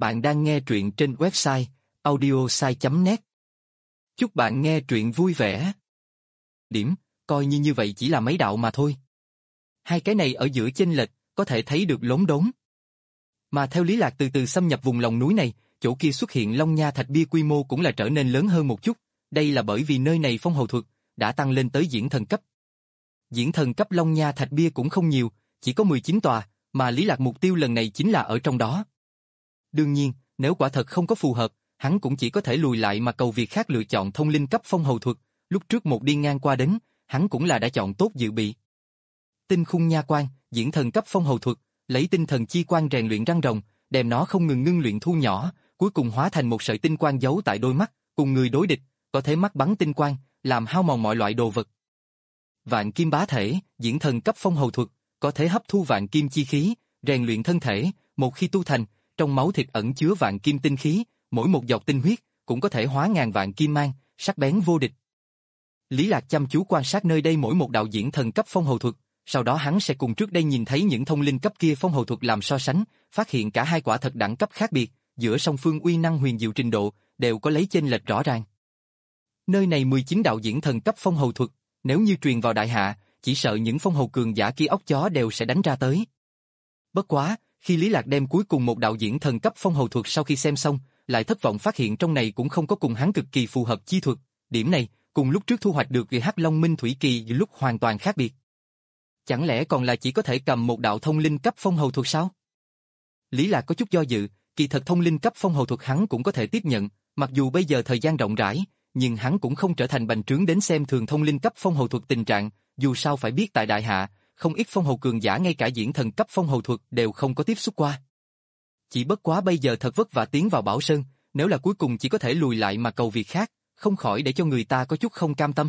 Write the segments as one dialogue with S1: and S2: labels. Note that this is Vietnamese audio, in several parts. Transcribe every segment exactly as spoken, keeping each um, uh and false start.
S1: Bạn đang nghe truyện trên website audiosai chấm net. Chúc bạn nghe truyện vui vẻ. Điểm, coi như như vậy chỉ là mấy đạo mà thôi. Hai cái này ở giữa chênh lệch, có thể thấy được lốm đốm. Mà theo Lý Lạc từ từ xâm nhập vùng lòng núi này, chỗ kia xuất hiện Long Nha Thạch Bia quy mô cũng là trở nên lớn hơn một chút. Đây là bởi vì nơi này phong hầu thuật đã tăng lên tới diễn thần cấp. Diễn thần cấp Long Nha Thạch Bia cũng không nhiều, chỉ có mười chín tòa, mà Lý Lạc mục tiêu lần này chính là ở trong đó. Đương nhiên, nếu quả thật không có phù hợp, hắn cũng chỉ có thể lùi lại mà cầu việc khác lựa chọn thông linh cấp phong hầu thuật. Lúc trước một đi ngang qua đến, hắn cũng là đã chọn tốt dự bị. Tinh khung nha quan, diễn thần cấp phong hầu thuật, lấy tinh thần chi quan rèn luyện răng rồng, đem nó không ngừng ngưng luyện thu nhỏ, cuối cùng hóa thành một sợi tinh quang giấu tại đôi mắt, cùng người đối địch, có thể mắt bắn tinh quang, làm hao mòn mọi loại đồ vật. Vạn kim bá thể, diễn thần cấp phong hầu thuật, có thể hấp thu vạn kim chi khí, rèn luyện thân thể, một khi tu thành, trong máu thịt ẩn chứa vạn kim tinh khí, mỗi một giọt tinh huyết cũng có thể hóa ngàn vạn kim mang, sắc bén vô địch. Lý Lạc chăm chú quan sát nơi đây mỗi một đạo diễn thần cấp phong hầu thuật, sau đó hắn sẽ cùng trước đây nhìn thấy những thông linh cấp kia phong hầu thuật làm so sánh, phát hiện cả hai quả thật đẳng cấp khác biệt, giữa song phương uy năng huyền diệu trình độ đều có lấy chênh lệch rõ ràng. Nơi này mười chín đạo diễn thần cấp phong hầu thuật, nếu như truyền vào đại hạ, chỉ sợ những phong hầu cường giả kia óc chó đều sẽ đánh ra tới. Bất quá, khi Lý Lạc đem cuối cùng một đạo diễn thần cấp phong hầu thuật sau khi xem xong, lại thất vọng phát hiện trong này cũng không có cùng hắn cực kỳ phù hợp chi thuật, điểm này cùng lúc trước thu hoạch được từ Hắc Long Minh Thủy Kỳ lúc hoàn toàn khác biệt. Chẳng lẽ còn là chỉ có thể cầm một đạo thông linh cấp phong hầu thuật sao? Lý Lạc có chút do dự, kỳ thật thông linh cấp phong hầu thuật hắn cũng có thể tiếp nhận, mặc dù bây giờ thời gian rộng rãi, nhưng hắn cũng không trở thành bành trướng đến xem thường thông linh cấp phong hầu thuật tình trạng, dù sao phải biết tại đại hạ, không ít phong hầu cường giả ngay cả diễn thần cấp phong hầu thuật đều không có tiếp xúc qua. Chỉ bất quá bây giờ thật vất vả tiến vào Bảo Sơn, nếu là cuối cùng chỉ có thể lùi lại mà cầu việc khác, không khỏi để cho người ta có chút không cam tâm.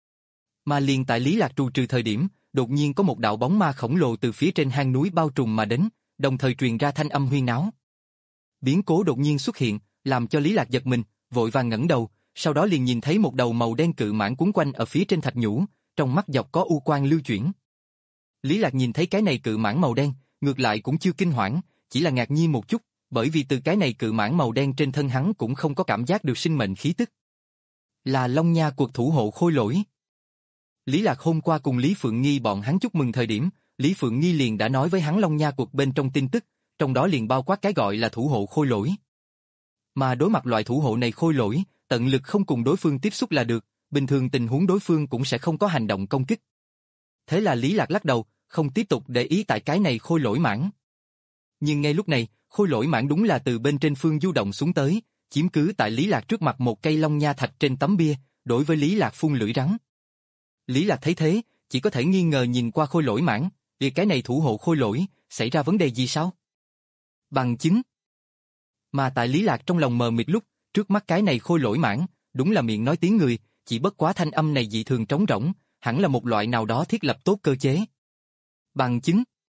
S1: Mà liền tại Lý Lạc trù trừ thời điểm, đột nhiên có một đạo bóng ma khổng lồ từ phía trên hang núi bao trùm mà đến, đồng thời truyền ra thanh âm huyên náo. Biến cố đột nhiên xuất hiện, làm cho Lý Lạc giật mình, vội vàng ngẩng đầu, sau đó liền nhìn thấy một đầu màu đen cự mãng cuốn quanh ở phía trên thạch nhũ, trong mắt dọc có u quang lưu chuyển. Lý Lạc nhìn thấy cái này cự mãng màu đen, ngược lại cũng chưa kinh hoảng, chỉ là ngạc nhiên một chút, bởi vì từ cái này cự mãng màu đen trên thân hắn cũng không có cảm giác được sinh mệnh khí tức. Là Long Nha Quật thủ hộ khôi lỗi. Lý Lạc hôm qua cùng Lý Phượng Nghi bọn hắn chúc mừng thời điểm, Lý Phượng Nghi liền đã nói với hắn Long Nha Quật bên trong tin tức, trong đó liền bao quát cái gọi là thủ hộ khôi lỗi. Mà đối mặt loại thủ hộ này khôi lỗi, tận lực không cùng đối phương tiếp xúc là được, bình thường tình huống đối phương cũng sẽ không có hành động công kích. Thế là Lý Lạc lắc đầu, không tiếp tục để ý tại cái này khôi lỗi mãng. Nhưng ngay lúc này, khôi lỗi mãng đúng là từ bên trên phương du động xuống tới, chiếm cứ tại Lý Lạc trước mặt một cây long nha thạch trên tấm bia, đối với Lý Lạc phun lưỡi rắn. Lý Lạc thấy thế, chỉ có thể nghi ngờ nhìn qua khôi lỗi mãng, vì cái này thủ hộ khôi lỗi, xảy ra vấn đề gì sao? Bằng chứng. Mà tại Lý Lạc trong lòng mờ mịt lúc, trước mắt cái này khôi lỗi mãng, đúng là miệng nói tiếng người, chỉ bất quá thanh âm này dị thường trống rỗng, hẳn là một loại nào đó thiết lập tốt cơ chế. Bằng chứng.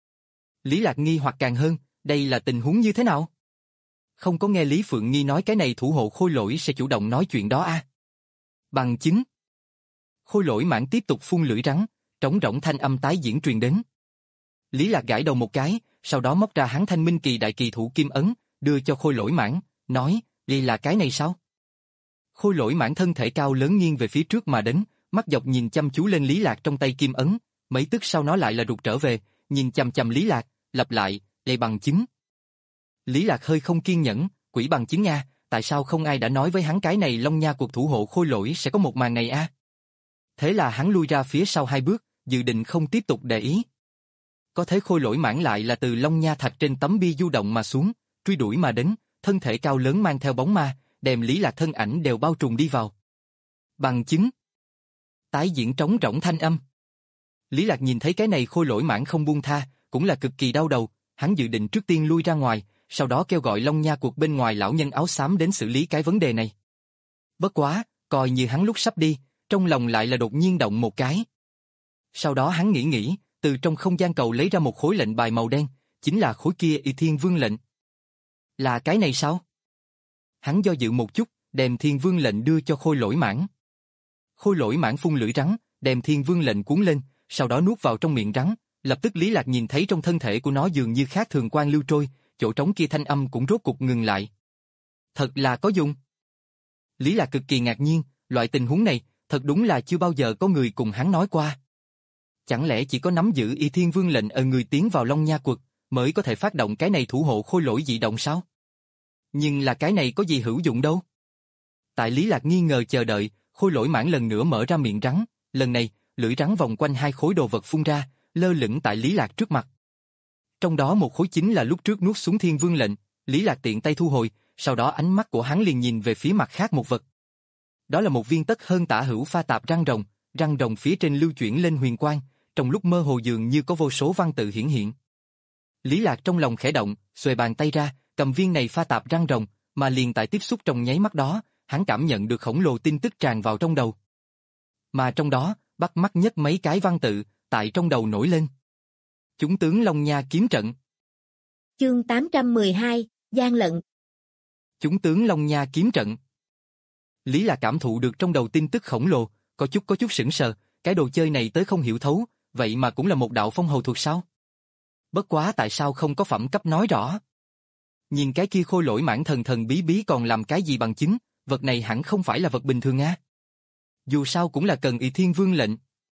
S1: Lý Lạc nghi hoặc càng hơn, đây là tình huống như thế nào? Không có nghe Lý Phượng Nghi nói cái này thủ hộ khôi lỗi sẽ chủ động nói chuyện đó à? Bằng chứng. Khôi lỗi mãng tiếp tục phun lưỡi rắn, trống rỗng thanh âm tái diễn truyền đến. Lý Lạc gãi đầu một cái, sau đó móc ra hắn Thanh Minh Kỳ đại kỳ thủ kim ấn, đưa cho khôi lỗi mãng, nói, đây là cái này sao? Khôi lỗi mãng thân thể cao lớn nghiêng về phía trước mà đến, mắt dọc nhìn chăm chú lên Lý Lạc trong tay kim ấn, mấy tức sau nó lại là rụt trở về, nhìn chằm chằm Lý Lạc, lặp lại, đây bằng chứng. Lý Lạc hơi không kiên nhẫn, quỷ bằng chứng nha, tại sao không ai đã nói với hắn cái này Long Nha Cuộc thủ hộ khôi lỗi sẽ có một màn này a? À? Thế là hắn lui ra phía sau hai bước, dự định không tiếp tục để ý. Có thế khôi lỗi mãng lại là từ Long Nha Thạch trên tấm bia du động mà xuống, truy đuổi mà đến, thân thể cao lớn mang theo bóng ma, đem Lý Lạc thân ảnh đều bao trùm đi vào. Bằng chứng. Tái diễn trống rỗng thanh âm. Lý Lạc nhìn thấy cái này khôi lỗi mãng không buông tha, cũng là cực kỳ đau đầu, hắn dự định trước tiên lui ra ngoài, sau đó kêu gọi Long Nha Cuộc bên ngoài lão nhân áo xám đến xử lý cái vấn đề này. Bất quá, coi như hắn lúc sắp đi, trong lòng lại là đột nhiên động một cái. Sau đó hắn nghĩ nghĩ, từ trong không gian cầu lấy ra một khối lệnh bài màu đen, chính là khối kia Y Thiên Vương lệnh. Là cái này sao? Hắn do dự một chút, đem Thiên Vương lệnh đưa cho khôi lỗi mãng. Khôi lỗi mãng phun lưỡi rắn, đem Thiên Vương lệnh cuốn lên, sau đó nuốt vào trong miệng rắn, lập tức Lý Lạc nhìn thấy trong thân thể của nó dường như khác thường quang lưu trôi, chỗ trống kia thanh âm cũng rốt cục ngừng lại. Thật là có dùng. Lý Lạc cực kỳ ngạc nhiên, loại tình huống này, thật đúng là chưa bao giờ có người cùng hắn nói qua. Chẳng lẽ chỉ có nắm giữ Y Thiên Vương lệnh ở người tiến vào Long Nha quật, mới có thể phát động cái này thủ hộ khôi lỗi dị động sao? Nhưng là cái này có gì hữu dụng đâu? Tại Lý Lạc nghi ngờ chờ đợi, khôi lỗi mãng lần nữa mở ra miệng rắn, lần này, lưỡi rắn vòng quanh hai khối đồ vật phun ra, lơ lửng tại Lý Lạc trước mặt. Trong đó một khối chính là lúc trước nuốt xuống Thiên Vương lệnh, Lý Lạc tiện tay thu hồi, sau đó ánh mắt của hắn liền nhìn về phía mặt khác một vật. Đó là một viên tất hơn tả hữu pha tạp răng rồng, răng rồng phía trên lưu chuyển lên huyền quang, trong lúc mơ hồ dường như có vô số văn tự hiển hiện. Lý Lạc trong lòng khẽ động, xuề bàn tay ra, cầm viên này pha tạp răng rồng, mà liền tại tiếp xúc trong nháy mắt đó, hắn cảm nhận được khổng lồ tin tức tràn vào trong đầu. Mà trong đó, bắt mắt nhất mấy cái văn tự, tại trong đầu nổi lên. Chúng tướng Long Nha kiếm trận.
S2: Chương tám trăm mười hai, gian lận.
S1: Chúng tướng Long Nha kiếm trận. Lý Lạc cảm thụ được trong đầu tin tức khổng lồ, có chút có chút sững sờ, cái đồ chơi này tới không hiểu thấu, vậy mà cũng là một đạo phong hầu thuật sao? Bất quá tại sao không có phẩm cấp nói rõ? Nhìn cái kia khôi lỗi mãng thần thần bí bí còn làm cái gì bằng chứng, vật này hẳn không phải là vật bình thường a. Dù sao cũng là cần Y Thiên Vương lệnh.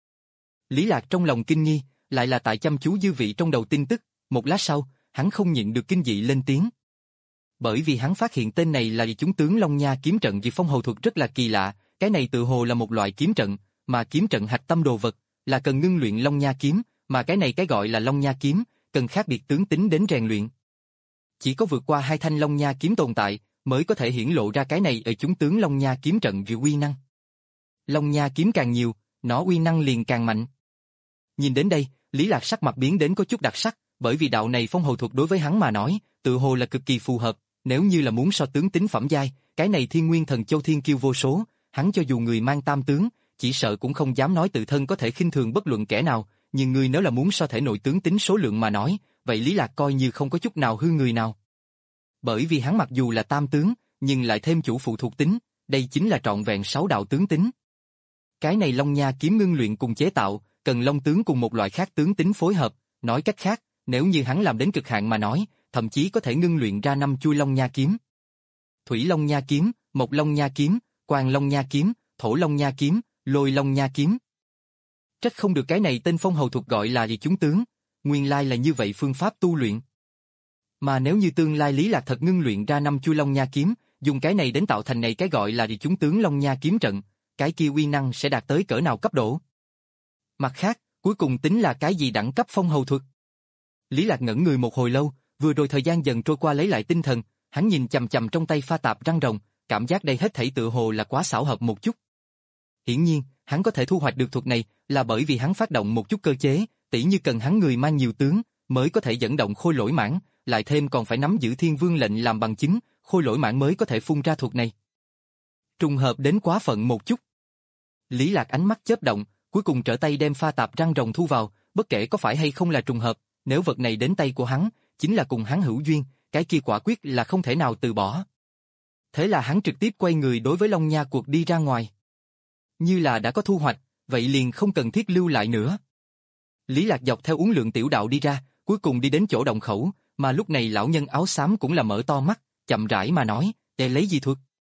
S1: Lý Lạc trong lòng kinh nghi, lại là tại chăm chú dư vị trong đầu tin tức, một lát sau, hắn không nhịn được kinh dị lên tiếng. Bởi vì hắn phát hiện tên này là chúng tướng Long Nha kiếm trận vì phong hầu thuật rất là kỳ lạ, cái này tự hồ là một loại kiếm trận, mà kiếm trận hạch tâm đồ vật là cần ngưng luyện Long Nha kiếm, mà cái này cái gọi là Long Nha kiếm, cần khác biệt tướng tính đến rèn luyện. Chỉ có vượt qua hai thanh Long Nha kiếm tồn tại, mới có thể hiển lộ ra cái này ở chúng tướng Long Nha kiếm trận vì uy năng. Long Nha kiếm càng nhiều, nó uy năng liền càng mạnh. Nhìn đến đây, Lý Lạc sắc mặt biến đến có chút đặc sắc, bởi vì đạo này phong hầu thuật đối với hắn mà nói, tự hồ là cực kỳ phù hợp, nếu như là muốn so tướng tính phẩm giai, cái này Thiên Nguyên Thần Châu thiên kiêu vô số, hắn cho dù người mang tam tướng, chỉ sợ cũng không dám nói tự thân có thể khinh thường bất luận kẻ nào, nhưng người nếu là muốn so thể nội tướng tính số lượng mà nói, vậy Lý Lạc coi như không có chút nào hư người nào. Bởi vì hắn mặc dù là tam tướng, nhưng lại thêm chủ phụ thuộc tính, đây chính là trọn vẹn sáu đạo tướng tính. Cái này Long Nha kiếm ngưng luyện cùng chế tạo, cần long tướng cùng một loại khác tướng tính phối hợp, nói cách khác, nếu như hắn làm đến cực hạn mà nói, thậm chí có thể ngưng luyện ra năm chuôi Long Nha kiếm. Thủy Long Nha kiếm, Mộc Long Nha kiếm, Quang Long Nha kiếm, Thổ Long Nha kiếm, Lôi Long Nha kiếm. Trách không được cái này tên phong hầu thuật gọi là gì chúng tướng, nguyên lai là như vậy phương pháp tu luyện. Mà nếu như tương lai Lý Lạc thật ngưng luyện ra năm chuôi Long Nha kiếm, dùng cái này đến tạo thành này cái gọi là gì chúng tướng Long Nha kiếm trận, cái kia uy năng sẽ đạt tới cỡ nào cấp độ. Mặt khác, cuối cùng tính là cái gì đẳng cấp phong hầu thuật. Lý Lạc ngẩn người một hồi lâu, vừa rồi thời gian dần trôi qua lấy lại tinh thần, hắn nhìn chằm chằm trong tay pha tạp răng rồng, cảm giác đây hết thảy tự hồ là quá xảo hợp một chút. Hiển nhiên, hắn có thể thu hoạch được thuật này là bởi vì hắn phát động một chút cơ chế, tỉ như cần hắn người mang nhiều tướng mới có thể dẫn động khôi lỗi mãng, lại thêm còn phải nắm giữ Thiên Vương lệnh làm bằng chứng, khôi lỗi mãng mới có thể phun ra thuật này. Trùng hợp đến quá phận một chút. Lý Lạc ánh mắt chớp động, cuối cùng trở tay đem pha tạp răng rồng thu vào, bất kể có phải hay không là trùng hợp, nếu vật này đến tay của hắn, chính là cùng hắn hữu duyên, cái kia quả quyết là không thể nào từ bỏ. Thế là hắn trực tiếp quay người đối với Long Nha cuộc đi ra ngoài. Như là đã có thu hoạch, vậy liền không cần thiết lưu lại nữa. Lý Lạc dọc theo uốn lượn tiểu đạo đi ra, cuối cùng đi đến chỗ động khẩu, mà lúc này lão nhân áo xám cũng là mở to mắt, chậm rãi mà nói, để lấy gì thuật.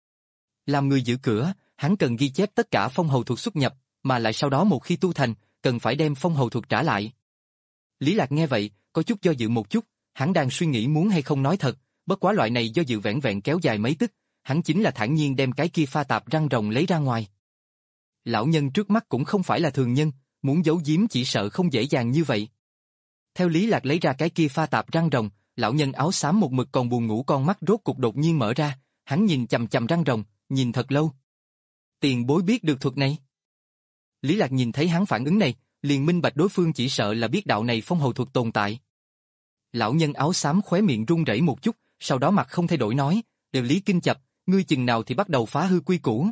S1: Làm người giữ cửa, hắn cần ghi chép tất cả phong hầu thuật xuất nhập, mà lại sau đó một khi tu thành, cần phải đem phong hầu thuật trả lại. Lý Lạc nghe vậy, có chút do dự một chút, hắn đang suy nghĩ muốn hay không nói thật, bất quá loại này do dự vẻn vẹn kéo dài mấy tức, hắn chính là thản nhiên đem cái kia pha tạp răng rồng lấy ra ngoài. Lão nhân trước mắt cũng không phải là thường nhân, muốn giấu giếm chỉ sợ không dễ dàng như vậy. Theo Lý Lạc lấy ra cái kia pha tạp răng rồng, lão nhân áo xám một mực còn buồn ngủ con mắt rốt cục đột nhiên mở ra, hắn nhìn chằm chằm răng rồng, nhìn thật lâu. Tiền bối biết được thuật này. Lý Lạc nhìn thấy hắn phản ứng này, liền minh bạch đối phương chỉ sợ là biết đạo này phong hầu thuật tồn tại. Lão nhân áo xám khóe miệng run rẩy một chút, sau đó mặt không thay đổi nói, đều Lý Kinh Chập, ngươi chừng nào thì bắt đầu phá hư quy củ.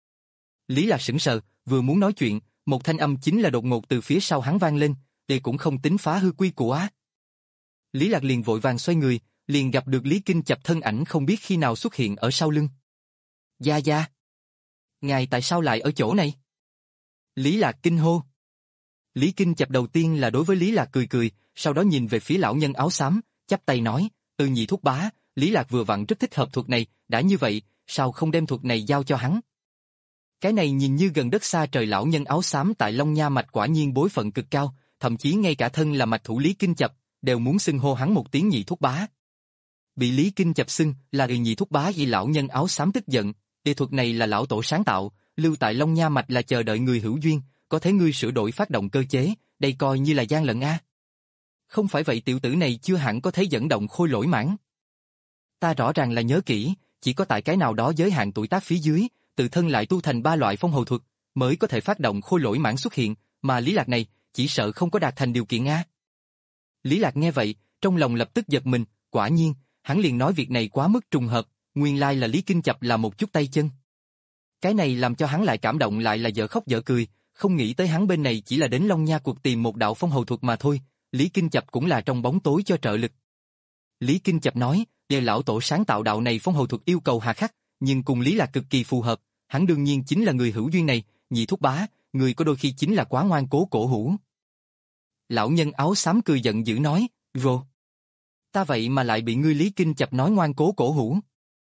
S1: Lý Lạc sững sờ, vừa muốn nói chuyện, một thanh âm chính là đột ngột từ phía sau hắn vang lên, đây cũng không tính phá hư quy củ á. Lý Lạc liền vội vàng xoay người, liền gặp được Lý Kinh Chập thân ảnh không biết khi nào xuất hiện ở sau lưng. Gia Gia, ngài tại sao lại ở chỗ này? Lý Lạc kinh hô. Lý Kinh Chập đầu tiên là đối với Lý Lạc cười cười, sau đó nhìn về phía lão nhân áo xám, chắp tay nói, Ừ, nhị thúc bá, Lý Lạc vừa vặn rất thích hợp thuật này, đã như vậy, sao không đem thuật này giao cho hắn? Cái này nhìn như gần đất xa trời lão nhân áo xám tại Long Nha Mạch quả nhiên bối phận cực cao, thậm chí ngay cả thân là mạch thủ Lý Kinh Chập, đều muốn xưng hô hắn một tiếng nhị thúc bá. Bị Lý Kinh Chập xưng là ừ nhị thúc bá vì lão nhân áo xám tức giận, y thuật này là lão tổ sáng tạo, lưu tại Long Nha Mạch là chờ đợi người hữu duyên, có thể ngươi sửa đổi phát động cơ chế, đây coi như là gian lận a. Không phải vậy tiểu tử này chưa hẳn có thể dẫn động khôi lỗi mãn. Ta rõ ràng là nhớ kỹ, chỉ có tại cái nào đó giới hạn tuổi tác phía dưới, tự thân lại tu thành ba loại phong hầu thuật, mới có thể phát động khôi lỗi mãn xuất hiện, mà Lý Lạc này, chỉ sợ không có đạt thành điều kiện a. Lý Lạc nghe vậy, trong lòng lập tức giật mình, quả nhiên, hắn liền nói việc này quá mức trùng hợp, nguyên lai là Lý Kinh Chập là một chút tay chân. Cái này làm cho hắn lại cảm động lại là dở khóc dở cười, không nghĩ tới hắn bên này chỉ là đến Long Nha cuộc tìm một đạo phong hầu thuật mà thôi, Lý Kinh Chập cũng là trong bóng tối cho trợ lực. Lý Kinh Chập nói, về lão tổ sáng tạo đạo này phong hầu thuật yêu cầu hà khắc, nhưng cùng Lý Lạc cực kỳ phù hợp, hắn đương nhiên chính là người hữu duyên này, nhị thúc bá, người có đôi khi chính là quá ngoan cố cổ hủ. Lão nhân áo xám cười giận dữ nói, rồ. Ta vậy mà lại bị ngươi Lý Kinh Chập nói ngoan cố cổ hủ.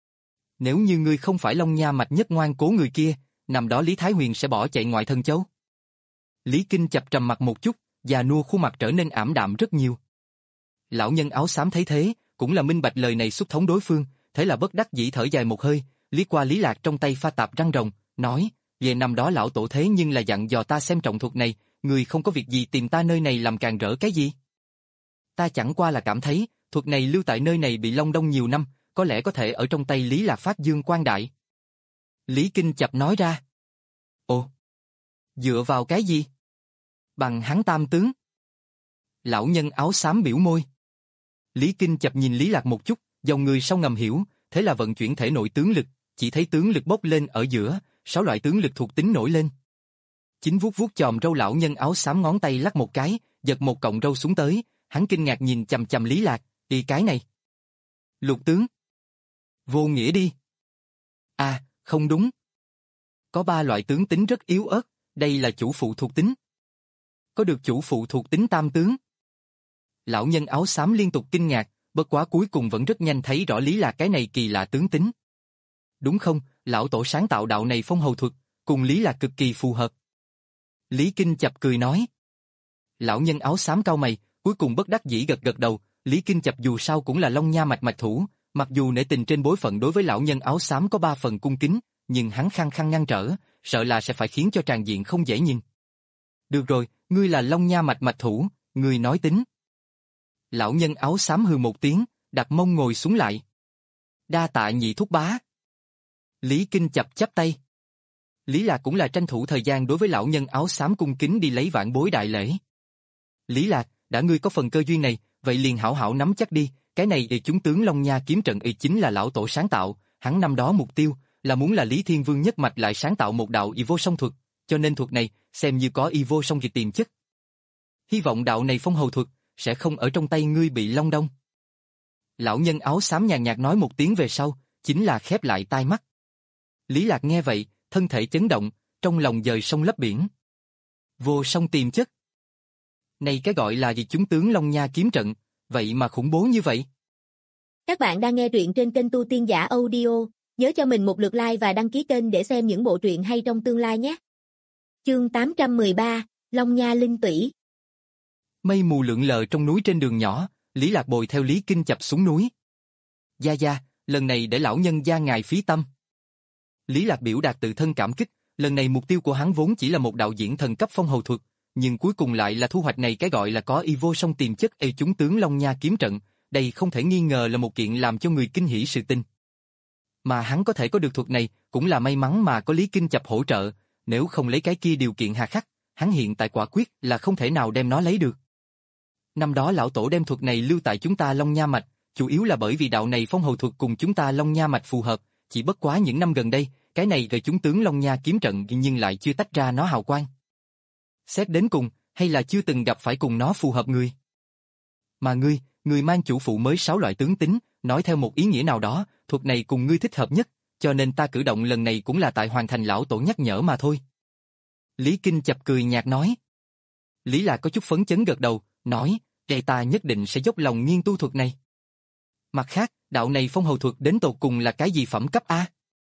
S1: Nếu như ngươi không phải Long Nha Mạch nhất ngoan cố người kia, nằm đó Lý Thái Huyền sẽ bỏ chạy ngoại thân châu. Lý Kinh Chập trầm mặt một chút, già nua khuôn mặt trở nên ảm đạm rất nhiều. Lão nhân áo xám thấy thế, cũng là minh bạch lời này xúc thống đối phương, thế là bất đắc dĩ thở dài một hơi, liếc qua Lý Lạc trong tay pha tạp răng rồng, nói, về năm đó lão tổ thế nhưng là dặn dò ta xem trọng thuật này, người không có việc gì tìm ta nơi này làm càng rỡ cái gì. Ta chẳng qua là cảm thấy, thuật này lưu tại nơi này bị long đong nhiều năm, có lẽ có thể ở trong tay Lý Lạc phát dương quang đại. Lý Kinh Chập nói ra. Ồ, dựa vào cái gì? Bằng hắn tam tướng. Lão nhân áo xám biểu môi. Lý Kinh Chập nhìn Lý Lạc một chút, dòng người sau ngầm hiểu, thế là vận chuyển thể nội tướng lực, chỉ thấy tướng lực bốc lên ở giữa, sáu loại tướng lực thuộc tính nổi lên. Chính vuốt vuốt chòm râu lão nhân áo xám ngón tay lắc một cái, giật một cọng râu xuống tới, hắn kinh ngạc nhìn chằm chằm Lý Lạc, đi cái này. Lục tướng. Vô nghĩa đi. À, không đúng. Có ba loại tướng tính rất yếu ớt, đây là chủ phụ thuộc tính. Có được chủ phụ thuộc tính tam tướng. Lão nhân áo xám liên tục kinh ngạc, bất quá cuối cùng vẫn rất nhanh thấy rõ Lý Lạc cái này kỳ lạ tướng tính. Đúng không, lão tổ sáng tạo đạo này phong hầu thuật, cùng Lý Lạc cực kỳ phù hợp. Lý Kinh Chập cười nói. Lão nhân áo xám cau mày, cuối cùng bất đắc dĩ gật gật đầu, Lý Kinh Chập dù sao cũng là Long Nha Mạch mạch thủ, mặc dù nể tình trên bối phận đối với lão nhân áo xám có ba phần cung kính, nhưng hắn khăng khăng ngăn trở, sợ là sẽ phải khiến cho tràng diện không dễ nhìn. Được rồi, ngươi là Long Nha Mạch mạch thủ, ngươi nói tính. Lão nhân áo xám hừ một tiếng, đặt mông ngồi xuống lại. Đa tạ nhị thúc bá. Lý Kinh Chập chắp tay. Lý Lạc cũng là tranh thủ thời gian đối với lão nhân áo xám cung kính đi lấy vãn bối đại lễ. Lý Lạc, đã ngươi có phần cơ duyên này, vậy liền hảo hảo nắm chắc đi, cái này để chúng tướng Long Nha kiếm trận y chính là lão tổ sáng tạo, hắn năm đó mục tiêu là muốn là Lý Thiên Vương nhất mạch lại sáng tạo một đạo y vô song thuật, cho nên thuật này xem như có y vô song việc tiềm chất. Hy vọng đạo này phong hầu thuật sẽ không ở trong tay ngươi bị long đong. Lão nhân áo xám nhàn nhạt nói một tiếng về sau, chính là khép lại tai mắt. Lý Lạc nghe vậy, thân thể chấn động, trong lòng dời sông lấp biển. Vô song tiềm chất. Này cái gọi là gì chúng tướng Long Nha kiếm trận, vậy mà khủng bố như vậy.
S2: Các bạn đang nghe truyện trên kênh Tu Tiên Giả Audio, nhớ cho mình một lượt like và đăng ký kênh để xem những bộ truyện hay trong tương lai nhé. Chương tám trăm mười ba, Long Nha Linh Tủy.
S1: Mây mù lượn lờ trong núi trên đường nhỏ, Lý Lạc bồi theo Lý Kinh Chập xuống núi. Gia Gia, lần này để lão nhân gia ngài phí tâm. Lý Lạc biểu đạt tự thân cảm kích, lần này mục tiêu của hắn vốn chỉ là một đạo diễn thần cấp phong hầu thuật, nhưng cuối cùng lại là thu hoạch này cái gọi là có y vô song tiềm chất y chúng tướng Long Nha kiếm trận, đây không thể nghi ngờ là một kiện làm cho người kinh hỉ sự tình. Mà hắn có thể có được thuật này, cũng là may mắn mà có Lý Kinh Chập hỗ trợ, nếu không lấy cái kia điều kiện hà khắc, hắn hiện tại quả quyết là không thể nào đem nó lấy được. Năm đó lão tổ đem thuật này lưu tại chúng ta Long Nha Mạch, chủ yếu là bởi vì đạo này phong hầu thuật cùng chúng ta Long Nha Mạch phù hợp, chỉ bất quá những năm gần đây, cái này về chúng tướng Long Nha kiếm trận nhưng lại chưa tách ra nó hào quang. Xét đến cùng, hay là chưa từng gặp phải cùng nó phù hợp người. Mà ngươi, người mang chủ phụ mới sáu loại tướng tính, nói theo một ý nghĩa nào đó, thuật này cùng ngươi thích hợp nhất, cho nên ta cử động lần này cũng là tại hoàn thành lão tổ nhắc nhở mà thôi. Lý Kinh Chập cười nhạt nói. Lý Lạc có chút phấn chấn gật đầu, nói, "Vậy ta nhất định sẽ dốc lòng nghiên tu thuật này." Mặt khác, đạo này phong hầu thuật đến tột cùng là cái gì phẩm cấp A?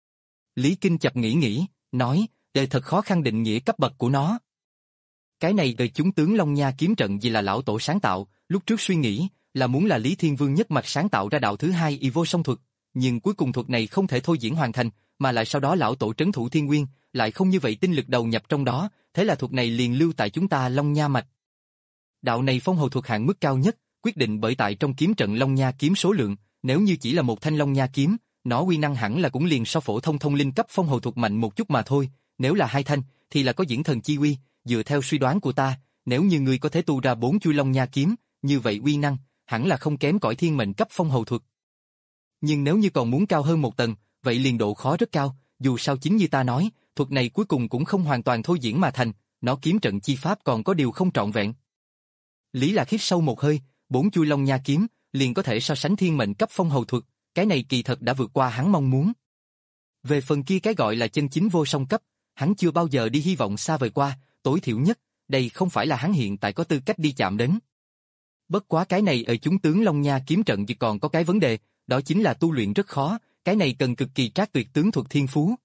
S1: Lý Kinh Chập nghĩ nghĩ, nói, đời thật khó khăn định nghĩa cấp bậc của nó. Cái này đời chúng tướng Long Nha kiếm trận vì là lão tổ sáng tạo, lúc trước suy nghĩ là muốn là Lý Thiên Vương nhất mạch sáng tạo ra đạo thứ hai y vô song thuật, nhưng cuối cùng thuật này không thể thôi diễn hoàn thành, mà lại sau đó lão tổ trấn thủ thiên nguyên, lại không như vậy tinh lực đầu nhập trong đó, thế là thuật này liền lưu tại chúng ta Long Nha mạch. Đạo này phong hầu thuật hạng mức cao nhất, quyết định bởi tại trong kiếm trận Long Nha kiếm số lượng, nếu như chỉ là một thanh Long Nha kiếm, nó uy năng hẳn là cũng liền so phổ thông thông linh cấp phong hầu thuật mạnh một chút mà thôi, nếu là hai thanh, thì là có diễn thần chi uy, dựa theo suy đoán của ta, nếu như ngươi có thể tu ra bốn chuôi Long Nha kiếm, như vậy uy năng, hẳn là không kém cỏi thiên mệnh cấp phong hầu thuật. Nhưng nếu như còn muốn cao hơn một tầng, vậy liền độ khó rất cao, dù sao chính như ta nói, thuật này cuối cùng cũng không hoàn toàn thôi diễn mà thành, nó kiếm trận chi pháp còn có điều không trọn vẹn. Lý Lạc hít sâu một hơi, bốn chuôi Long Nha kiếm, liền có thể so sánh thiên mệnh cấp phong hầu thuật, cái này kỳ thật đã vượt qua hắn mong muốn. Về phần kia cái gọi là chân chính vô song cấp, hắn chưa bao giờ đi hy vọng xa vời qua, tối thiểu nhất, đây không phải là hắn hiện tại có tư cách đi chạm đến. Bất quá cái này ở chúng tướng Long Nha kiếm trận chỉ còn có cái vấn đề, đó chính là tu luyện rất khó, cái này cần cực kỳ trác tuyệt tướng thuật thiên phú.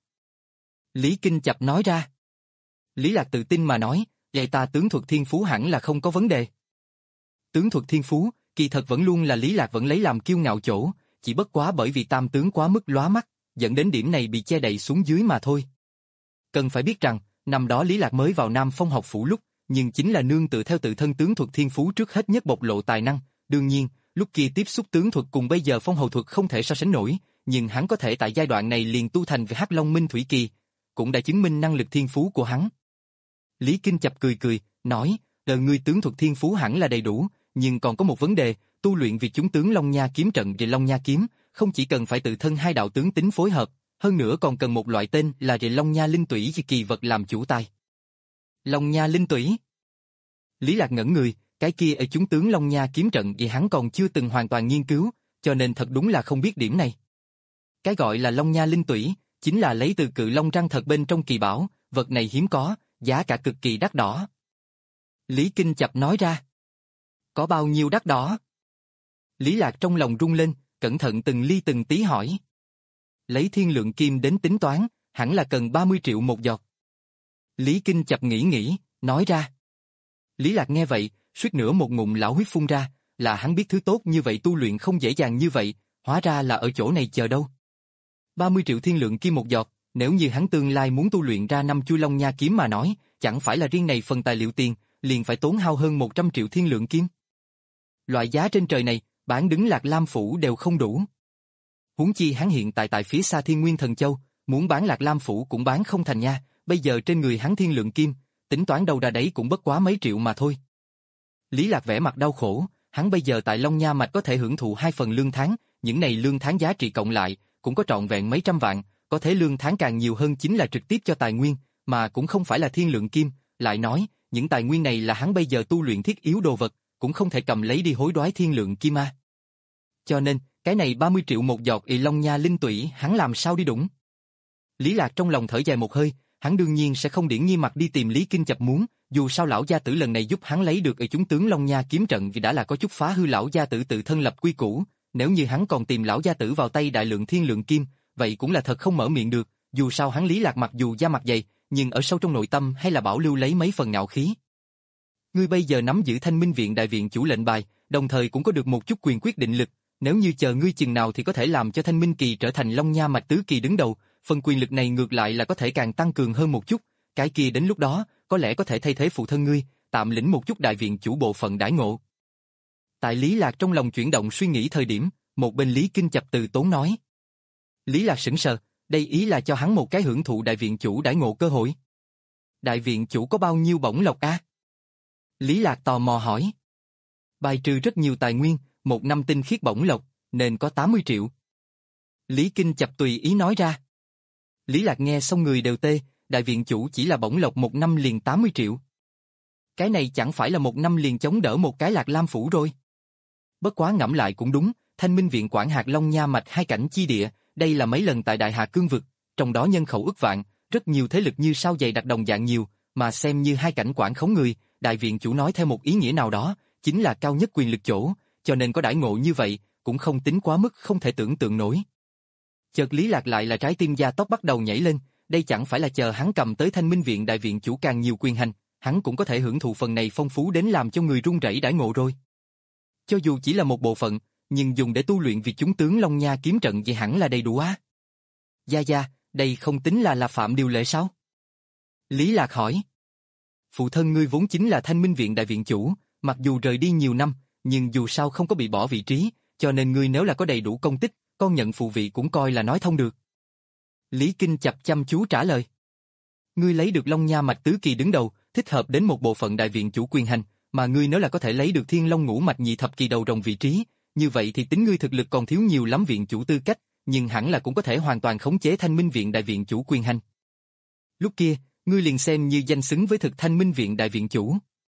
S1: Lý Kinh Chập nói ra. Lý Lạc tự tin mà nói, vậy ta tướng thuật thiên phú hẳn là không có vấn đề. Tướng thuật thiên phú, kỳ thật vẫn luôn là Lý Lạc vẫn lấy làm kiêu ngạo chỗ, chỉ bất quá bởi vì tam tướng quá mức lóa mắt, dẫn đến điểm này bị che đậy xuống dưới mà thôi. Cần phải biết rằng, năm đó Lý Lạc mới vào Nam Phong học phủ lúc, nhưng chính là nương tự theo tự thân tướng thuật thiên phú trước hết nhất bộc lộ tài năng, đương nhiên, lúc kia tiếp xúc tướng thuật cùng bây giờ phong hầu thuật không thể so sánh nổi, nhưng hắn có thể tại giai đoạn này liền tu thành về Hắc Long Minh Thủy Kỳ, cũng đã chứng minh năng lực thiên phú của hắn. Lý Kinh Chập cười cười, nói, đời ngươi tướng thuật thiên phú hẳn là đầy đủ, nhưng còn có một vấn đề, tu luyện việc chúng tướng Long Nha kiếm trận và Long Nha kiếm, không chỉ cần phải tự thân hai đạo tướng tính phối hợp, hơn nữa còn cần một loại tên là Rệ Long Nha Linh Tủy kỳ vật làm chủ tài. Long Nha Linh Tủy. Lý Lạc ngẩn người, cái kia ở chúng tướng Long Nha kiếm trận vì hắn còn chưa từng hoàn toàn nghiên cứu, cho nên thật đúng là không biết điểm này. Cái gọi là Long Nha Linh Tủy, chính là lấy từ cự long răng thật bên trong kỳ bảo, vật này hiếm có, giá cả cực kỳ đắt đỏ. Lý Kinh Chập nói ra. Có bao nhiêu đắt đỏ? Lý Lạc trong lòng rung lên, cẩn thận từng ly từng tí hỏi. Lấy thiên lượng kim đến tính toán, hẳn là cần ba mươi triệu một giọt. Lý Kinh Chập nghĩ nghĩ, nói ra. Lý Lạc nghe vậy, suýt nữa một ngụm lão huyết phun ra, là hắn biết thứ tốt như vậy tu luyện không dễ dàng như vậy, hóa ra là ở chỗ này chờ đâu. ba mươi triệu thiên lượng kim một giọt, nếu như hắn tương lai muốn tu luyện ra năm chuôi Long Nha kiếm mà nói, chẳng phải là riêng này phần tài liệu tiền, liền phải tốn hao hơn một trăm triệu thiên lượng kim. Loại giá trên trời này, bán đứng Lạc Lam Phủ đều không đủ. Huống chi hắn hiện tại tại phía xa Thiên Nguyên Thần Châu, muốn bán Lạc Lam Phủ cũng bán không thành nha, bây giờ trên người hắn thiên lượng kim, tính toán đâu ra đấy cũng bất quá mấy triệu mà thôi. Lý Lạc vẻ mặt đau khổ, hắn bây giờ tại Long Nha mạch có thể hưởng thụ hai phần lương tháng, những này lương tháng giá trị cộng lại, cũng có trọn vẹn mấy trăm vạn, có thể lương tháng càng nhiều hơn chính là trực tiếp cho tài nguyên, mà cũng không phải là thiên lượng kim, lại nói, những tài nguyên này là hắn bây giờ tu luyện thiết yếu đồ vật, cũng không thể cầm lấy đi hối đoái thiên lượng kim a. Cho nên, cái này ba mươi triệu một giọt ị Long Nha Linh Tủy hắn làm sao đi đủng? Lý Lạc trong lòng thở dài một hơi, hắn đương nhiên sẽ không điển nhiên mặt đi tìm Lý Kinh Chập muốn, dù sao lão gia tử lần này giúp hắn lấy được ở chúng tướng Long Nha kiếm trận vì đã là có chút phá hư lão gia tử tự thân lập quy củ, nếu như hắn còn tìm lão gia tử vào tay đại lượng thiên lượng kim, vậy cũng là thật không mở miệng được, dù sao hắn Lý Lạc mặc dù da mặt dày, nhưng ở sâu trong nội tâm hay là bảo lưu lấy mấy phần ngạo khí. Ngươi bây giờ nắm giữ Thanh Minh viện đại viện chủ lệnh bài, đồng thời cũng có được một chút quyền quyết định lực, nếu như chờ ngươi chừng nào thì có thể làm cho Thanh Minh kỳ trở thành Long Nha mạch tứ kỳ đứng đầu, phần quyền lực này ngược lại là có thể càng tăng cường hơn một chút, cái kia đến lúc đó, có lẽ có thể thay thế phụ thân ngươi, tạm lĩnh một chút đại viện chủ bộ phận đãi ngộ. Tại Lý Lạc trong lòng chuyển động suy nghĩ thời điểm, một bên Lý Kinh Chập từ tốn nói. Lý Lạc sững sờ, đây ý là cho hắn một cái hưởng thụ đại viện chủ đãi ngộ cơ hội. Đại viện chủ có bao nhiêu bổng lộc a? Lý Lạc tò mò hỏi. Bài trừ rất nhiều tài nguyên, một năm tinh khiết bổng lộc, nên có tám mươi triệu. Lý Kinh Chập tùy ý nói ra. Lý Lạc nghe xong người đều tê, đại viện chủ chỉ là bổng lộc một năm liền tám mươi triệu. Cái này chẳng phải là một năm liền chống đỡ một cái Lạc Lam Phủ rồi. Bất quá ngẫm lại cũng đúng, Thanh Minh viện quản hạt Long Nha mạch hai cảnh chi địa, đây là mấy lần tại Đại Hà Cương vực, trong đó nhân khẩu ức vạn, rất nhiều thế lực như sao dày đặc đồng dạng nhiều, mà xem như hai cảnh quản khống người, đại viện chủ nói theo một ý nghĩa nào đó, chính là cao nhất quyền lực chỗ, cho nên có đãi ngộ như vậy, cũng không tính quá mức không thể tưởng tượng nổi. Chợt Lý Lạc lại là trái tim da tóc bắt đầu nhảy lên, đây chẳng phải là chờ hắn cầm tới Thanh Minh Viện đại viện chủ càng nhiều quyền hành, hắn cũng có thể hưởng thụ phần này phong phú đến làm cho người run rẩy đãi ngộ rồi. Cho dù chỉ là một bộ phận, nhưng dùng để tu luyện vì chúng tướng Long Nha kiếm trận vậy hẳn là đầy đủ á. Gia Gia, đây không tính là là phạm điều lệ sao? Lý Lạc hỏi. Phụ thân ngươi vốn chính là Thanh Minh Viện đại viện chủ, mặc dù rời đi nhiều năm, nhưng dù sao không có bị bỏ vị trí, cho nên ngươi nếu là có đầy đủ công tích, con nhận phụ vị cũng coi là nói thông được. Lý Kinh Chập chăm chú trả lời. Ngươi lấy được Long Nha mạch tứ kỳ đứng đầu, thích hợp đến một bộ phận đại viện chủ quyền hành, mà ngươi nếu là có thể lấy được Thiên Long ngũ mạch nhị thập kỳ đầu rồng vị trí, như vậy thì tính ngươi thực lực còn thiếu nhiều lắm viện chủ tư cách, nhưng hẳn là cũng có thể hoàn toàn khống chế Thanh Minh Viện đại viện chủ quyền hành. Lúc kia, ngươi liền xem như danh xứng với thực Thanh Minh Viện đại viện chủ.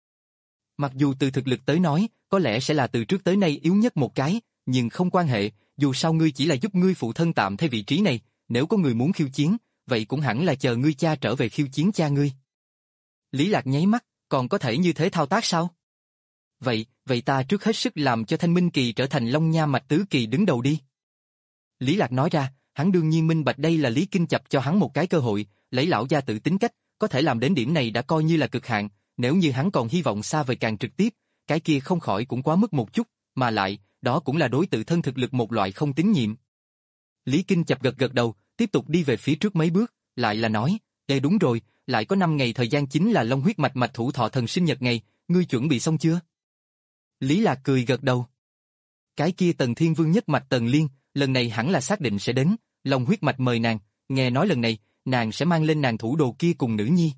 S1: Mặc dù từ thực lực tới nói, có lẽ sẽ là từ trước tới nay yếu nhất một cái, nhưng không quan hệ, dù sao ngươi chỉ là giúp ngươi phụ thân tạm thay vị trí này, nếu có người muốn khiêu chiến, vậy cũng hẳn là chờ ngươi cha trở về khiêu chiến cha ngươi. Lý Lạc nháy mắt, còn có thể như thế thao tác sao? Vậy, vậy ta trước hết sức làm cho Thanh Minh Kỳ trở thành Long Nha mạch tứ kỳ đứng đầu đi. Lý Lạc nói ra, hắn đương nhiên minh bạch đây là Lý Kinh Chập cho hắn một cái cơ hội, lấy lão gia tự tính cách, có thể làm đến điểm này đã coi như là cực hạn, nếu như hắn còn hy vọng xa vời càng trực tiếp, cái kia không khỏi cũng quá mức một chút, mà lại, đó cũng là đối tự thân thực lực một loại không tín nhiệm. Lý Kinh Chập gật gật đầu, tiếp tục đi về phía trước mấy bước, lại là nói, "Ê đúng rồi, lại có năm ngày thời gian chính là Long huyết mạch mạch thủ thọ thần sinh nhật ngày, ngươi chuẩn bị xong chưa?" Lý Lạc cười gật đầu. Cái kia Tần Thiên Vương nhất mạch Tần Liên, lần này hẳn là xác định sẽ đến, Long huyết mạch mời nàng, nghe nói lần này, nàng sẽ mang lên nàng thủ đồ kia cùng nữ nhi.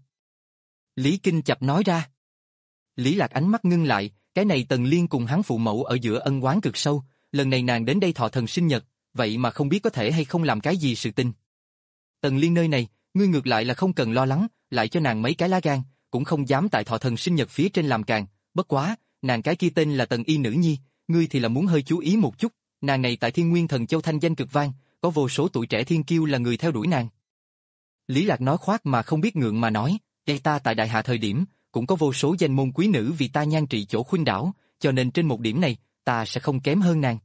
S1: Lý Kinh Chập nói ra. Lý Lạc ánh mắt ngưng lại, cái này Tần Liên cùng hắn phụ mẫu ở giữa ân oán cực sâu, lần này nàng đến đây thọ thần sinh nhật, vậy mà không biết có thể hay không làm cái gì sự tình. Tần Liên nơi này, ngươi ngược lại là không cần lo lắng, lại cho nàng mấy cái lá gan, cũng không dám tại thọ thần sinh nhật phía trên làm càng, bất quá, nàng cái kia tên là Tần Y nữ nhi, ngươi thì là muốn hơi chú ý một chút, nàng này tại Thiên Nguyên Thần Châu thanh danh cực vang, có vô số tuổi trẻ thiên kiêu là người theo đuổi nàng. Lý Lạc nói khoác mà không biết ngượng mà nói, "Ê ta tại đại hạ thời điểm, cũng có vô số danh môn quý nữ vì ta nhan trị chỗ khuynh đảo, cho nên trên một điểm này, ta sẽ không kém hơn nàng."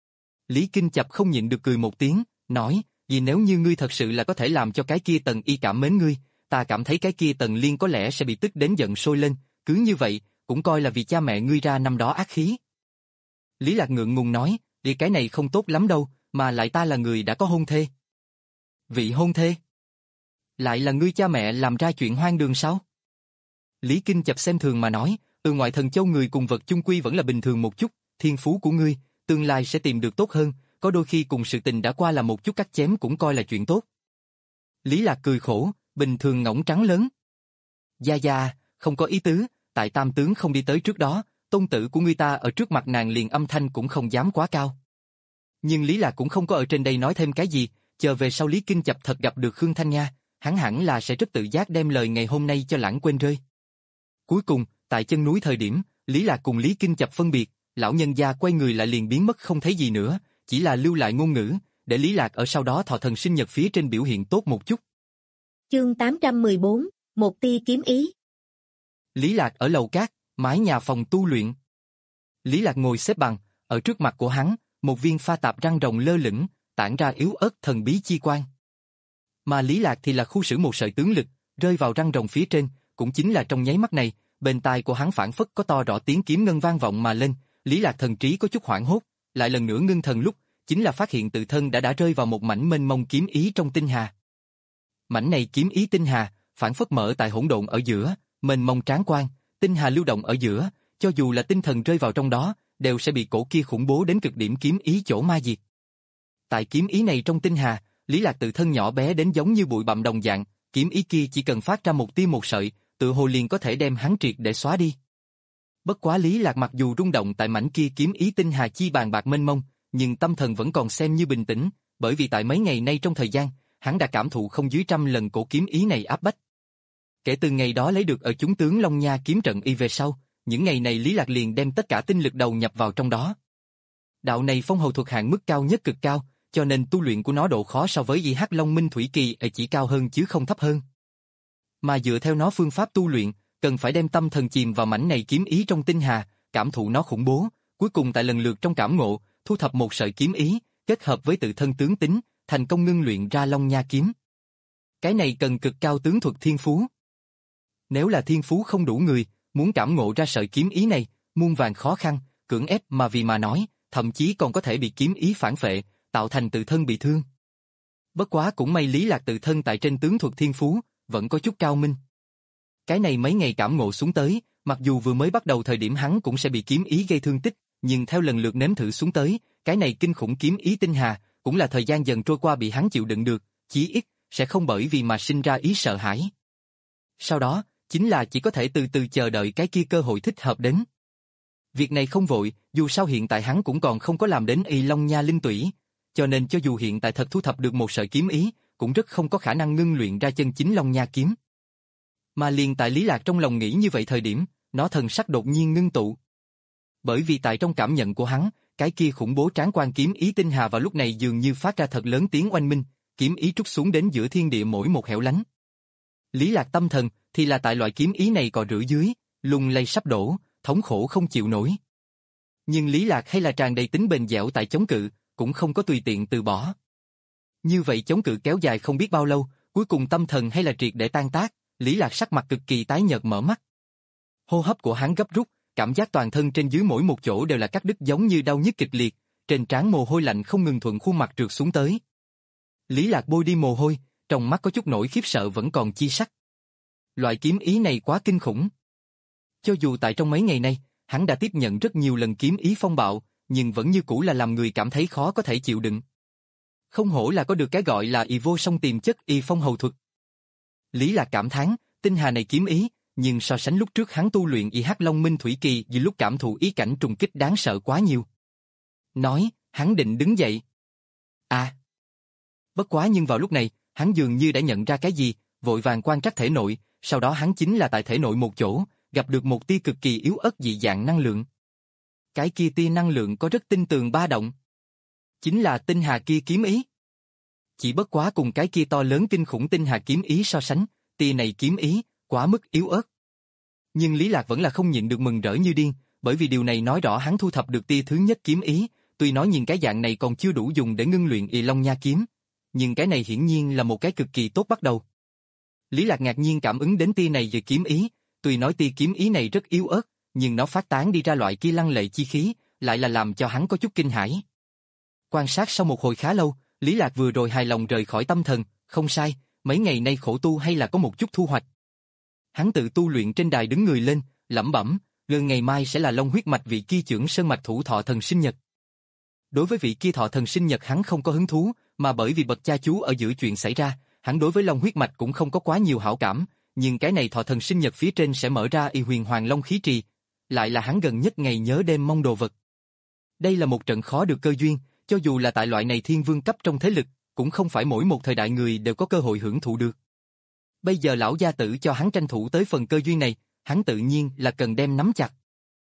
S1: Lý Kinh Chập không nhịn được cười một tiếng, nói, "Vì nếu như ngươi thật sự là có thể làm cho cái kia Tần Y cảm mến ngươi, ta cảm thấy cái kia Tần Liên có lẽ sẽ bị tức đến giận sôi lên, cứ như vậy, cũng coi là vì cha mẹ ngươi ra năm đó ác khí." Lý Lạc ngượng ngùng nói, "Vì cái này không tốt lắm đâu, mà lại ta là người đã có hôn thê." "Vị hôn thê? Lại là ngươi cha mẹ làm ra chuyện hoang đường sao?" Lý Kinh Chập xem thường mà nói, "Ừ ngoại thần châu người cùng vật chung quy vẫn là bình thường một chút, thiên phú của ngươi, tương lai sẽ tìm được tốt hơn, có đôi khi cùng sự tình đã qua là một chút cắt chém cũng coi là chuyện tốt." Lý Lạc cười khổ, bình thường ngỗng trắng lớn. "Gia Gia, không có ý tứ, tại tam tướng không đi tới trước đó, tôn tử của ngươi ta ở trước mặt nàng liền âm thanh cũng không dám quá cao." Nhưng Lý Lạc cũng không có ở trên đây nói thêm cái gì, chờ về sau Lý Kinh Chập thật gặp được Khương Thanh Nga, hắn hẳn là sẽ rất tự giác đem lời ngày hôm nay cho lãng quên rơi. Cuối cùng, tại chân núi thời điểm, Lý Lạc cùng Lý Kinh Chập phân biệt, lão nhân gia quay người lại liền biến mất không thấy gì nữa, chỉ là lưu lại ngôn ngữ, để Lý Lạc ở sau đó thọ thần sinh nhật phía trên biểu hiện tốt một chút.
S2: Chương tám trăm mười bốn, một tia kiếm ý.
S1: Lý Lạc ở lầu cát, mái nhà phòng tu luyện. Lý Lạc ngồi xếp bằng, ở trước mặt của hắn, một viên pha tạp răng rồng lơ lửng, tản ra yếu ớt thần bí chi quang. Mà Lý Lạc thì là khu xử một sợi tướng lực, rơi vào răng rồng phía trên, cũng chính là trong nháy mắt này, bên tai của hắn phảng phất có to rõ tiếng kiếm ngân vang vọng mà lên, Lý Lạc thần trí có chút hoảng hốt, lại lần nữa ngưng thần lúc, chính là phát hiện tự thân đã đã rơi vào một mảnh mênh mông kiếm ý trong tinh hà. Mảnh này kiếm ý tinh hà, phảng phất mở tại hỗn độn ở giữa, mênh mông tráng quang, tinh hà lưu động ở giữa, cho dù là tinh thần rơi vào trong đó, đều sẽ bị cổ kia khủng bố đến cực điểm kiếm ý chỗ ma diệt. Tại kiếm ý này trong tinh hà, Lý Lạc tự thân nhỏ bé đến giống như bụi bặm đồng dạng, kiếm ý kia chỉ cần phát ra một tia một sợi, tự hồ liền có thể đem hắn triệt để xóa đi. Bất quá Lý Lạc mặc dù rung động tại mảnh kia kiếm ý tinh hà chi bàn bạc mênh mông, nhưng tâm thần vẫn còn xem như bình tĩnh, bởi vì tại mấy ngày nay trong thời gian, hắn đã cảm thụ không dưới trăm lần cổ kiếm ý này áp bách. Kể từ ngày đó lấy được ở chúng tướng Long Nha kiếm trận y về sau, những ngày này Lý Lạc liền đem tất cả tinh lực đầu nhập vào trong đó. Đạo này phong hầu thuật hạng mức cao nhất cực cao, cho nên tu luyện của nó độ khó so với Y Hắc Long Minh Thủy Kỳ ấy chỉ cao hơn chứ không thấp hơn. Mà dựa theo nó phương pháp tu luyện, cần phải đem tâm thần chìm vào mảnh này kiếm ý trong tinh hà, cảm thụ nó khủng bố, cuối cùng tại lần lượt trong cảm ngộ, thu thập một sợi kiếm ý, kết hợp với tự thân tướng tính, thành công ngưng luyện ra Long Nha kiếm. Cái này cần cực cao tướng thuật thiên phú. Nếu là thiên phú không đủ người, muốn cảm ngộ ra sợi kiếm ý này, muôn vàn khó khăn, cưỡng ép mà vì mà nói, thậm chí còn có thể bị kiếm ý phản phệ, tạo thành tự thân bị thương. Bất quá cũng may Lý Lạc tự thân tại trên tướng thuật thiên phú, vẫn có chút cao minh. Cái này mấy ngày cảm ngộ xuống tới, mặc dù vừa mới bắt đầu thời điểm hắn cũng sẽ bị kiếm ý gây thương tích, nhưng theo lần lượt nếm thử xuống tới, cái này kinh khủng kiếm ý tinh hà, cũng là thời gian dần trôi qua bị hắn chịu đựng được, chí ít, sẽ không bởi vì mà sinh ra ý sợ hãi. Sau đó, chính là chỉ có thể từ từ chờ đợi cái kia cơ hội thích hợp đến. Việc này không vội, dù sao hiện tại hắn cũng còn không có làm đến y Long Nha linh tủy, cho nên cho dù hiện tại thật thu thập được một sợi kiếm ý, cũng rất không có khả năng ngưng luyện ra chân chính Long Nha kiếm. Mà liền tại Lý Lạc trong lòng nghĩ như vậy thời điểm, nó thần sắc đột nhiên ngưng tụ. Bởi vì tại trong cảm nhận của hắn, cái kia khủng bố tráng quan kiếm ý tinh hà vào lúc này dường như phát ra thật lớn tiếng oanh minh, kiếm ý trút xuống đến giữa thiên địa mỗi một hẻo lánh. Lý Lạc tâm thần thì là tại loại kiếm ý này cò rửa dưới, lung lay sắp đổ, thống khổ không chịu nổi. Nhưng Lý Lạc hay là tràn đầy tính bền dẻo tại chống cự, cũng không có tùy tiện từ bỏ. Như vậy chống cự kéo dài không biết bao lâu, cuối cùng tâm thần hay là triệt để tan tác, Lý Lạc sắc mặt cực kỳ tái nhợt mở mắt. Hô hấp của hắn gấp rút, cảm giác toàn thân trên dưới mỗi một chỗ đều là cắt đứt giống như đau nhức kịch liệt, trên trán mồ hôi lạnh không ngừng thuận khuôn mặt trượt xuống tới. Lý Lạc bôi đi mồ hôi, trong mắt có chút nỗi khiếp sợ vẫn còn chi sắc. Loại kiếm ý này quá kinh khủng. Cho dù tại trong mấy ngày nay, hắn đã tiếp nhận rất nhiều lần kiếm ý phong bạo, nhưng vẫn như cũ là làm người cảm thấy khó có thể chịu đựng. Không hổ là có được cái gọi là y vô song tiềm chất y phong hầu thuật. Lý Lạc cảm thán, tinh hà này kiếm ý, nhưng so sánh lúc trước hắn tu luyện y hắc long minh thủy kỳ vì lúc cảm thụ ý cảnh trùng kích đáng sợ quá nhiều. Nói, hắn định đứng dậy. À! Bất quá nhưng vào lúc này, hắn dường như đã nhận ra cái gì, vội vàng quan trắc thể nội, sau đó hắn chính là tại thể nội một chỗ, gặp được một tia cực kỳ yếu ớt dị dạng năng lượng. Cái kia tia năng lượng có rất tinh tường ba động. Chính là tinh hà kia kiếm ý. Chỉ bất quá cùng cái kia to lớn kinh khủng tinh hà kiếm ý so sánh, tia này kiếm ý, quá mức yếu ớt. Nhưng Lý Lạc vẫn là không nhịn được mừng rỡ như điên, bởi vì điều này nói rõ hắn thu thập được tia thứ nhất kiếm ý, tuy nói nhìn cái dạng này còn chưa đủ dùng để ngưng luyện y Long Nha kiếm, nhưng cái này hiển nhiên là một cái cực kỳ tốt bắt đầu. Lý Lạc ngạc nhiên cảm ứng đến tia này về kiếm ý, tuy nói tia kiếm ý này rất yếu ớt, nhưng nó phát tán đi ra loại kia lăng lệ chi khí, lại là làm cho hắn có chút kinh hãi. Quan sát sau một hồi khá lâu, Lý Lạc vừa rồi hài lòng rời khỏi tâm thần, không sai, mấy ngày nay khổ tu hay là có một chút thu hoạch. Hắn tự tu luyện trên đài đứng người lên, lẩm bẩm, gần ngày mai sẽ là Long huyết mạch vị kia trưởng sơn mạch thủ thọ thần sinh nhật. Đối với vị kia thọ thần sinh nhật hắn không có hứng thú, mà bởi vì bậc cha chú ở giữa chuyện xảy ra, hắn đối với Long huyết mạch cũng không có quá nhiều hảo cảm, nhưng cái này thọ thần sinh nhật phía trên sẽ mở ra y huyền hoàng long khí trì, lại là hắn gần nhất ngày nhớ đêm mong đồ vật. Đây là một trận khó được cơ duyên, cho dù là tại loại này thiên vương cấp trong thế lực, cũng không phải mỗi một thời đại người đều có cơ hội hưởng thụ được. Bây giờ lão gia tử cho hắn tranh thủ tới phần cơ duyên này, hắn tự nhiên là cần đem nắm chặt.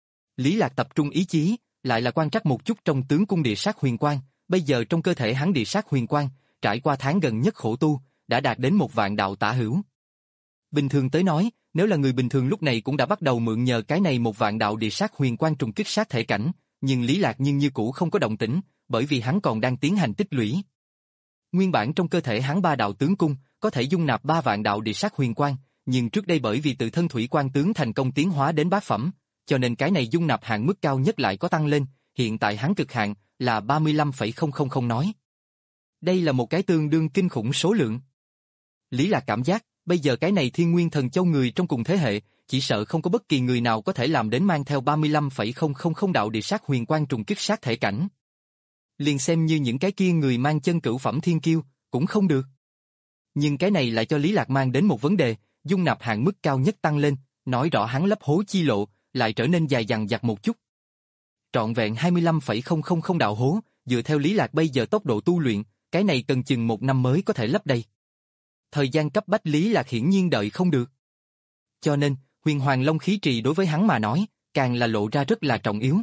S1: Lý Lạc tập trung ý chí, lại là quan trắc một chút trong tướng cung địa sát huyền quang, bây giờ trong cơ thể hắn địa sát huyền quang, trải qua tháng gần nhất khổ tu, đã đạt đến một vạn đạo tả hữu. Bình thường tới nói, nếu là người bình thường lúc này cũng đã bắt đầu mượn nhờ cái này một vạn đạo địa sát huyền quang trùng kích sát thể cảnh, nhưng Lý Lạc nhưng như cũ không có động tĩnh, bởi vì hắn còn đang tiến hành tích lũy. Nguyên bản trong cơ thể hắn ba đạo tướng cung, có thể dung nạp ba vạn đạo địa sát huyền quang, nhưng trước đây bởi vì tự thân thủy quan tướng thành công tiến hóa đến bát phẩm, cho nên cái này dung nạp hạn mức cao nhất lại có tăng lên, hiện tại hắn cực hạn là ba mươi lăm phẩy không không không nói. Đây là một cái tương đương kinh khủng số lượng. Lý Lạc cảm giác, bây giờ cái này Thiên Nguyên Thần Châu người trong cùng thế hệ, chỉ sợ không có bất kỳ người nào có thể làm đến mang theo ba mươi lăm phẩy không không không đạo địa sát huyền quang trùng kích sát thể cảnh. Liền xem như những cái kia người mang chân cửu phẩm thiên kiêu, cũng không được. Nhưng cái này lại cho Lý Lạc mang đến một vấn đề, dung nạp hạn mức cao nhất tăng lên, nói rõ hắn lấp hố chi lộ, lại trở nên dài dằng dặc một chút. Trọn vẹn hai mươi lăm phẩy không không không đạo hố, dựa theo Lý Lạc bây giờ tốc độ tu luyện, cái này cần chừng một năm mới có thể lấp đầy. Thời gian cấp bách Lý Lạc hiển nhiên đợi không được. Cho nên, huyền hoàng long khí trì đối với hắn mà nói, càng là lộ ra rất là trọng yếu.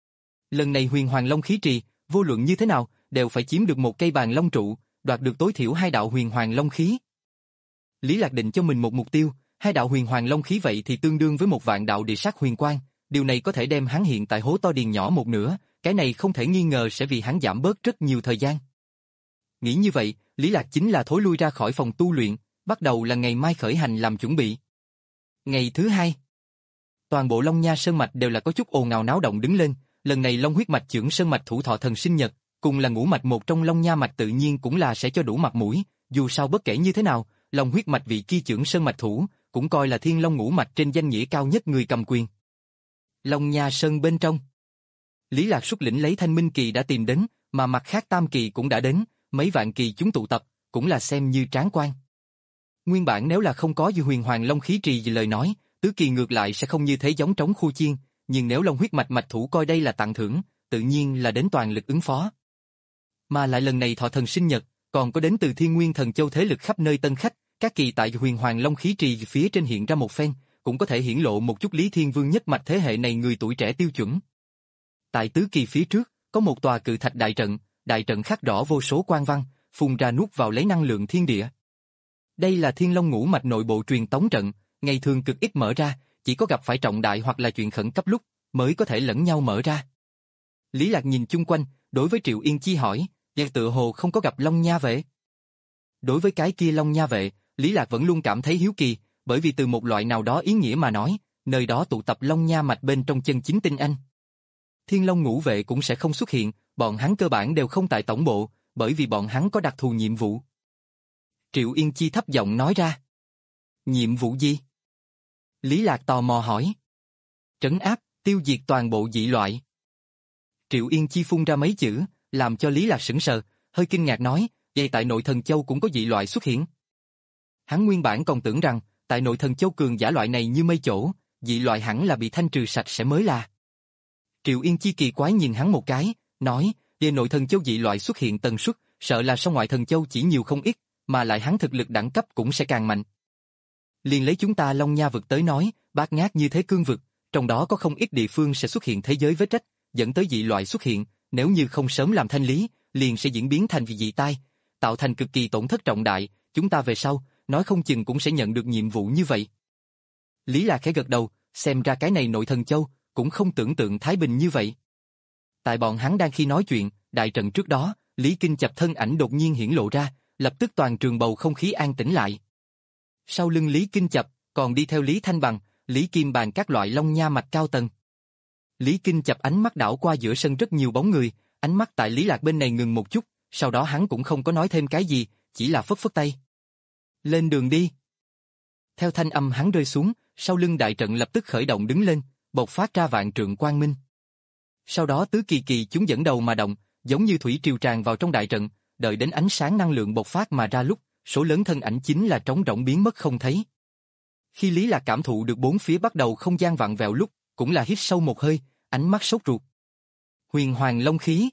S1: Lần này huyền hoàng long khí trì, vô luận như thế nào, đều phải chiếm được một cây bàn long trụ, đoạt được tối thiểu hai đạo huyền hoàng long khí. Lý Lạc định cho mình một mục tiêu, hai đạo huyền hoàng long khí vậy thì tương đương với một vạn đạo địa sát huyền quang, điều này có thể đem hắn hiện tại hố to điền nhỏ một nửa, cái này không thể nghi ngờ sẽ vì hắn giảm bớt rất nhiều thời gian. Nghĩ như vậy, Lý Lạc chính là thối lui ra khỏi phòng tu luyện, bắt đầu là ngày mai khởi hành làm chuẩn bị. Ngày thứ hai, toàn bộ Long Nha Sơn Mạch đều là có chút ồn ào náo động đứng lên, lần này Long huyết mạch trưởng Sơn Mạch thủ thọ thần sinh nhật, cùng là ngũ mạch một trong Long Nha mạch tự nhiên cũng là sẽ cho đủ mặt mũi, dù sao bất kể như thế nào, Long huyết mạch vị kia trưởng Sơn Mạch thủ, cũng coi là thiên long ngũ mạch trên danh nghĩa cao nhất người cầm quyền. Long Nha Sơn bên trong, Lý Lạc xuất lĩnh lấy Thanh Minh Kỳ đã tìm đến, mà mặt khác Tam Kỳ cũng đã đến, mấy vạn kỳ chúng tụ tập, cũng là xem như tráng quan. Nguyên bản nếu là không có Dư Huyền Hoàng Long khí trì gì lời nói, tứ kỳ ngược lại sẽ không như thế giống trống khu chiên, nhưng nếu Long huyết mạch mạch thủ coi đây là tặng thưởng, tự nhiên là đến toàn lực ứng phó. Mà lại lần này thọ thần sinh nhật, còn có đến từ Thiên Nguyên Thần Châu thế lực khắp nơi tân khách, các kỳ tại Huyền Hoàng Long khí trì phía trên hiện ra một phen, cũng có thể hiển lộ một chút Lý Thiên Vương nhất mạch thế hệ này người tuổi trẻ tiêu chuẩn. Tại tứ kỳ phía trước, có một tòa cự thạch đại trận, đại trận khắc rõ vô số quan văn, phun ra nuốt vào lấy năng lượng thiên địa. Đây là Thiên Long ngũ mạch nội bộ truyền tống trận, ngày thường cực ít mở ra, chỉ có gặp phải trọng đại hoặc là chuyện khẩn cấp lúc mới có thể lẫn nhau mở ra. Lý Lạc nhìn chung quanh, đối với Triệu Yên Chi hỏi, "Giặc tựa hồ không có gặp Long Nha vệ?" Đối với cái kia Long Nha vệ, Lý Lạc vẫn luôn cảm thấy hiếu kỳ, bởi vì từ một loại nào đó ý nghĩa mà nói, nơi đó tụ tập Long Nha mạch bên trong chân chính tinh anh. Thiên Long ngũ vệ cũng sẽ không xuất hiện, bọn hắn cơ bản đều không tại tổng bộ, bởi vì bọn hắn có đặc thù nhiệm vụ. Triệu Yên Chi thấp giọng nói ra. Nhiệm vụ gì? Lý Lạc tò mò hỏi. Trấn áp, tiêu diệt toàn bộ dị loại. Triệu Yên Chi phun ra mấy chữ, làm cho Lý Lạc sững sờ, hơi kinh ngạc nói, vậy tại Nội Thần Châu cũng có dị loại xuất hiện. Hắn nguyên bản còn tưởng rằng, tại Nội Thần Châu cường giả loại này như mây chỗ, dị loại hẳn là bị thanh trừ sạch sẽ mới là. Triệu Yên Chi kỳ quái nhìn hắn một cái, nói, về Nội Thần Châu dị loại xuất hiện tần suất, sợ là sau Ngoại Thần Châu chỉ nhiều không ít, mà lại hắn thực lực đẳng cấp cũng sẽ càng mạnh. Liền lấy chúng ta Long Nha vực tới nói, bát ngát như thế cương vực, trong đó có không ít địa phương sẽ xuất hiện thế giới vết rách, dẫn tới dị loại xuất hiện, nếu như không sớm làm thanh lý, liền sẽ diễn biến thành dị tai, tạo thành cực kỳ tổn thất trọng đại, chúng ta về sau, nói không chừng cũng sẽ nhận được nhiệm vụ như vậy. Lý Lạc khẽ gật đầu, xem ra cái này Nội Thần Châu, cũng không tưởng tượng thái bình như vậy. Tại bọn hắn đang khi nói chuyện, đại trận trước đó, Lý Kinh Chập thân ảnh đột nhiên hiển lộ ra, lập tức toàn trường bầu không khí an tĩnh lại. Sau lưng Lý Kinh Chập, còn đi theo Lý Thanh Bằng, Lý Kim Bàn các loại Long Nha mạch cao tầng. Lý Kinh Chập ánh mắt đảo qua giữa sân rất nhiều bóng người, ánh mắt tại Lý Lạc bên này ngừng một chút, sau đó hắn cũng không có nói thêm cái gì, chỉ là phất phất tay. Lên đường đi. Theo thanh âm hắn rơi xuống, sau lưng đại trận lập tức khởi động đứng lên, bộc phát ra vạn trượng quang minh. Sau đó tứ kỳ kỳ chúng dẫn đầu mà động, giống như thủy triều tràn vào trong đại trận, đợi đến ánh sáng năng lượng bộc phát mà ra lúc, số lớn thân ảnh chính là trống rỗng biến mất không thấy. Khi Lý Lạc cảm thụ được bốn phía bắt đầu không gian vặn vẹo lúc, cũng là hít sâu một hơi, ánh mắt sốt ruột. Huyền Hoàng Long khí.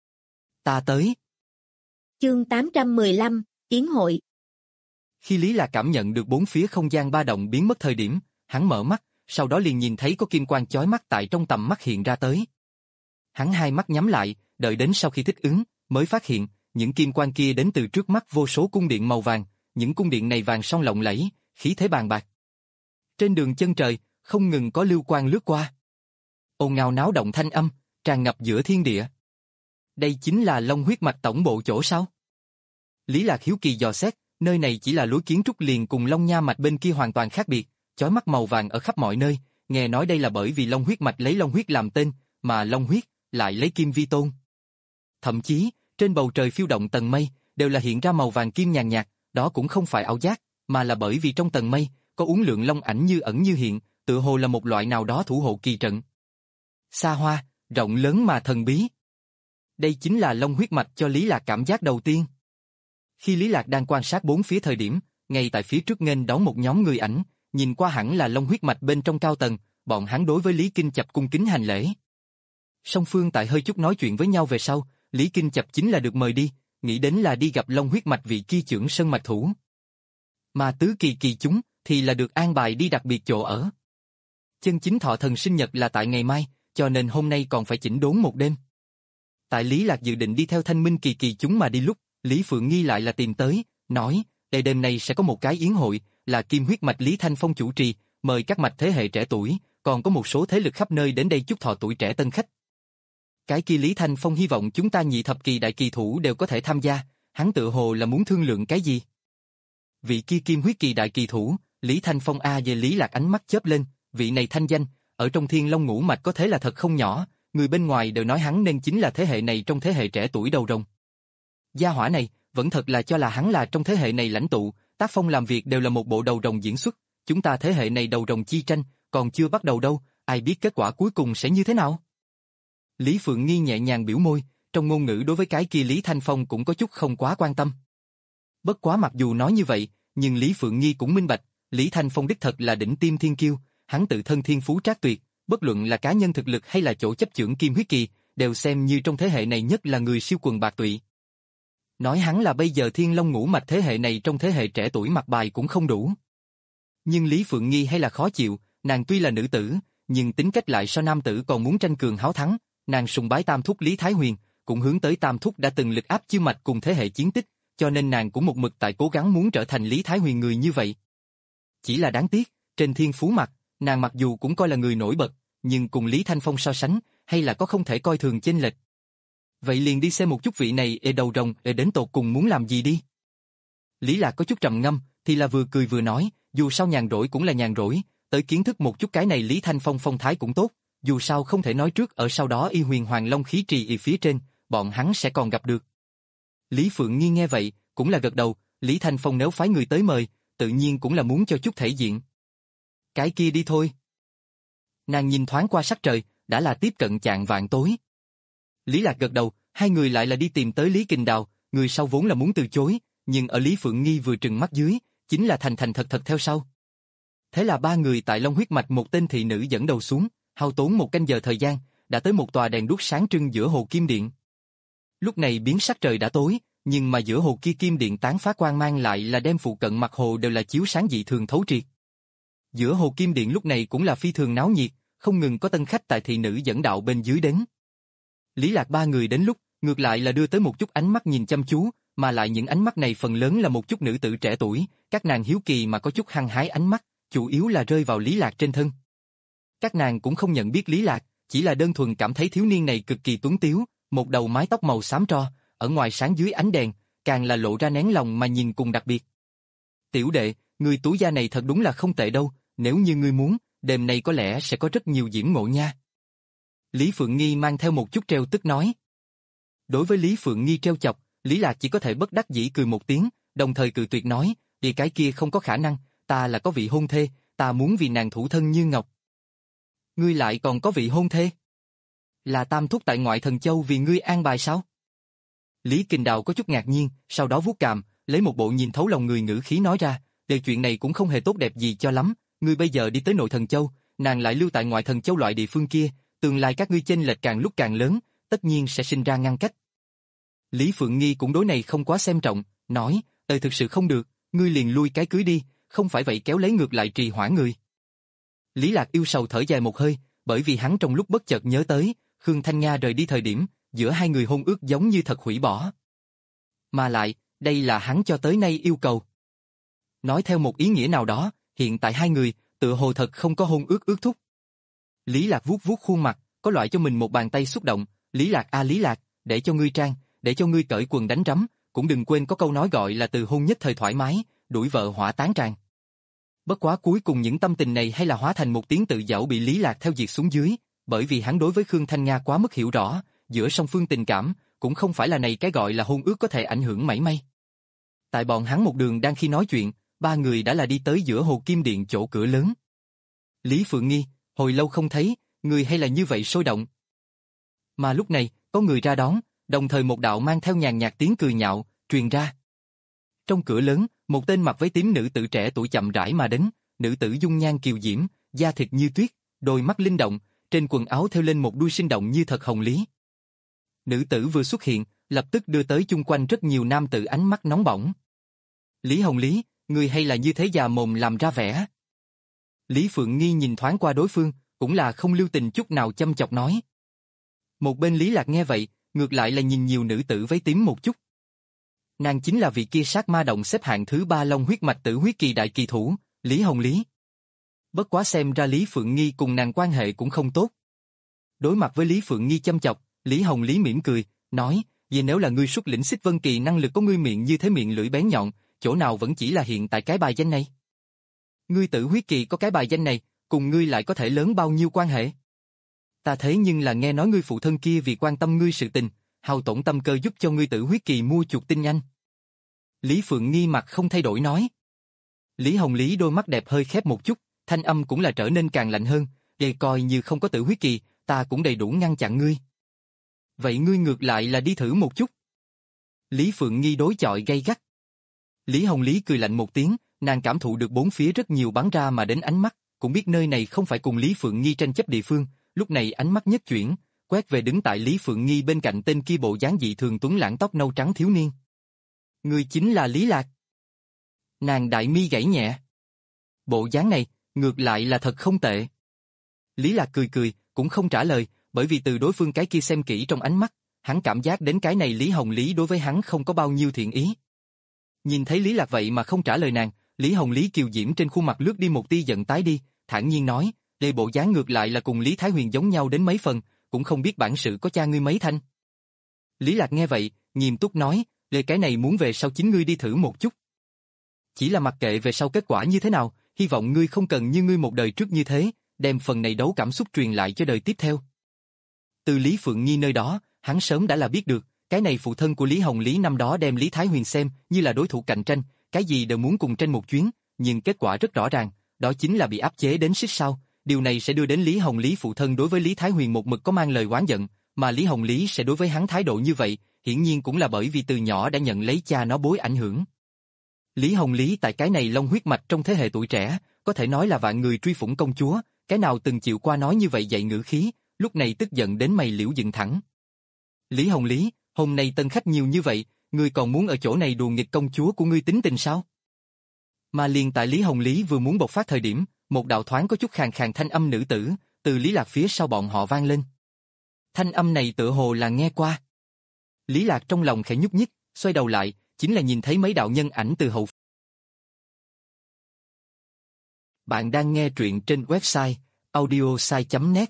S1: Ta tới.
S2: Chương tám trăm mười lăm, Yến hội.
S1: Khi Lý Lạc cảm nhận được bốn phía không gian ba động biến mất thời điểm, hắn mở mắt, sau đó liền nhìn thấy có kim quang chói mắt tại trong tầm mắt hiện ra tới. Hắn hai mắt nhắm lại, đợi đến sau khi thích ứng, mới phát hiện, những kim quang kia đến từ trước mắt vô số cung điện màu vàng, những cung điện này vàng son lộng lẫy, khí thế bàn bạc. Trên đường chân trời, không ngừng có lưu quang lướt qua. Ồn ào náo động thanh âm, tràn ngập giữa thiên địa. Đây chính là Long huyết mạch tổng bộ chỗ sao? Lý Lạc hiếu kỳ dò xét, nơi này chỉ là lối kiến trúc liền cùng Long Nha mạch bên kia hoàn toàn khác biệt, chói mắt màu vàng ở khắp mọi nơi, nghe nói đây là bởi vì Long huyết mạch lấy Long huyết làm tên, mà Long huyết lại lấy kim vi tôn. Thậm chí, trên bầu trời phiêu động tầng mây, đều là hiện ra màu vàng kim nhàn nhạt, đó cũng không phải ảo giác, mà là bởi vì trong tầng mây, có uốn lượn long ảnh như ẩn như hiện, tựa hồ là một loại nào đó thủ hộ kỳ trận. Xa hoa, rộng lớn mà thần bí. Đây chính là Long huyết mạch cho Lý Lạc cảm giác đầu tiên. Khi Lý Lạc đang quan sát bốn phía thời điểm, ngay tại phía trước nghênh đón một nhóm người ảnh, nhìn qua hẳn là Long huyết mạch bên trong cao tầng, bọn hắn đối với Lý Kinh Chập cung kính hành lễ. Song phương tại hơi chút nói chuyện với nhau về sau, Lý Kinh Chập chính là được mời đi, nghĩ đến là đi gặp Long huyết mạch vị kia trưởng sơn mạch thủ. Mà tứ kỳ kỳ chúng thì là được an bài đi đặc biệt chỗ ở. Chân chính thọ thần sinh nhật là tại ngày mai, cho nên hôm nay còn phải chỉnh đốn một đêm. Tại Lý Lạc dự định đi theo Thanh Minh kỳ kỳ chúng mà đi lúc, Lý Phượng Nghi lại là tìm tới, nói, đây đêm nay sẽ có một cái yến hội, là Kim huyết mạch Lý Thanh Phong chủ trì, mời các mạch thế hệ trẻ tuổi, còn có một số thế lực khắp nơi đến đây chúc thọ tuổi trẻ tân khách. Cái kia Lý Thanh Phong hy vọng chúng ta nhị thập kỳ đại kỳ thủ đều có thể tham gia, hắn tự hồ là muốn thương lượng cái gì? Vị kia kim huyết kỳ đại kỳ thủ, Lý Thanh Phong a về Lý Lạc ánh mắt chớp lên, vị này thanh danh, ở trong Thiên Long ngũ mạch có thế là thật không nhỏ, người bên ngoài đều nói hắn nên chính là thế hệ này trong thế hệ trẻ tuổi đầu rồng. Gia hỏa này, vẫn thật là cho là hắn là trong thế hệ này lãnh tụ, tác phong làm việc đều là một bộ đầu rồng diễn xuất, chúng ta thế hệ này đầu rồng chi tranh, còn chưa bắt đầu đâu, ai biết kết quả cuối cùng sẽ như thế nào? Lý Phượng Nghi nhẹ nhàng biểu môi, trong ngôn ngữ đối với cái kia Lý Thanh Phong cũng có chút không quá quan tâm. Bất quá mặc dù nói như vậy, nhưng Lý Phượng Nghi cũng minh bạch, Lý Thanh Phong đích thật là đỉnh tim thiên kiêu, hắn tự thân thiên phú trác tuyệt, bất luận là cá nhân thực lực hay là chỗ chấp chưởng kim huyết kỳ, đều xem như trong thế hệ này nhất là người siêu quần bạc tụy. Nói hắn là bây giờ Thiên Long ngũ mạch thế hệ này trong thế hệ trẻ tuổi mặt bài cũng không đủ. Nhưng Lý Phượng Nghi hay là khó chịu, nàng tuy là nữ tử, nhưng tính cách lại so nam tử còn muốn tranh cường háo thắng, nàng sùng bái tam thúc Lý Thái Huyền, cũng hướng tới tam thúc đã từng lực áp chiêu mạch cùng thế hệ chiến tích, cho nên nàng cũng một mực tại cố gắng muốn trở thành Lý Thái Huyền người như vậy. Chỉ là đáng tiếc, trên thiên phú mặt, nàng mặc dù cũng coi là người nổi bật, nhưng cùng Lý Thanh Phong so sánh, hay là có không thể coi thường chênh lệch. Vậy liền đi xem một chút vị này ê đầu rồng ê đến tột cùng muốn làm gì đi. Lý Lạc có chút trầm ngâm, thì là vừa cười vừa nói, dù sao nhàn rỗi cũng là nhàn rỗi, tới kiến thức một chút cái này Lý Thanh Phong phong thái cũng tốt, dù sao không thể nói trước ở sau đó y huyền hoàng long khí trì y phía trên, bọn hắn sẽ còn gặp được. Lý Phượng Nghi nghe vậy, cũng là gật đầu, Lý Thanh Phong nếu phái người tới mời, tự nhiên cũng là muốn cho chút thể diện. Cái kia đi thôi. Nàng nhìn thoáng qua sắc trời, đã là tiếp cận chạng vạng tối. Lý Lạc gật đầu, hai người lại là đi tìm tới Lý Kình Đào, người sau vốn là muốn từ chối, nhưng ở Lý Phượng Nghi vừa trừng mắt dưới, chính là thành thành thật thật theo sau. Thế là ba người tại Long huyết mạch một tên thị nữ dẫn đầu xuống, hao tốn một canh giờ thời gian, đã tới một tòa đèn đuốc sáng trưng giữa hồ kim điện. Lúc này biến sắc trời đã tối, nhưng mà giữa hồ kia kim điện tán phá quang mang lại là đem phụ cận mặt hồ đều là chiếu sáng dị thường thấu triệt. Giữa hồ kim điện lúc này cũng là phi thường náo nhiệt, không ngừng có tân khách tại thị nữ dẫn đạo bên dưới đến. Lý Lạc ba người đến lúc, ngược lại là đưa tới một chút ánh mắt nhìn chăm chú, mà lại những ánh mắt này phần lớn là một chút nữ tử trẻ tuổi, các nàng hiếu kỳ mà có chút hăng hái ánh mắt, chủ yếu là rơi vào Lý Lạc trên thân. Các nàng cũng không nhận biết Lý Lạc, chỉ là đơn thuần cảm thấy thiếu niên này cực kỳ tuấn tiếu, một đầu mái tóc màu xám tro, ở ngoài sáng dưới ánh đèn, càng là lộ ra nén lòng mà nhìn cùng đặc biệt. Tiểu đệ, người tú gia này thật đúng là không tệ đâu, nếu như ngươi muốn, đêm nay có lẽ sẽ có rất nhiều diễm ngộ nha. Lý Phượng Nghi mang theo một chút trêu tức nói. Đối với Lý Phượng Nghi trêu chọc, Lý Lạc chỉ có thể bất đắc dĩ cười một tiếng, đồng thời cự tuyệt nói, vì cái kia không có khả năng, ta là có vị hôn thê, ta muốn vì nàng thủ thân như ngọc. Ngươi lại còn có vị hôn thê? Là tam thúc tại ngoại thần châu vì ngươi an bài sao? Lý Kình Đào có chút ngạc nhiên, sau đó vuốt cằm, lấy một bộ nhìn thấu lòng người ngữ khí nói ra, điều chuyện này cũng không hề tốt đẹp gì cho lắm, ngươi bây giờ đi tới nội thần châu, nàng lại lưu tại ngoại thần châu loại địa phương kia, tương lai các ngươi chênh lệch càng lúc càng lớn, tất nhiên sẽ sinh ra ngăn cách. Lý Phượng Nghi cũng đối này không quá xem trọng, nói, ơi thực sự không được, ngươi liền lui cái cưới đi, không phải vậy kéo lấy ngược lại trì hoãn người. Lý Lạc yêu sầu thở dài một hơi, bởi vì hắn trong lúc bất chợt nhớ tới, Khương Thanh Nga rời đi thời điểm, giữa hai người hôn ước giống như thật hủy bỏ. Mà lại, đây là hắn cho tới nay yêu cầu. Nói theo một ý nghĩa nào đó, hiện tại hai người, tựa hồ thật không có hôn ước ước thúc. Lý Lạc vuốt vuốt khuôn mặt, có loại cho mình một bàn tay xúc động, Lý Lạc a Lý Lạc, để cho ngươi trang, để cho ngươi cởi quần đánh rắm, cũng đừng quên có câu nói gọi là từ hôn nhất thời thoải mái, đuổi vợ hỏa táng tràng. Bất quá cuối cùng những tâm tình này hay là hóa thành một tiếng tự giễu bị Lý Lạc theo diệt xuống dưới, bởi vì hắn đối với Khương Thanh Nga quá mức hiểu rõ, giữa song phương tình cảm, cũng không phải là này cái gọi là hôn ước có thể ảnh hưởng mảy may. Tại bọn hắn một đường đang khi nói chuyện, ba người đã là đi tới giữa hồ kim điện chỗ cửa lớn. Lý Phượng Nghi, hồi lâu không thấy, người hay là như vậy sôi động. Mà lúc này, có người ra đón, đồng thời một đạo mang theo nhàn nhạt tiếng cười nhạo, truyền ra. Trong cửa lớn, một tên mặc váy tím nữ tử trẻ tuổi chậm rãi mà đến, nữ tử dung nhan kiều diễm, da thịt như tuyết, đôi mắt linh động, trên quần áo thêu lên một đuôi sinh động như thật hồng lý. Nữ tử vừa xuất hiện, lập tức đưa tới chung quanh rất nhiều nam tử ánh mắt nóng bỏng. Lý Hồng Lý, người hay là như thế già mồm làm ra vẻ. Lý Phượng Nghi nhìn thoáng qua đối phương, cũng là không lưu tình chút nào châm chọc nói. Một bên Lý Lạc nghe vậy, ngược lại là nhìn nhiều nữ tử váy tím một chút. Nàng chính là vị kia sát ma động xếp hạng thứ ba long huyết mạch tử huyết kỳ đại kỳ thủ, Lý Hồng Lý. Bất quá xem ra Lý Phượng Nghi cùng nàng quan hệ cũng không tốt. Đối mặt với Lý Phượng Nghi châm chọc, Lý Hồng Lý mỉm cười, nói, vì nếu là ngươi xuất lĩnh Xích Vân Kỳ năng lực có ngươi miệng như thế miệng lưỡi bén nhọn, chỗ nào vẫn chỉ là hiện tại cái bài danh này. Ngươi Tử Huyết Kỳ có cái bài danh này, cùng ngươi lại có thể lớn bao nhiêu quan hệ? Ta thế nhưng là nghe nói ngươi phụ thân kia vì quan tâm ngươi sự tình, hao tổn tâm cơ giúp cho ngươi Tử Huyết Kỳ mua chuộc tinh anh. Lý Phượng Nghi mặt không thay đổi nói. Lý Hồng Lý đôi mắt đẹp hơi khép một chút, thanh âm cũng là trở nên càng lạnh hơn, để coi như không có Tử Huyết Kỳ, ta cũng đầy đủ ngăn chặn ngươi. Vậy ngươi ngược lại là đi thử một chút. Lý Phượng Nghi đối chọi gay gắt. Lý Hồng Lý cười lạnh một tiếng, nàng cảm thụ được bốn phía rất nhiều bắn ra mà đến ánh mắt, cũng biết nơi này không phải cùng Lý Phượng Nghi tranh chấp địa phương, lúc này ánh mắt nhất chuyển, quét về đứng tại Lý Phượng Nghi bên cạnh tên kia bộ dáng dị thường tuấn lãng tóc nâu trắng thiếu niên. Người chính là Lý Lạc. Nàng đại mi gãy nhẹ. Bộ dáng này, ngược lại là thật không tệ. Lý Lạc cười cười, cũng không trả lời, bởi vì từ đối phương cái kia xem kỹ trong ánh mắt, hắn cảm giác đến cái này Lý Hồng Lý đối với hắn không có bao nhiêu thiện ý. Nhìn thấy Lý Lạc vậy mà không trả lời nàng, Lý Hồng Lý kiều diễm trên khuôn mặt lướt đi một tia giận tái đi, thản nhiên nói, đây bộ dáng ngược lại là cùng Lý Thái Huyền giống nhau đến mấy phần, cũng không biết bản sự có cha ngươi mấy thanh. Lý Lạc nghe vậy, nghiêm túc nói, để cái này muốn về sau chính ngươi đi thử một chút. Chỉ là mặc kệ về sau kết quả như thế nào, hy vọng ngươi không cần như ngươi một đời trước như thế, đem phần này đấu cảm xúc truyền lại cho đời tiếp theo. Từ Lý Phượng Nhi nơi đó, hắn sớm đã là biết được, cái này phụ thân của Lý Hồng Lý năm đó đem Lý Thái Huyền xem như là đối thủ cạnh tranh, cái gì đều muốn cùng tranh một chuyến, nhưng kết quả rất rõ ràng, đó chính là bị áp chế đến xích sao. Điều này sẽ đưa đến Lý Hồng Lý phụ thân đối với Lý Thái Huyền một mực có mang lời oán giận, mà Lý Hồng Lý sẽ đối với hắn thái độ như vậy, hiển nhiên cũng là bởi vì từ nhỏ đã nhận lấy cha nó bối ảnh hưởng. Lý Hồng Lý tại cái này long huyết mạch trong thế hệ tuổi trẻ, có thể nói là vạn người truy phủng công chúa, cái nào từng chịu qua nói như vậy dạy ngữ khí, lúc này tức giận đến mày liễu dựng thẳng. Lý Hồng Lý, hôm nay tân khách nhiều như vậy, ngươi còn muốn ở chỗ này đùa nghịch công chúa của ngươi tính tình sao? Mà liền tại Lý Hồng Lý vừa muốn bộc phát thời điểm, một đạo thoáng có chút khàn khàn thanh âm nữ tử, từ Lý Lạc phía sau bọn họ vang lên. Thanh âm này tựa hồ là nghe qua. Lý Lạc trong lòng khẽ nhúc nhích, xoay đầu lại, chính là nhìn thấy mấy đạo nhân ảnh từ hậu. Bạn đang nghe truyện trên website audiosai chấm net.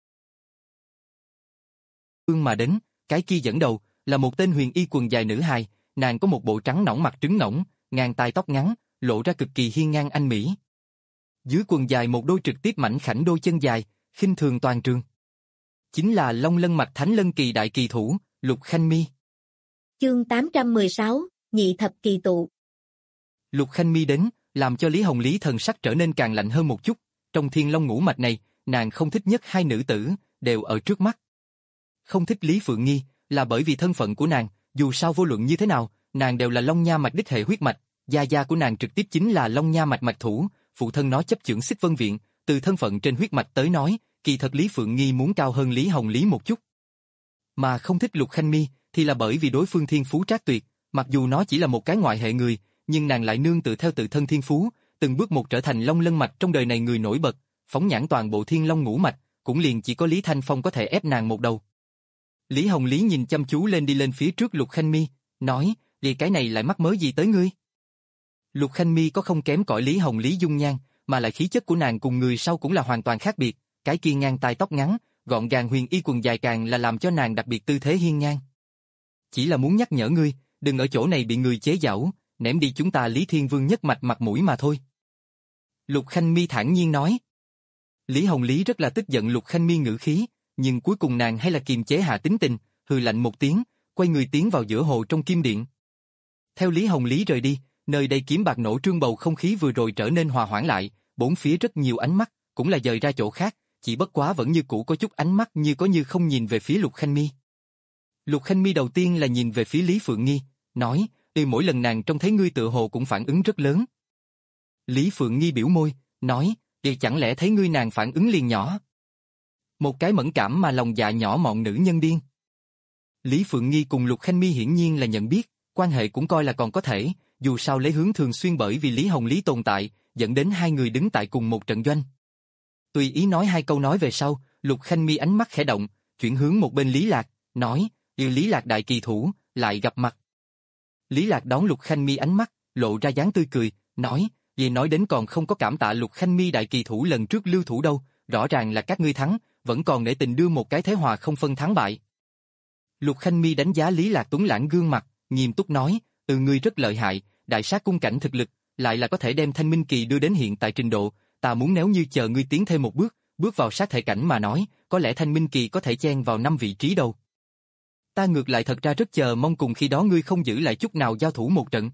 S1: Ương mà đến, cái kia dẫn đầu là một tên huyền y quần dài nữ hài, nàng có một bộ trắng nõn mặt trứng ngỗng, ngàn tai tóc ngắn, lộ ra cực kỳ hiên ngang anh mỹ. Dưới quần dài một đôi trực tiếp mảnh khảnh đôi chân dài, khinh thường toàn trường. Chính là Long Lân Mạch Thánh Lân Kỳ đại kỳ thủ, Lục Khanh Mi.
S2: Chương tám trăm mười sáu, Nhị thập kỳ tụ.
S1: Lục Khanh Mi đến, làm cho Lý Hồng Lý thần sắc trở nên càng lạnh hơn một chút, trong Thiên Long ngũ mạch này, nàng không thích nhất hai nữ tử, đều ở trước mắt. Không thích Lý Phượng Nghi, là bởi vì thân phận của nàng, dù sao vô luận như thế nào, nàng đều là Long Nha mạch đích hệ huyết mạch, gia gia của nàng trực tiếp chính là Long Nha mạch mạch thủ, phụ thân nó chấp chưởng Xích Vân Viện, từ thân phận trên huyết mạch tới nói, kỳ thật Lý Phượng Nghi muốn cao hơn Lý Hồng Lý một chút. Mà không thích Lục Khanh Mi, thì là bởi vì đối phương thiên phú trác tuyệt, mặc dù nó chỉ là một cái ngoại hệ người, nhưng nàng lại nương tự theo tự thân thiên phú, từng bước một trở thành Long Lân mạch trong đời này người nổi bật, phóng nhãn toàn bộ Thiên Long ngũ mạch, cũng liền chỉ có Lý Thanh Phong có thể ép nàng một đầu. Lý Hồng Lý nhìn chăm chú lên đi lên phía trước Lục Khanh Mi, nói, vì cái này lại mắc mớ gì tới ngươi? Lục Khanh Mi có không kém cỏi Lý Hồng Lý dung nhan, mà lại khí chất của nàng cùng người sau cũng là hoàn toàn khác biệt, cái kia ngang tai tóc ngắn, gọn gàng huyền y quần dài càng là làm cho nàng đặc biệt tư thế hiên ngang. Chỉ là muốn nhắc nhở ngươi, đừng ở chỗ này bị người chế giễu, ném đi chúng ta Lý Thiên Vương nhất mạch mặt mũi mà thôi. Lục Khanh Mi thản nhiên nói. Lý Hồng Lý rất là tức giận Lục Khanh Mi ngữ khí, nhưng cuối cùng nàng hay là kiềm chế hạ tính tình, hừ lạnh một tiếng, quay người tiến vào giữa hồ trong kim điện. Theo Lý Hồng Lý rời đi, nơi đây kiếm bạc nổ trương bầu không khí vừa rồi trở nên hòa hoãn lại, bốn phía rất nhiều ánh mắt, cũng là dời ra chỗ khác, chỉ bất quá vẫn như cũ có chút ánh mắt như có như không nhìn về phía Lục Khanh Mi. Lục Khanh Mi đầu tiên là nhìn về phía Lý Phượng Nghi, nói, từ mỗi lần nàng trông thấy ngươi tựa hồ cũng phản ứng rất lớn. Lý Phượng Nghi biểu môi, nói, thì chẳng lẽ thấy ngươi nàng phản ứng liền nhỏ? Một cái mẫn cảm mà lòng dạ nhỏ mọn nữ nhân điên. Lý Phượng Nghi cùng Lục Khanh Mi hiển nhiên là nhận biết, quan hệ cũng coi là còn có thể, dù sao lấy hướng thường xuyên bởi vì Lý Hồng Lý tồn tại, dẫn đến hai người đứng tại cùng một trận doanh. Tùy ý nói hai câu nói về sau, Lục Khanh Mi ánh mắt khẽ động, chuyển hướng một bên Lý Lạc, nói, yêu Lý Lạc đại kỳ thủ, lại gặp mặt. Lý Lạc đón Lục Khanh Mi ánh mắt, lộ ra dáng tươi cười, nói, vì nói đến còn không có cảm tạ Lục Khanh Mi đại kỳ thủ lần trước lưu thủ đâu, rõ ràng là các ngươi thắng, vẫn còn để tình đưa một cái thế hòa không phân thắng bại. Lục Khanh Mi đánh giá Lý Lạc tuấn lãng gương mặt, nghiêm túc nói, ừ ngươi rất lợi hại, đại sát cung cảnh thực lực, lại là có thể đem Thanh Minh Kỳ đưa đến hiện tại trình độ, ta muốn nếu như chờ ngươi tiến thêm một bước, bước vào sát thể cảnh mà nói, có lẽ Thanh Minh Kỳ có thể chen vào năm vị trí đầu. Ta ngược lại thật ra rất chờ mong cùng khi đó ngươi không giữ lại chút nào giao thủ một trận.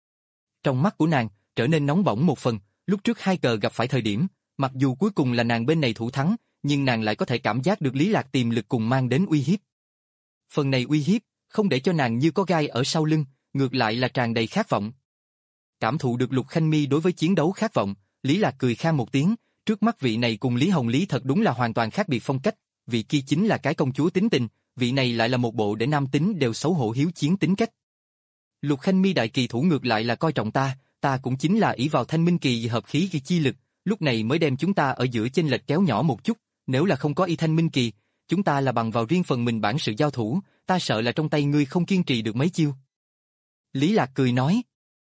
S1: Trong mắt của nàng, trở nên nóng bỏng một phần, lúc trước hai cờ gặp phải thời điểm, mặc dù cuối cùng là nàng bên này thủ thắng, nhưng nàng lại có thể cảm giác được Lý Lạc tiềm lực cùng mang đến uy hiếp. Phần này uy hiếp, không để cho nàng như có gai ở sau lưng, ngược lại là tràn đầy khát vọng. Cảm thụ được Lục Khanh Mi đối với chiến đấu khát vọng, Lý Lạc cười khan một tiếng, trước mắt vị này cùng Lý Hồng Lý thật đúng là hoàn toàn khác biệt phong cách, vị kia chính là cái công chúa tính tình, vị này lại là một bộ để nam tính đều xấu hổ hiếu chiến tính cách. Lục Khanh Mi đại kỳ thủ ngược lại là coi trọng ta, ta cũng chính là ỷ vào Thanh Minh Kỳ hợp khí kỳ chi lực, lúc này mới đem chúng ta ở giữa chênh lệch kéo nhỏ một chút, nếu là không có y Thanh Minh Kỳ, chúng ta là bằng vào riêng phần mình bản sự giao thủ, ta sợ là trong tay ngươi không kiên trì được mấy chiêu. Lý Lạc cười nói.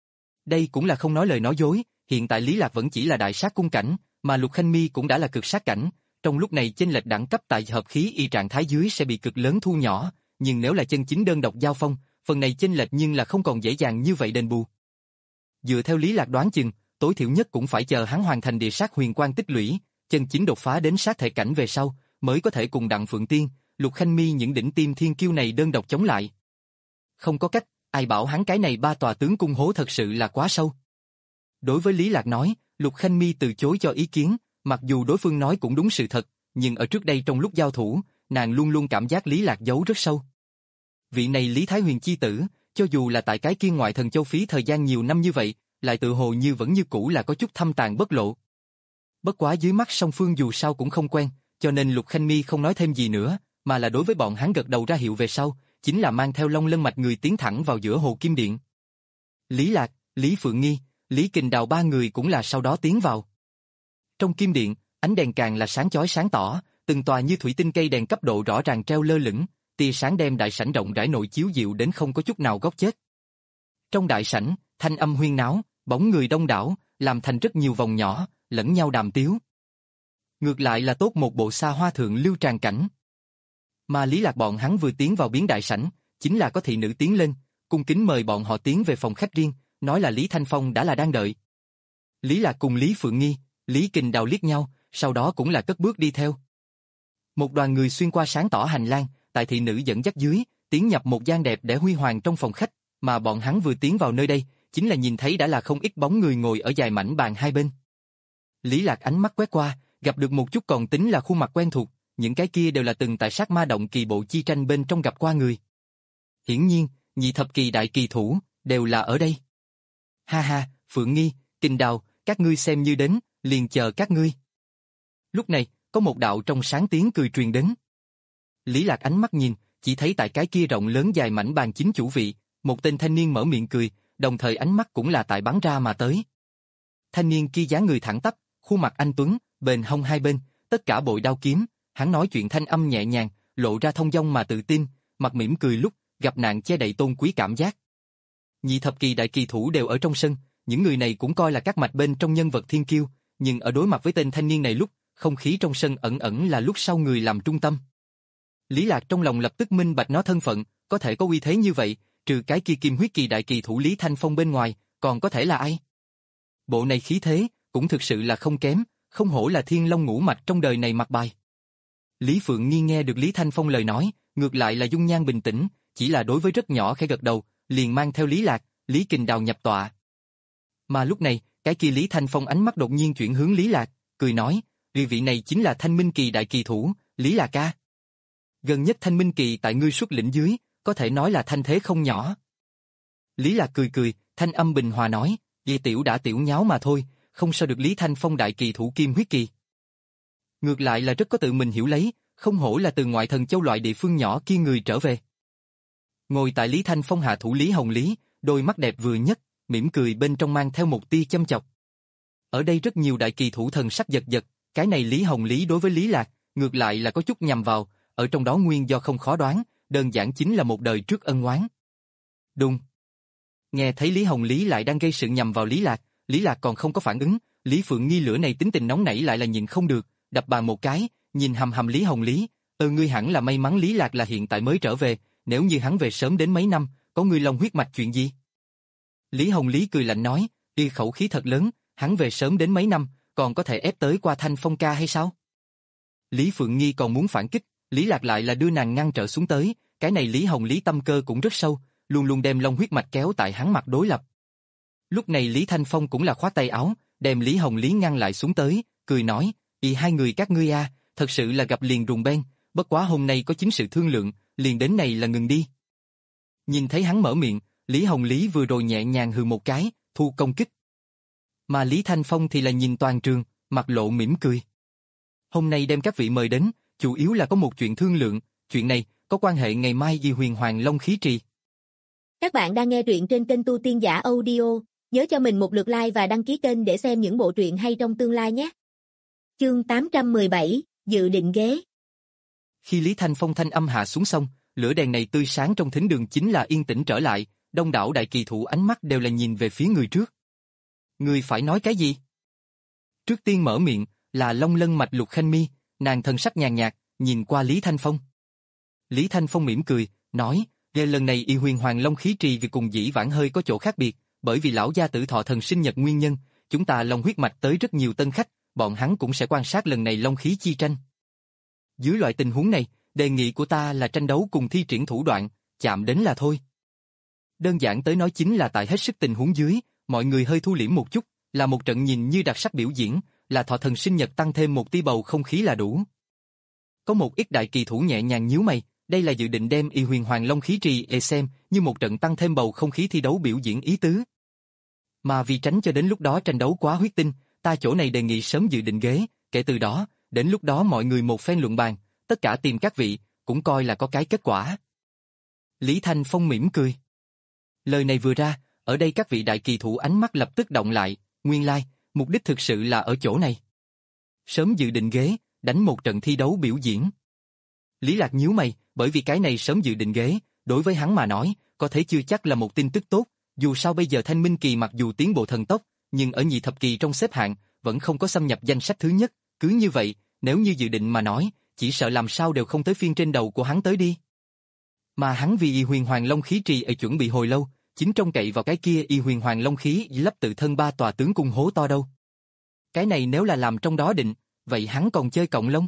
S1: Đây cũng là không nói lời nói dối, hiện tại Lý Lạc vẫn chỉ là đại sát cung cảnh, mà Lục Khanh Mi cũng đã là cực sát cảnh, trong lúc này chênh lệch đẳng cấp tại hợp khí y trạng thái dưới sẽ bị cực lớn thu nhỏ, nhưng nếu là chân chính đơn độc giao phong, phần này chênh lệch nhưng là không còn dễ dàng như vậy đền bù. Dựa theo Lý Lạc đoán chừng, tối thiểu nhất cũng phải chờ hắn hoàn thành địa sát huyền quang tích lũy, chân chính đột phá đến sát thể cảnh về sau, mới có thể cùng Đặng Phượng Tiên, Lục Khanh Mi những đỉnh tim thiên kiêu này đơn độc chống lại. Không có cách, ai bảo hắn cái này ba tòa tướng cung hố thật sự là quá sâu. Đối với Lý Lạc nói, Lục Khanh Mi từ chối cho ý kiến, mặc dù đối phương nói cũng đúng sự thật, nhưng ở trước đây trong lúc giao thủ, nàng luôn luôn cảm giác Lý Lạc giấu rất sâu. Vị này Lý Thái Huyền chi tử, cho dù là tại cái Kiên Ngoại Thần Châu phí thời gian nhiều năm như vậy, lại tự hồ như vẫn như cũ là có chút thâm tàng bất lộ. Bất quá dưới mắt song phương dù sao cũng không quen, cho nên Lục Khanh Mi không nói thêm gì nữa, mà là đối với bọn hắn gật đầu ra hiệu về sau, chính là mang theo Long Lân Mạch người tiến thẳng vào giữa Hồ Kim Điện. Lý Lạc, Lý Phượng Nghi, Lý Kình Đào ba người cũng là sau đó tiến vào. Trong Kim Điện, ánh đèn càng là sáng chói sáng tỏ, từng tòa như thủy tinh cây đèn cấp độ rõ ràng treo lơ lửng, tia sáng đem đại sảnh rộng rãi nội chiếu dịu đến không có chút nào góc chết. Trong đại sảnh, thanh âm huyên náo, bóng người đông đảo, làm thành rất nhiều vòng nhỏ, lẫn nhau đàm tiếu. Ngược lại là tốt một bộ xa hoa thượng lưu tràn cảnh. Mà Lý Lạc bọn hắn vừa tiến vào biến đại sảnh, chính là có thị nữ tiến lên, cung kính mời bọn họ tiến về phòng khách riêng, nói là Lý Thanh Phong đã là đang đợi. Lý Lạc cùng Lý Phượng Nghi, Lý Kình Đào liếc nhau, sau đó cũng là cất bước đi theo. Một đoàn người xuyên qua sáng tỏ hành lang, tại thị nữ dẫn dắt dưới, tiến nhập một gian đẹp để huy hoàng trong phòng khách, mà bọn hắn vừa tiến vào nơi đây, chính là nhìn thấy đã là không ít bóng người ngồi ở dài mảnh bàn hai bên. Lý Lạc ánh mắt quét qua, gặp được một chút còn tính là khuôn mặt quen thuộc, những cái kia đều là từng tại sát ma động kỳ bộ chi tranh bên trong gặp qua người. Hiển nhiên, nhị thập kỳ đại kỳ thủ, đều là ở đây. Ha ha, Phượng Nghi, Kình Đào, các ngươi xem như đến, liền chờ các ngươi. Lúc này, có một đạo trong sáng tiếng cười truyền đến. Lý Lạc ánh mắt nhìn, chỉ thấy tại cái kia rộng lớn dài mảnh bàn chính chủ vị, một tên thanh niên mở miệng cười, đồng thời ánh mắt cũng là tại bắn ra mà tới. Thanh niên kia dáng người thẳng tắp, khuôn mặt anh tuấn, bền hông hai bên, tất cả bội đao kiếm, hắn nói chuyện thanh âm nhẹ nhàng, lộ ra thông dong mà tự tin, mặt mỉm cười lúc gặp nạn che đậy tôn quý cảm giác. Nhị thập kỳ đại kỳ thủ đều ở trong sân, những người này cũng coi là các mạch bên trong nhân vật thiên kiêu, nhưng ở đối mặt với tên thanh niên này lúc, không khí trong sân ẩn ẩn là lúc sau người làm trung tâm. Lý Lạc trong lòng lập tức minh bạch nó thân phận, có thể có uy thế như vậy, trừ cái kia kim huyết kỳ đại kỳ thủ Lý Thanh Phong bên ngoài, còn có thể là ai? Bộ này khí thế, cũng thực sự là không kém, không hổ là thiên long ngũ mạch trong đời này mặc bài. Lý Phượng Nghi nghe được Lý Thanh Phong lời nói, ngược lại là dung nhan bình tĩnh, chỉ là đối với rất nhỏ khẽ gật đầu, liền mang theo Lý Lạc, Lý Kình Đào nhập tọa. Mà lúc này, cái kia Lý Thanh Phong ánh mắt đột nhiên chuyển hướng Lý Lạc, cười nói, vì vị này chính là Thanh Minh Kỳ đại kỳ thủ, Lý Lạc ca. Gần nhất Thanh Minh Kỳ tại ngươi xuất lĩnh dưới, có thể nói là thanh thế không nhỏ. Lý Lạc cười cười, thanh âm bình hòa nói, vì tiểu đã tiểu nháo mà thôi, không sao được Lý Thanh Phong đại kỳ thủ kim huyết kỳ. Ngược lại là rất có tự mình hiểu lấy, không hổ là từ ngoại thần châu loại địa phương nhỏ kia người trở về. Ngồi tại Lý Thanh Phong hạ thủ Lý Hồng Lý, đôi mắt đẹp vừa nhất, mỉm cười bên trong mang theo một tia châm chọc. Ở đây rất nhiều đại kỳ thủ thần sắc giật giật, cái này Lý Hồng Lý đối với Lý Lạc, ngược lại là có chút nhầm vào, ở trong đó nguyên do không khó đoán, đơn giản chính là một đời trước ân oán. Đùng. Nghe thấy Lý Hồng Lý lại đang gây sự nhầm vào Lý Lạc, Lý Lạc còn không có phản ứng, Lý Phượng Nghi lửa này tính tình nóng nảy lại là nhịn không được, đập bàn một cái, nhìn hầm hầm Lý Hồng Lý, "Ừ ngươi hẳn là may mắn Lý Lạc là hiện tại mới trở về, nếu như hắn về sớm đến mấy năm, có ngươi long huyết mạch chuyện gì? Lý Hồng Lý cười lạnh nói, y khẩu khí thật lớn, hắn về sớm đến mấy năm, còn có thể ép tới qua Thanh Phong ca hay sao? Lý Phượng Nghi còn muốn phản kích, Lý Lạc lại là đưa nàng ngăn trở xuống tới, cái này Lý Hồng Lý tâm cơ cũng rất sâu, luôn luôn đem long huyết mạch kéo tại hắn mặt đối lập. Lúc này Lý Thanh Phong cũng là khoát tay áo, đem Lý Hồng Lý ngăn lại xuống tới, cười nói, y hai người các ngươi a, thật sự là gặp liền rùng ben, bất quá hôm nay có chính sự thương lượng, liền đến này là ngừng đi. Nhìn thấy hắn mở miệng, Lý Hồng Lý vừa rồi nhẹ nhàng hừ một cái, thu công kích. Mà Lý Thanh Phong thì là nhìn toàn trường, mặt lộ mỉm cười. Hôm nay đem các vị mời đến, chủ yếu là có một chuyện thương lượng, chuyện này có quan hệ ngày mai vì huyền hoàng long khí trì.
S2: Các bạn đang nghe truyện trên kênh Tu Tiên Giả Audio, nhớ cho mình một lượt like và đăng ký kênh để xem những bộ truyện hay trong tương lai nhé. Chương tám trăm mười bảy, dự định ghế.
S1: Khi Lý Thanh Phong thanh âm hạ xuống xong, lửa đèn này tươi sáng trong thính đường chính là yên tĩnh trở lại, đông đảo đại kỳ thủ ánh mắt đều là nhìn về phía người trước. Người phải nói cái gì? Trước tiên mở miệng, là Long Lân Mạch Lục Khanh Mi, nàng thân sắc nhàn nhạt, nhìn qua Lý Thanh Phong. Lý Thanh Phong mỉm cười, nói, về lần này y huyền hoàng long khí trì vì cùng dĩ vãng hơi có chỗ khác biệt, bởi vì lão gia tử thọ thần sinh nhật nguyên nhân, chúng ta long huyết mạch tới rất nhiều tân khách, bọn hắn cũng sẽ quan sát lần này long khí chi tranh. Dưới loại tình huống này, đề nghị của ta là tranh đấu cùng thi triển thủ đoạn, chạm đến là thôi. Đơn giản tới nói chính là tại hết sức tình huống dưới, mọi người hơi thu liễm một chút, là một trận nhìn như đặc sắc biểu diễn, là thọ thần sinh nhật tăng thêm một tia bầu không khí là đủ. Có một ít đại kỳ thủ nhẹ nhàng nhíu mày, đây là dự định đem y huyền hoàng long khí trì e xem như một trận tăng thêm bầu không khí thi đấu biểu diễn ý tứ. Mà vì tránh cho đến lúc đó tranh đấu quá huyết tinh, ta chỗ này đề nghị sớm dự định ghế, kể từ đó, đến lúc đó mọi người một phen luận bàn, tất cả tìm các vị, cũng coi là có cái kết quả. Lý Thanh Phong mỉm cười. Lời này vừa ra, ở đây các vị đại kỳ thủ ánh mắt lập tức động lại, nguyên lai, mục đích thực sự là ở chỗ này. Sớm dự định ghế, đánh một trận thi đấu biểu diễn. Lý Lạc nhíu mày, bởi vì cái này sớm dự định ghế, đối với hắn mà nói, có thể chưa chắc là một tin tức tốt, dù sao bây giờ Thanh Minh Kỳ mặc dù tiến bộ thần tốc, nhưng ở nhị thập kỳ trong xếp hạng, vẫn không có xâm nhập danh sách thứ nhất, cứ như vậy, nếu như dự định mà nói, chỉ sợ làm sao đều không tới phiên trên đầu của hắn tới đi. Mà hắn vì y huyền hoàng long khí trì ở chuẩn bị hồi lâu, chính trông cậy vào cái kia y huyền hoàng long khí lấp tự thân ba tòa tướng cung hố to đâu. Cái này nếu là làm trong đó định, vậy hắn còn chơi cộng lông?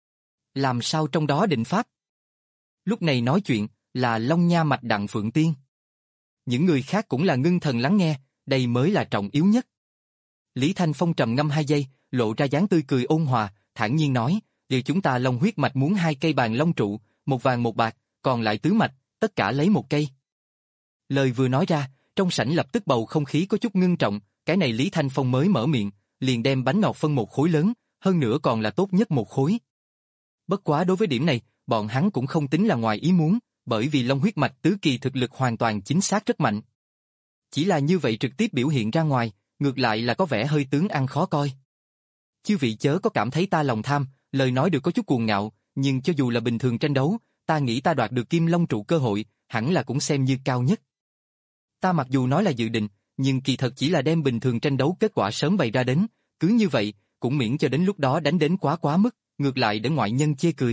S1: Làm sao trong đó định pháp? Lúc này nói chuyện là Long Nha Mạch Đặng Phượng Tiên. Những người khác cũng là ngưng thần lắng nghe, đây mới là trọng yếu nhất. Lý Thanh Phong trầm ngâm hai giây, lộ ra dáng tươi cười ôn hòa, thản nhiên nói, điều chúng ta long huyết mạch muốn hai cây bàn long trụ, một vàng một bạc, còn lại tứ mạch, tất cả lấy một cây. Lời vừa nói ra, trong sảnh lập tức bầu không khí có chút ngưng trọng, cái này Lý Thanh Phong mới mở miệng, liền đem bánh ngọt phân một khối lớn, hơn nữa còn là tốt nhất một khối. Bất quá đối với điểm này, bọn hắn cũng không tính là ngoài ý muốn, bởi vì long huyết mạch tứ kỳ thực lực hoàn toàn chính xác rất mạnh. Chỉ là như vậy trực tiếp biểu hiện ra ngoài, ngược lại là có vẻ hơi tướng ăn khó coi. Chư vị chớ có cảm thấy ta lòng tham, lời nói được có chút cuồng ngạo, nhưng cho dù là bình thường tranh đấu, ta nghĩ ta đoạt được kim long trụ cơ hội, hẳn là cũng xem như cao nhất. Ta mặc dù nói là dự định, nhưng kỳ thật chỉ là đem bình thường tranh đấu kết quả sớm bày ra đến, cứ như vậy, cũng miễn cho đến lúc đó đánh đến quá quá mức, ngược lại để ngoại nhân chê cười.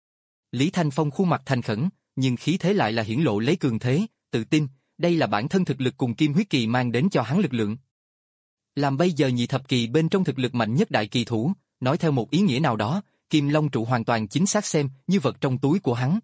S1: Lý Thanh Phong khuôn mặt thành khẩn, nhưng khí thế lại là hiển lộ lấy cường thế, tự tin, đây là bản thân thực lực cùng kim huyết kỳ mang đến cho hắn lực lượng. Làm bây giờ nhị thập kỳ bên trong thực lực mạnh nhất đại kỳ thủ, nói theo một ý nghĩa nào đó, kim long trụ hoàn toàn chính xác xem như vật trong túi của hắn.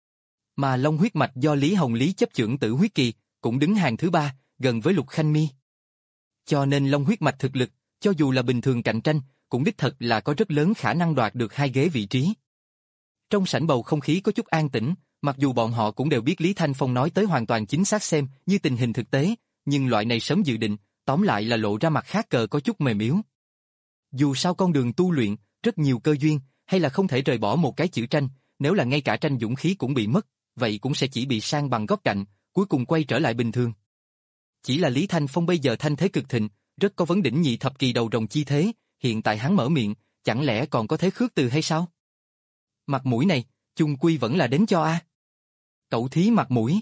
S1: Mà long huyết mạch do Lý Hồng Lý chấp chưởng tử huyết kỳ, cũng đứng hàng thứ ba, gần với Lục Khanh Mi. Cho nên long huyết mạch thực lực, cho dù là bình thường cạnh tranh, cũng đích thật là có rất lớn khả năng đoạt được hai ghế vị trí. Trong sảnh bầu không khí có chút an tĩnh, mặc dù bọn họ cũng đều biết Lý Thanh Phong nói tới hoàn toàn chính xác xem như tình hình thực tế, nhưng loại này sớm dự định, tóm lại là lộ ra mặt khác cờ có chút mềm yếu. Dù sao con đường tu luyện, rất nhiều cơ duyên, hay là không thể rời bỏ một cái chữ tranh, nếu là ngay cả tranh dũng khí cũng bị mất, vậy cũng sẽ chỉ bị sang bằng góc cạnh, cuối cùng quay trở lại bình thường. Chỉ là Lý Thanh Phong bây giờ thanh thế cực thịnh, rất có vấn đỉnh nhị thập kỳ đầu rồng chi thế, hiện tại hắn mở miệng, chẳng lẽ còn có thế khước từ hay sao? Mặt mũi này, chung quy vẫn là đến cho a. Cậu thí mặt mũi.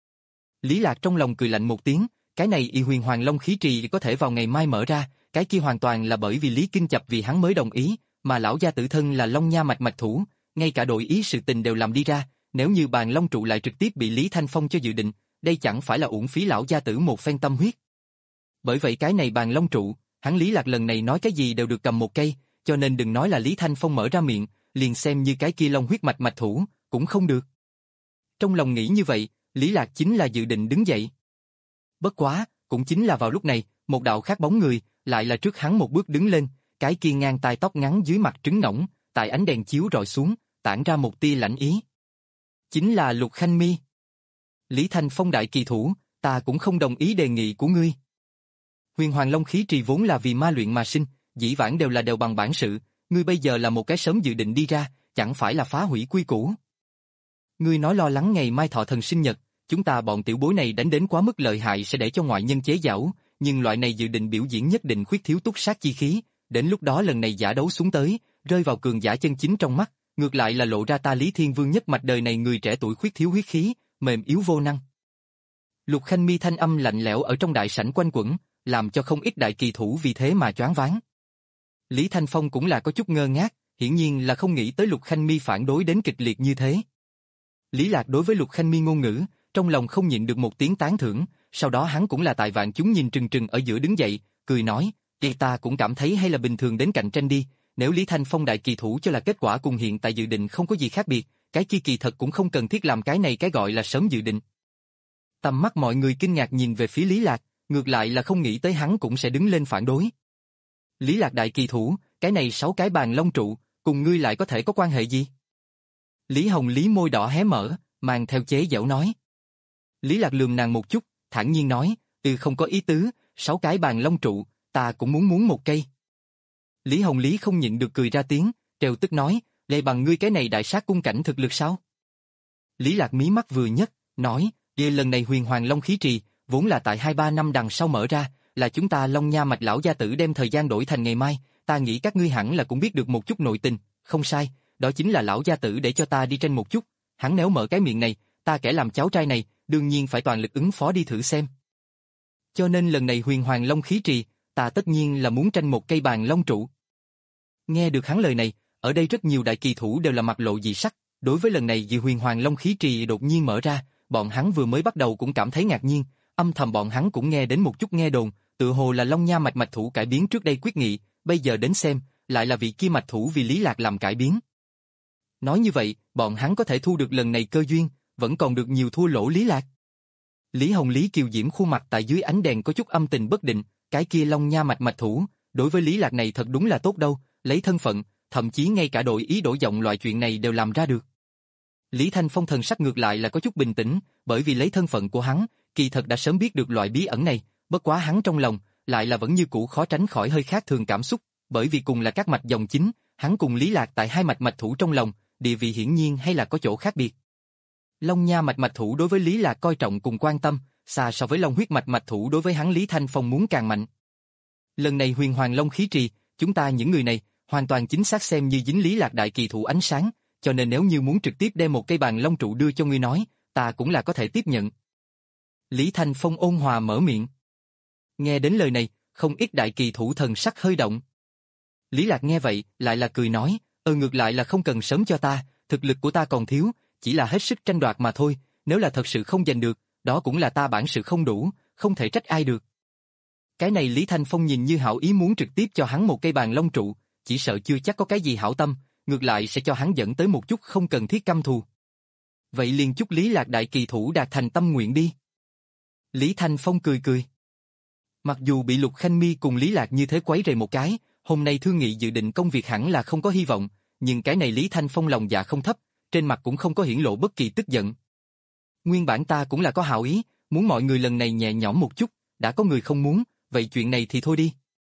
S1: Lý Lạc trong lòng cười lạnh một tiếng, cái này y huyền hoàng long khí trì có thể vào ngày mai mở ra, cái kia hoàn toàn là bởi vì Lý Kinh Chập vì hắn mới đồng ý, mà lão gia tử thân là Long Nha mạch mạch thủ, ngay cả đổi ý sự tình đều làm đi ra, Nếu như bàn long trụ lại trực tiếp bị Lý Thanh Phong cho dự định, đây chẳng phải là uổng phí lão gia tử một phen tâm huyết. Bởi vậy cái này bàn long trụ, hắn Lý Lạc lần này nói cái gì đều được cầm một cây, cho nên đừng nói là Lý Thanh Phong mở ra miệng, liền xem như cái kia long huyết mạch mạch thủ, cũng không được. Trong lòng nghĩ như vậy, Lý Lạc chính là dự định đứng dậy. Bất quá, cũng chính là vào lúc này, một đạo khác bóng người, lại là trước hắn một bước đứng lên, cái kia ngang tai tóc ngắn dưới mặt trứng ngỗng, tại ánh đèn chiếu rọi xuống, tản ra một tia lạnh ý. Chính là Lục Khanh Mi. Lý Thanh Phong đại kỳ thủ, ta cũng không đồng ý đề nghị của ngươi. Huyền Hoàng Long khí trì vốn là vì ma luyện mà sinh, dĩ vãng đều là đều bằng bản sự, ngươi bây giờ là một cái sớm dự định đi ra, chẳng phải là phá hủy quy củ. Ngươi nói lo lắng ngày mai thọ thần sinh nhật, chúng ta bọn tiểu bối này đánh đến quá mức lợi hại sẽ để cho ngoại nhân chế giễu, nhưng loại này dự định biểu diễn nhất định khuyết thiếu túc sát chi khí, đến lúc đó lần này giả đấu xuống tới, rơi vào cường giả chân chính trong mắt, ngược lại là lộ ra ta Lý Thiên Vương nhất mạch đời này người trẻ tuổi khuyết thiếu huyết khí, mềm yếu vô năng. Lục Khanh Mi thanh âm lạnh lẽo ở trong đại sảnh quanh quẩn, làm cho không ít đại kỳ thủ vì thế mà choáng váng. Lý Thanh Phong cũng là có chút ngơ ngác, hiển nhiên là không nghĩ tới Lục Khanh Mi phản đối đến kịch liệt như thế. Lý Lạc đối với Lục Khanh Mi ngôn ngữ, trong lòng không nhịn được một tiếng tán thưởng, sau đó hắn cũng là tại vạn chúng nhìn trừng trừng ở giữa đứng dậy, cười nói, "Thì ta cũng cảm thấy hay là bình thường đến cạnh tranh đi, nếu Lý Thanh Phong đại kỳ thủ cho là kết quả cùng hiện tại dự định không có gì khác biệt, cái chi kỳ thật cũng không cần thiết làm cái này cái gọi là sớm dự định." Tầm mắt mọi người kinh ngạc nhìn về phía Lý Lạc, ngược lại là không nghĩ tới hắn cũng sẽ đứng lên phản đối. Lý Lạc đại kỳ thủ, cái này sáu cái bàn long trụ, cùng ngươi lại có thể có quan hệ gì? Lý Hồng Lý môi đỏ hé mở, mang theo chế giễu nói. Lý Lạc lườm nàng một chút, thản nhiên nói, ừ không có ý tứ, sáu cái bàn long trụ, ta cũng muốn muốn một cây. Lý Hồng Lý không nhịn được cười ra tiếng, trêu tức nói, đây bằng ngươi cái này đại sát cung cảnh thực lực sao? Lý Lạc mí mắt vừa nhấc, nói, về lần này huyền hoàng long khí trì, vốn là tại hai ba năm đằng sau mở ra, là chúng ta Long Nha mạch lão gia tử đem thời gian đổi thành ngày mai, ta nghĩ các ngươi hẳn là cũng biết được một chút nội tình, không sai, đó chính là lão gia tử để cho ta đi tranh một chút, hắn nếu mở cái miệng này, ta kẻ làm cháu trai này, đương nhiên phải toàn lực ứng phó đi thử xem. Cho nên lần này huyền hoàng long khí trì, ta tất nhiên là muốn tranh một cây bàn long trụ. Nghe được hắn lời này, ở đây rất nhiều đại kỳ thủ đều là mặt lộ dị sắc, đối với lần này vì huyền hoàng long khí trì đột nhiên mở ra, bọn hắn vừa mới bắt đầu cũng cảm thấy ngạc nhiên, âm thầm bọn hắn cũng nghe đến một chút nghe đồn, tự hồ là Long Nha mạch mạch thủ cải biến trước đây quyết nghị, bây giờ đến xem, lại là vị kia mạch thủ vì Lý Lạc làm cải biến. Nói như vậy, bọn hắn có thể thu được lần này cơ duyên, vẫn còn được nhiều thua lỗ Lý Lạc. Lý Hồng Lý kiều diễm khuôn mặt tại dưới ánh đèn có chút âm tình bất định, cái kia Long Nha mạch mạch thủ, đối với Lý Lạc này thật đúng là tốt đâu, lấy thân phận, thậm chí ngay cả đổi ý đổi giọng loại chuyện này đều làm ra được. Lý Thanh Phong thần sắc ngược lại là có chút bình tĩnh, bởi vì lấy thân phận của hắn, kỳ thật đã sớm biết được loại bí ẩn này, bất quá hắn trong lòng, lại là vẫn như cũ khó tránh khỏi hơi khác thường cảm xúc, bởi vì cùng là các mạch dòng chính, hắn cùng Lý Lạc tại hai mạch mạch thủ trong lòng, địa vị hiển nhiên hay là có chỗ khác biệt. Long Nha mạch mạch thủ đối với Lý Lạc coi trọng cùng quan tâm, xa so với Long huyết mạch mạch thủ đối với hắn Lý Thanh Phong muốn càng mạnh. Lần này huyền hoàng long khí trì, chúng ta những người này, hoàn toàn chính xác xem như dính Lý Lạc đại kỳ thủ ánh sáng, cho nên nếu như muốn trực tiếp đem một cây bàn long trụ đưa cho ngươi nói, ta cũng là có thể tiếp nhận. Lý Thanh Phong ôn hòa mở miệng. Nghe đến lời này, không ít đại kỳ thủ thần sắc hơi động. Lý Lạc nghe vậy, lại là cười nói, ừ ngược lại là không cần sớm cho ta, thực lực của ta còn thiếu, chỉ là hết sức tranh đoạt mà thôi, nếu là thật sự không giành được, đó cũng là ta bản sự không đủ, không thể trách ai được. Cái này Lý Thanh Phong nhìn như hảo ý muốn trực tiếp cho hắn một cây bàn long trụ, chỉ sợ chưa chắc có cái gì hảo tâm, ngược lại sẽ cho hắn dẫn tới một chút không cần thiết căm thù. Vậy liền chúc Lý Lạc đại kỳ thủ đạt thành tâm nguyện đi. Lý Thanh Phong cười cười. Mặc dù bị Lục Khanh Mi cùng Lý Lạc như thế quấy rầy một cái, hôm nay thương nghị dự định công việc hẳn là không có hy vọng, nhưng cái này Lý Thanh Phong lòng dạ không thấp, trên mặt cũng không có hiển lộ bất kỳ tức giận. Nguyên bản ta cũng là có hảo ý, muốn mọi người lần này nhẹ nhõm một chút, đã có người không muốn, vậy chuyện này thì thôi đi.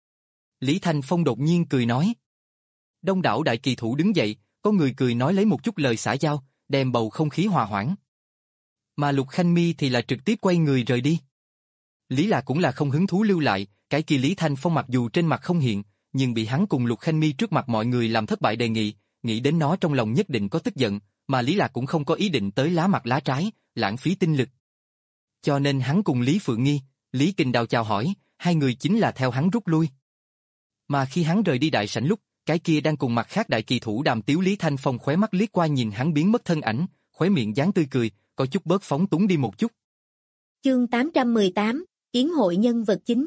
S1: Lý Thanh Phong đột nhiên cười nói. Đông đảo đại kỳ thủ đứng dậy, có người cười nói lấy một chút lời xã giao, đem bầu không khí hòa hoãn. Mà Lục Khanh Mi thì là trực tiếp quay người rời đi. Lý Lạc cũng là không hứng thú lưu lại, cái kia Lý Thanh Phong mặc dù trên mặt không hiện, nhưng bị hắn cùng Lục Khanh Mi trước mặt mọi người làm thất bại đề nghị, nghĩ đến nó trong lòng nhất định có tức giận, mà Lý Lạc cũng không có ý định tới lá mặt lá trái, lãng phí tinh lực. Cho nên hắn cùng Lý Phượng Nghi, Lý Kình Đào chào hỏi, hai người chính là theo hắn rút lui. Mà khi hắn rời đi đại sảnh lúc, cái kia đang cùng mặt khác đại kỳ thủ đàm tiếu Lý Thanh Phong khóe mắt liếc qua nhìn hắn biến mất thân ảnh, khóe miệng dáng tươi cười, có chút bớt phóng túng đi một chút.
S2: Chương tám trăm mười tám, Yến hội nhân vật chính.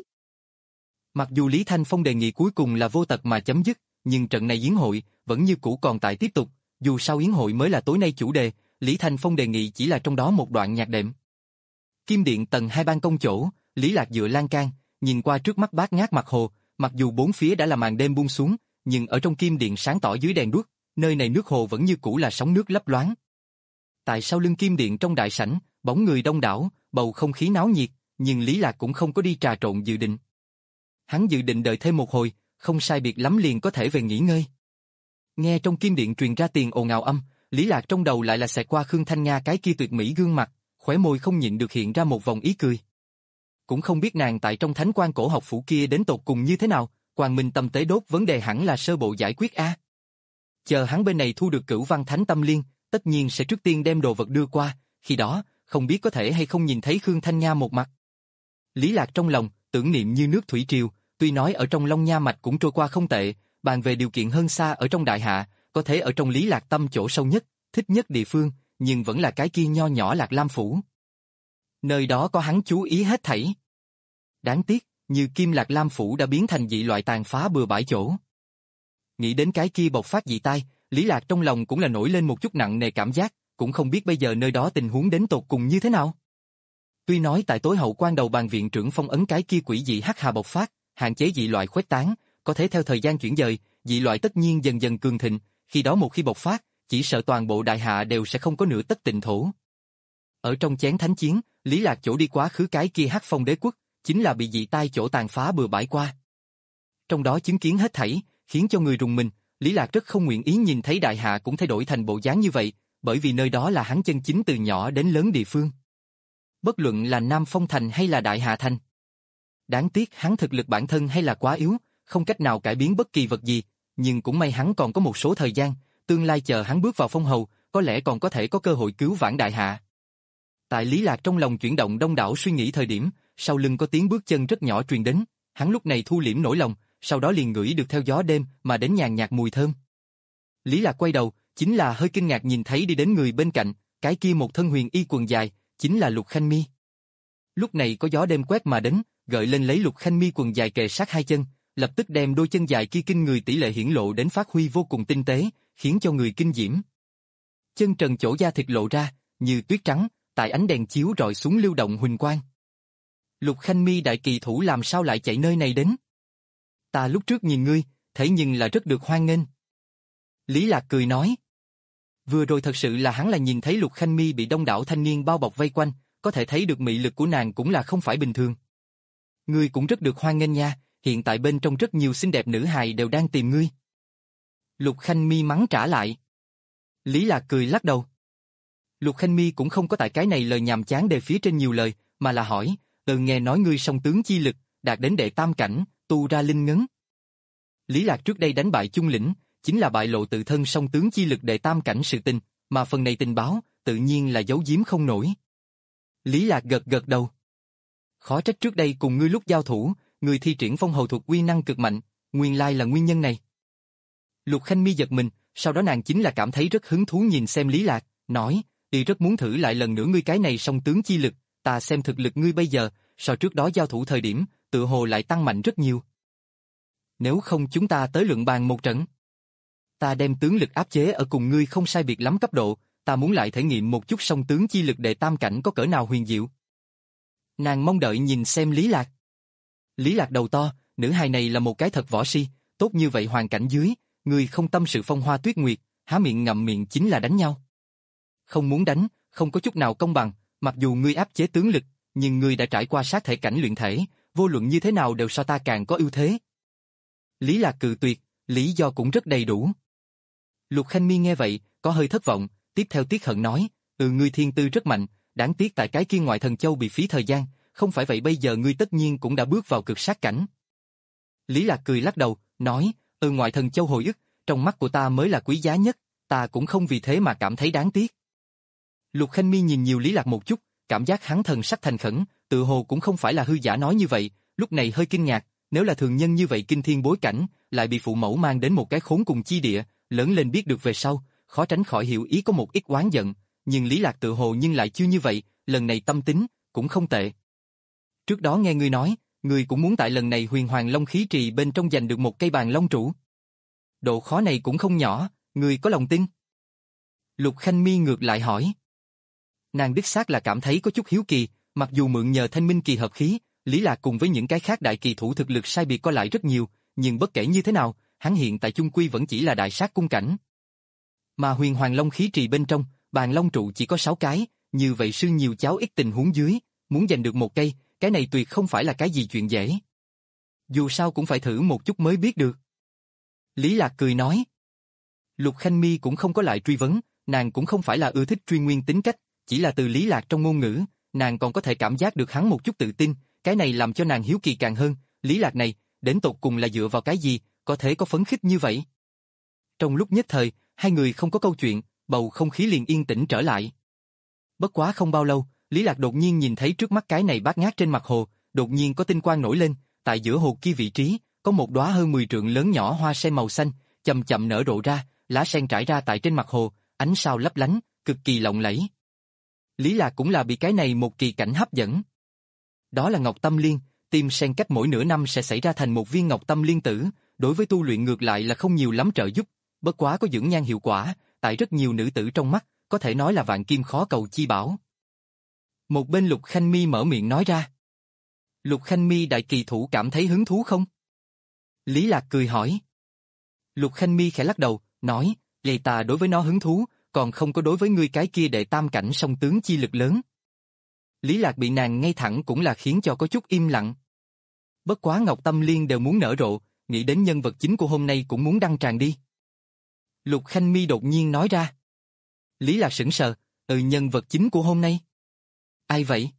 S1: Mặc dù Lý Thanh Phong đề nghị cuối cùng là vô tật mà chấm dứt, nhưng trận này yến hội vẫn như cũ còn tại tiếp tục, dù sao yến hội mới là tối nay chủ đề, Lý Thanh Phong đề nghị chỉ là trong đó một đoạn nhạc đệm. Kim điện tầng hai ban công chỗ, Lý Lạc dựa lan can, nhìn qua trước mắt bát ngát mặt hồ, mặc dù bốn phía đã là màn đêm buông xuống, nhưng ở trong kim điện sáng tỏ dưới đèn đuốc, nơi này nước hồ vẫn như cũ là sóng nước lấp loáng. Tại sau lưng kim điện trong đại sảnh, bóng người đông đảo, bầu không khí náo nhiệt, nhưng Lý Lạc cũng không có đi trà trộn dự định. Hắn dự định đợi thêm một hồi, không sai biệt lắm liền có thể về nghỉ ngơi. Nghe trong kim điện truyền ra tiền ồn ào âm, Lý Lạc trong đầu lại là xẹt qua Khương Thanh Nga cái kia tuyệt mỹ gương mặt, khóe môi không nhịn được hiện ra một vòng ý cười. Cũng không biết nàng tại trong thánh quan cổ học phủ kia đến tột cùng như thế nào, Quang Minh tâm tế đốt vấn đề hẳn là sơ bộ giải quyết a. Chờ hắn bên này thu được Cửu Văn Thánh Tâm Liên, tất nhiên sẽ trước tiên đem đồ vật đưa qua, khi đó, không biết có thể hay không nhìn thấy Khương Thanh Nga một mặt. Lý Lạc trong lòng, tưởng niệm như nước thủy triều, tuy nói ở trong Long Nha mạch cũng trôi qua không tệ, bàn về điều kiện hơn xa ở trong đại hạ, có thể ở trong Lý Lạc tâm chỗ sâu nhất, thích nhất địa phương, nhưng vẫn là cái kia nho nhỏ Lạc Lam phủ. Nơi đó có hắn chú ý hết thảy. Đáng tiếc, như Kim Lạc Lam phủ đã biến thành dị loại tàn phá bừa bãi chỗ. Nghĩ đến cái kia bộc phát dị tai, Lý Lạc trong lòng cũng là nổi lên một chút nặng nề cảm giác, cũng không biết bây giờ nơi đó tình huống đến tột cùng như thế nào. Tuy nói tại tối hậu quan đầu bàn viện trưởng phong ấn cái kia quỷ dị hắc hà bộc phát, hạn chế dị loại khuếch tán, có thể theo thời gian chuyển dời, dị loại tất nhiên dần dần cường thịnh, khi đó một khi bộc phát, chỉ sợ toàn bộ đại hạ đều sẽ không có nửa tấc tịnh thổ. Ở trong chén thánh chiến, Lý Lạc chỗ đi quá khứ cái kia hắc phong đế quốc, chính là bị dị tai chỗ tàn phá bừa bãi qua. Trong đó chứng kiến hết thảy, khiến cho người rùng mình, Lý Lạc rất không nguyện ý nhìn thấy đại hạ cũng thay đổi thành bộ dáng như vậy, bởi vì nơi đó là hắn chân chính từ nhỏ đến lớn địa phương. Bất luận là Nam Phong Thành hay là Đại Hạ Thành. Đáng tiếc hắn thực lực bản thân hay là quá yếu, không cách nào cải biến bất kỳ vật gì, nhưng cũng may hắn còn có một số thời gian, tương lai chờ hắn bước vào phong hầu, có lẽ còn có thể có cơ hội cứu vãn Đại Hạ. Tại Lý Lạc trong lòng chuyển động đông đảo suy nghĩ thời điểm, sau lưng có tiếng bước chân rất nhỏ truyền đến, hắn lúc này thu liễm nỗi lòng, sau đó liền ngửi được theo gió đêm mà đến nhàn nhạt mùi thơm. Lý Lạc quay đầu, chính là hơi kinh ngạc nhìn thấy đi đến người bên cạnh, cái kia một thân huyền y quần dài, chính là Lục Khanh Mi. Lúc này có gió đêm quét mà đến, gợi lên lấy Lục Khanh Mi quần dài kề sát hai chân, lập tức đem đôi chân dài kia kinh người tỷ lệ hiển lộ đến phát huy vô cùng tinh tế, khiến cho người kinh diễm. Chân trần chỗ da thịt lộ ra, như tuyết trắng, tại ánh đèn chiếu rọi xuống lưu động huỳnh quang. Lục Khanh Mi đại kỳ thủ làm sao lại chạy nơi này đến? Ta lúc trước nhìn ngươi, thế nhưng là rất được hoan nghênh. Lý Lạc cười nói. Vừa rồi thật sự là hắn là nhìn thấy Lục Khanh Mi bị đông đảo thanh niên bao bọc vây quanh, có thể thấy được mị lực của nàng cũng là không phải bình thường. Ngươi cũng rất được hoan nghênh nha, hiện tại bên trong rất nhiều xinh đẹp nữ hài đều đang tìm ngươi. Lục Khanh Mi mắng trả lại. Lý Lạc cười lắc đầu. Lục Khanh Mi cũng không có tại cái này lời nhàm chán đề phía trên nhiều lời, mà là hỏi, từ nghe nói ngươi song tướng chi lực, đạt đến đệ tam cảnh, tu ra linh ngấn. Lý Lạc trước đây đánh bại Chung Lĩnh, chính là bại lộ tự thân song tướng chi lực đệ tam cảnh sự tình, mà phần này tình báo, tự nhiên là giấu giếm không nổi. Lý Lạc gật gật đầu. Khó trách trước đây cùng ngươi lúc giao thủ, ngươi thi triển phong hầu thuật uy năng cực mạnh, nguyên lai là nguyên nhân này. Lục Khanh Mi giật mình, sau đó nàng chính là cảm thấy rất hứng thú nhìn xem Lý Lạc, nói, đi rất muốn thử lại lần nữa ngươi cái này song tướng chi lực, ta xem thực lực ngươi bây giờ, so trước đó giao thủ thời điểm, tự hồ lại tăng mạnh rất nhiều. Nếu không chúng ta tới luận bàn một trận. Ta đem tướng lực áp chế ở cùng ngươi không sai biệt lắm cấp độ, ta muốn lại thể nghiệm một chút song tướng chi lực đệ tam cảnh có cỡ nào huyền diệu. Nàng mong đợi nhìn xem Lý Lạc. Lý Lạc đầu to, nữ hài này là một cái thật võ si, tốt như vậy hoàn cảnh dưới, ngươi không tâm sự phong hoa tuyết nguyệt, há miệng ngậm miệng chính là đánh nhau. Không muốn đánh, không có chút nào công bằng, mặc dù ngươi áp chế tướng lực, nhưng ngươi đã trải qua sát thể cảnh luyện thể, vô luận như thế nào đều so ta càng có ưu thế. Lý Lạc cự tuyệt, lý do cũng rất đầy đủ. Lục Khanh Mi nghe vậy, có hơi thất vọng, tiếp theo tiếc hận nói, ừ ngươi thiên tư rất mạnh, đáng tiếc tại cái kia ngoại thần châu bị phí thời gian, không phải vậy bây giờ ngươi tất nhiên cũng đã bước vào cực sát cảnh. Lý Lạc cười lắc đầu, nói, ừ ngoại thần châu hồi ức, trong mắt của ta mới là quý giá nhất, ta cũng không vì thế mà cảm thấy đáng tiếc. Lục Khanh Mi nhìn nhiều Lý Lạc một chút, cảm giác hắn thần sắc thành khẩn, tự hồ cũng không phải là hư giả nói như vậy, lúc này hơi kinh ngạc, nếu là thường nhân như vậy kinh thiên bối cảnh, lại bị phụ mẫu mang đến một cái khốn cùng chi địa, lớn lên biết được về sau, khó tránh khỏi hiểu ý có một ít oán giận, nhưng Lý Lạc tự hồ nhưng lại chưa như vậy, lần này tâm tính, cũng không tệ. Trước đó nghe ngươi nói, ngươi cũng muốn tại lần này huyền hoàng long khí trì bên trong giành được một cây bàn long trụ. Độ khó này cũng không nhỏ, ngươi có lòng tin? Lục Khanh Mi ngược lại hỏi. Nàng đích xác là cảm thấy có chút hiếu kỳ, mặc dù mượn nhờ thanh minh kỳ hợp khí, Lý Lạc cùng với những cái khác đại kỳ thủ thực lực sai biệt có lại rất nhiều, nhưng bất kể như thế nào, hắn hiện tại chung quy vẫn chỉ là đại sát cung cảnh. Mà huyền hoàng long khí trì bên trong, bàn long trụ chỉ có sáu cái, như vậy sư nhiều cháu ít tình huống dưới, muốn giành được một cây, cái này tuyệt không phải là cái gì chuyện dễ. Dù sao cũng phải thử một chút mới biết được. Lý Lạc cười nói. Lục Khanh Mi cũng không có lại truy vấn, nàng cũng không phải là ưa thích truy nguyên tính cách, chỉ là từ Lý Lạc trong ngôn ngữ, nàng còn có thể cảm giác được hắn một chút tự tin, cái này làm cho nàng hiếu kỳ càng hơn, Lý Lạc này, đến tột cùng là dựa vào cái gì, có thể có phấn khích như vậy. Trong lúc nhất thời, hai người không có câu chuyện, bầu không khí liền yên tĩnh trở lại. Bất quá không bao lâu, Lý Lạc đột nhiên nhìn thấy trước mắt cái này bát ngát trên mặt hồ, đột nhiên có tinh quang nổi lên, tại giữa hồ kia vị trí, có một đóa hơn mười trượng lớn nhỏ hoa sen màu xanh, chậm chậm nở rộ ra, lá sen trải ra tại trên mặt hồ, ánh sao lấp lánh, cực kỳ lộng lẫy. Lý Lạc cũng là bị cái này một kỳ cảnh hấp dẫn. Đó là Ngọc Tâm Liên, tim sen cách mỗi nửa năm sẽ xảy ra thành một viên Ngọc Tâm Liên tử, đối với tu luyện ngược lại là không nhiều lắm trợ giúp, bất quá có dưỡng nhan hiệu quả, tại rất nhiều nữ tử trong mắt, có thể nói là vạn kim khó cầu chi bảo. Một bên Lục Khanh Mi mở miệng nói ra. Lục Khanh Mi đại kỳ thủ cảm thấy hứng thú không? Lý Lạc cười hỏi. Lục Khanh Mi khẽ lắc đầu, nói, vậy ta đối với nó hứng thú, còn không có đối với ngươi cái kia đệ tam cảnh song tướng chi lực lớn. Lý Lạc bị nàng ngay thẳng cũng là khiến cho có chút im lặng. Bất quá Ngọc Tâm Liên đều muốn nở rộ, nghĩ đến nhân vật chính của hôm nay cũng muốn đăng tràng đi. Lục Khanh Mi đột nhiên nói ra. Lý Lạc sững sờ, ừ nhân vật chính của hôm nay. Ai vậy?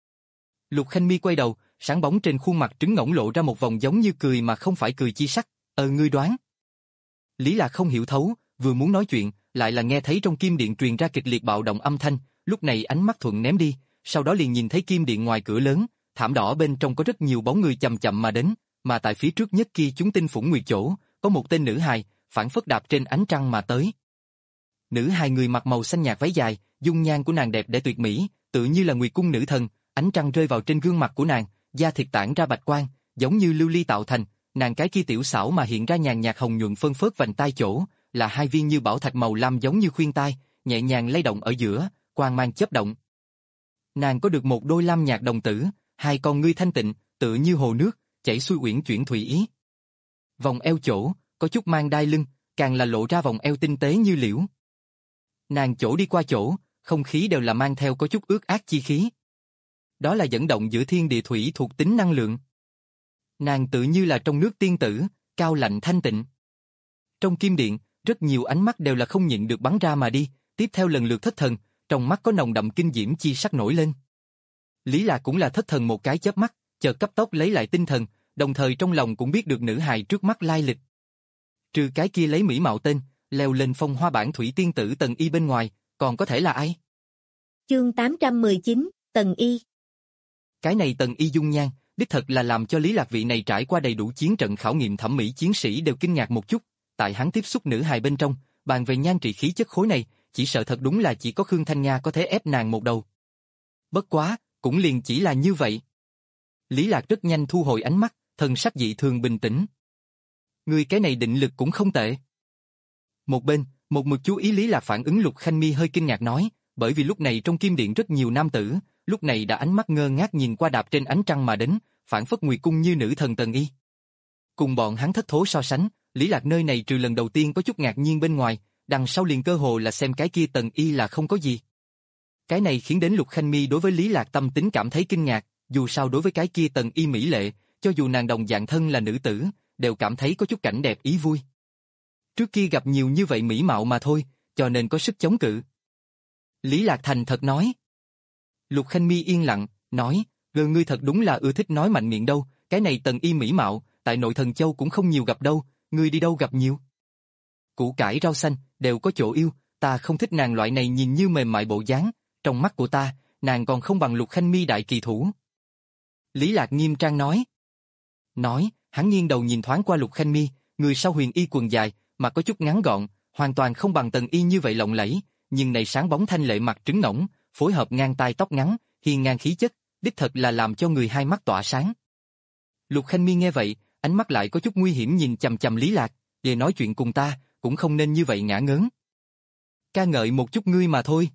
S1: Lục Khanh Mi quay đầu, sáng bóng trên khuôn mặt trứng ngỗng lộ ra một vòng giống như cười mà không phải cười chi sắc, ờ ngươi đoán. Lý Lạc không hiểu thấu, vừa muốn nói chuyện, lại là nghe thấy trong kim điện truyền ra kịch liệt bạo động âm thanh, lúc này ánh mắt thuận ném đi, sau đó liền nhìn thấy kim điện ngoài cửa lớn, thảm đỏ bên trong có rất nhiều bóng người chậm chậm mà đến, mà tại phía trước nhất kia chúng tinh phủng nguyệt chỗ, có một tên nữ hài, phản phất đạp trên ánh trăng mà tới. Nữ hài người mặc màu xanh nhạt váy dài, dung nhan của nàng đẹp để tuyệt mỹ, tự như là nguyệt cung nữ thần, ánh trăng rơi vào trên gương mặt của nàng, da thịt tản ra bạch quang, giống như lưu ly tạo thành, nàng cái kia tiểu xảo mà hiện ra nhàn nhạt hồng nhuận phân phớt vành tai chỗ, là hai viên như bảo thạch màu lam giống như khuyên tai, nhẹ nhàng lay động ở giữa, quang mang chớp động. Nàng có được một đôi lam nhạt đồng tử, hai con ngươi thanh tịnh, tự như hồ nước, chảy xuôi uyển chuyển thủy ý. Vòng eo chỗ, có chút mang đai lưng, càng là lộ ra vòng eo tinh tế như liễu. Nàng chỗ đi qua chỗ, không khí đều là mang theo có chút ướt át chi khí. Đó là dẫn động giữa thiên địa thủy thuộc tính năng lượng. Nàng tự như là trong nước tiên tử, cao lạnh thanh tịnh. Trong kim điện, rất nhiều ánh mắt đều là không nhịn được bắn ra mà đi, tiếp theo lần lượt thất thần, trong mắt có nồng đậm kinh diễm chi sắc nổi lên. Lý Lạc cũng là thất thần một cái chớp mắt, chợt cấp tốc lấy lại tinh thần, đồng thời trong lòng cũng biết được nữ hài trước mắt lai lịch. Trừ cái kia lấy mỹ mạo tên, leo lên phong hoa bản thủy tiên tử Tần Y bên ngoài, còn có thể là ai?
S2: Chương tám trăm mười chín, Tần Y.
S1: Cái này Tần Y dung nhan, đích thật là làm cho Lý Lạc vị này trải qua đầy đủ chiến trận khảo nghiệm thẩm mỹ chiến sĩ đều kinh ngạc một chút, tại hắn tiếp xúc nữ hài bên trong, bàn về nhan trị khí chất khối này, chỉ sợ thật đúng là chỉ có Khương Thanh Nga có thể ép nàng một đầu. Bất quá, cũng liền chỉ là như vậy. Lý Lạc rất nhanh thu hồi ánh mắt, thần sắc dị thường bình tĩnh. Người cái này định lực cũng không tệ. Một bên, một mực chú ý Lý Lạc phản ứng Lục Khanh Mi hơi kinh ngạc nói, bởi vì lúc này trong kim điện rất nhiều nam tử, lúc này đã ánh mắt ngơ ngác nhìn qua đạp trên ánh trăng mà đến, phản phất nguyệt cung như nữ thần Tần Y. Cùng bọn hắn thất thố so sánh, Lý Lạc nơi này trừ lần đầu tiên có chút ngạc nhiên bên ngoài, đằng sau liền cơ hồ là xem cái kia Tần Y là không có gì. Cái này khiến đến Lục Khanh Mi đối với Lý Lạc tâm tính cảm thấy kinh ngạc, dù sao đối với cái kia Tần Y mỹ lệ, cho dù nàng đồng dạng thân là nữ tử, đều cảm thấy có chút cảnh đẹp ý vui. Trước kia gặp nhiều như vậy mỹ mạo mà thôi, cho nên có sức chống cự. Lý Lạc thành thật nói. Lục Khanh Mi yên lặng, nói, gờ ngươi thật đúng là ưa thích nói mạnh miệng đâu, cái này Tần Y mỹ mạo, tại nội Thần Châu cũng không nhiều gặp đâu, ngươi đi đâu gặp nhiều. Củ cải rau xanh, đều có chỗ yêu, ta không thích nàng loại này nhìn như mềm mại bộ dáng, trong mắt của ta, nàng còn không bằng Lục Khanh Mi đại kỳ thủ. Lý Lạc nghiêm trang nói. Nói, hắn nghiêng đầu nhìn thoáng qua Lục Khanh Mi, người sau huyền y quần dài, mà có chút ngắn gọn, hoàn toàn không bằng Tần Y như vậy lộng lẫy, nhưng này sáng bóng thanh lệ mặt trứng ngỗng, phối hợp ngang tai tóc ngắn, hiên ngang khí chất, đích thật là làm cho người hai mắt tỏa sáng. Lục Khanh Mi nghe vậy, ánh mắt lại có chút nguy hiểm nhìn chằm chằm Lý Lạc, về nói chuyện cùng ta, cũng không nên như vậy ngả ngớn. Ca ngợi một chút ngươi mà thôi.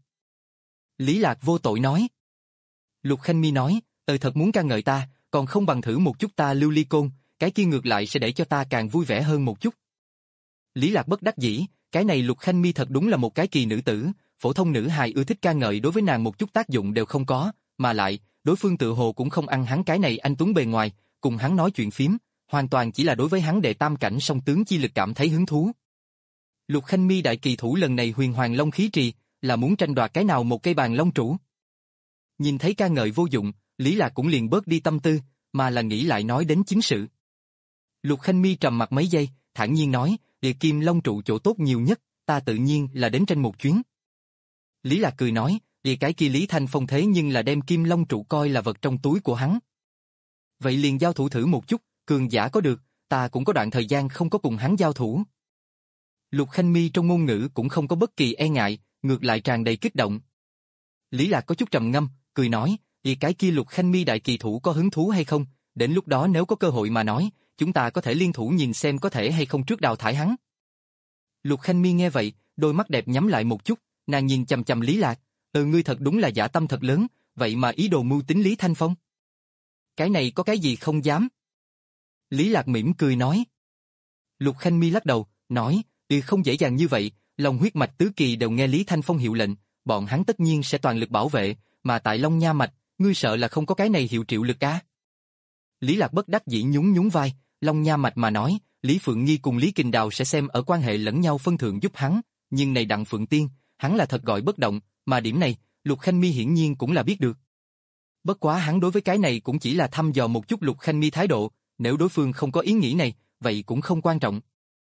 S1: Lý Lạc vô tội nói. Lục Khanh Mi nói, ờ thật muốn ca ngợi ta, còn không bằng thử một chút ta lưu ly côn, cái kia ngược lại sẽ để cho ta càng vui vẻ hơn một chút. Lý Lạc bất đắc dĩ, cái này Lục Khanh Mi thật đúng là một cái kỳ nữ tử, phổ thông nữ hài ưa thích ca ngợi đối với nàng một chút tác dụng đều không có, mà lại, đối phương tự hồ cũng không ăn hắn cái này anh tuấn bề ngoài, cùng hắn nói chuyện phím, hoàn toàn chỉ là đối với hắn đệ tam cảnh song tướng chi lực cảm thấy hứng thú. Lục Khanh Mi đại kỳ thủ lần này huyền hoàng long khí trì, là muốn tranh đoạt cái nào một cây bàn long trụ. Nhìn thấy ca ngợi vô dụng, Lý Lạc cũng liền bớt đi tâm tư, mà là nghĩ lại nói đến chính sự. Lục Khanh Mi trầm mặt mấy giây, thản nhiên nói, địa kim long trụ chỗ tốt nhiều nhất, ta tự nhiên là đến tranh một chuyến. Lý Lạc cười nói, vì cái kia Lý Thanh Phong thế nhưng là đem kim long trụ coi là vật trong túi của hắn. Vậy liền giao thủ thử một chút, cường giả có được, ta cũng có đoạn thời gian không có cùng hắn giao thủ. Lục Khanh Mi trong ngôn ngữ cũng không có bất kỳ e ngại, ngược lại tràn đầy kích động. Lý Lạc có chút trầm ngâm, cười nói, vì cái kia Lục Khanh Mi đại kỳ thủ có hứng thú hay không, đến lúc đó nếu có cơ hội mà nói, chúng ta có thể liên thủ nhìn xem có thể hay không trước đào thải hắn. Lục Khanh Mi nghe vậy, đôi mắt đẹp nhắm lại một chút, nàng nhìn chằm chằm Lý Lạc, ừ ngươi thật đúng là dã tâm thật lớn, vậy mà ý đồ mưu tính Lý Thanh Phong. Cái này có cái gì không dám? Lý Lạc mỉm cười nói. Lục Khanh Mi lắc đầu, nói, ừ không dễ dàng như vậy, lòng huyết mạch tứ kỳ đều nghe Lý Thanh Phong hiệu lệnh, bọn hắn tất nhiên sẽ toàn lực bảo vệ, mà tại Long Nha mạch, ngươi sợ là không có cái này hiệu triệu lực á. Lý Lạc bất đắc dĩ nhún nhún vai, Long Nha mạch mà nói, Lý Phượng Nghi cùng Lý Kình Đào sẽ xem ở quan hệ lẫn nhau phân thượng giúp hắn, nhưng này Đặng Phượng Tiên, hắn là thật gọi bất động, mà điểm này, Lục Khanh Mi hiển nhiên cũng là biết được. Bất quá hắn đối với cái này cũng chỉ là thăm dò một chút Lục Khanh Mi thái độ, nếu đối phương không có ý nghĩ này, vậy cũng không quan trọng.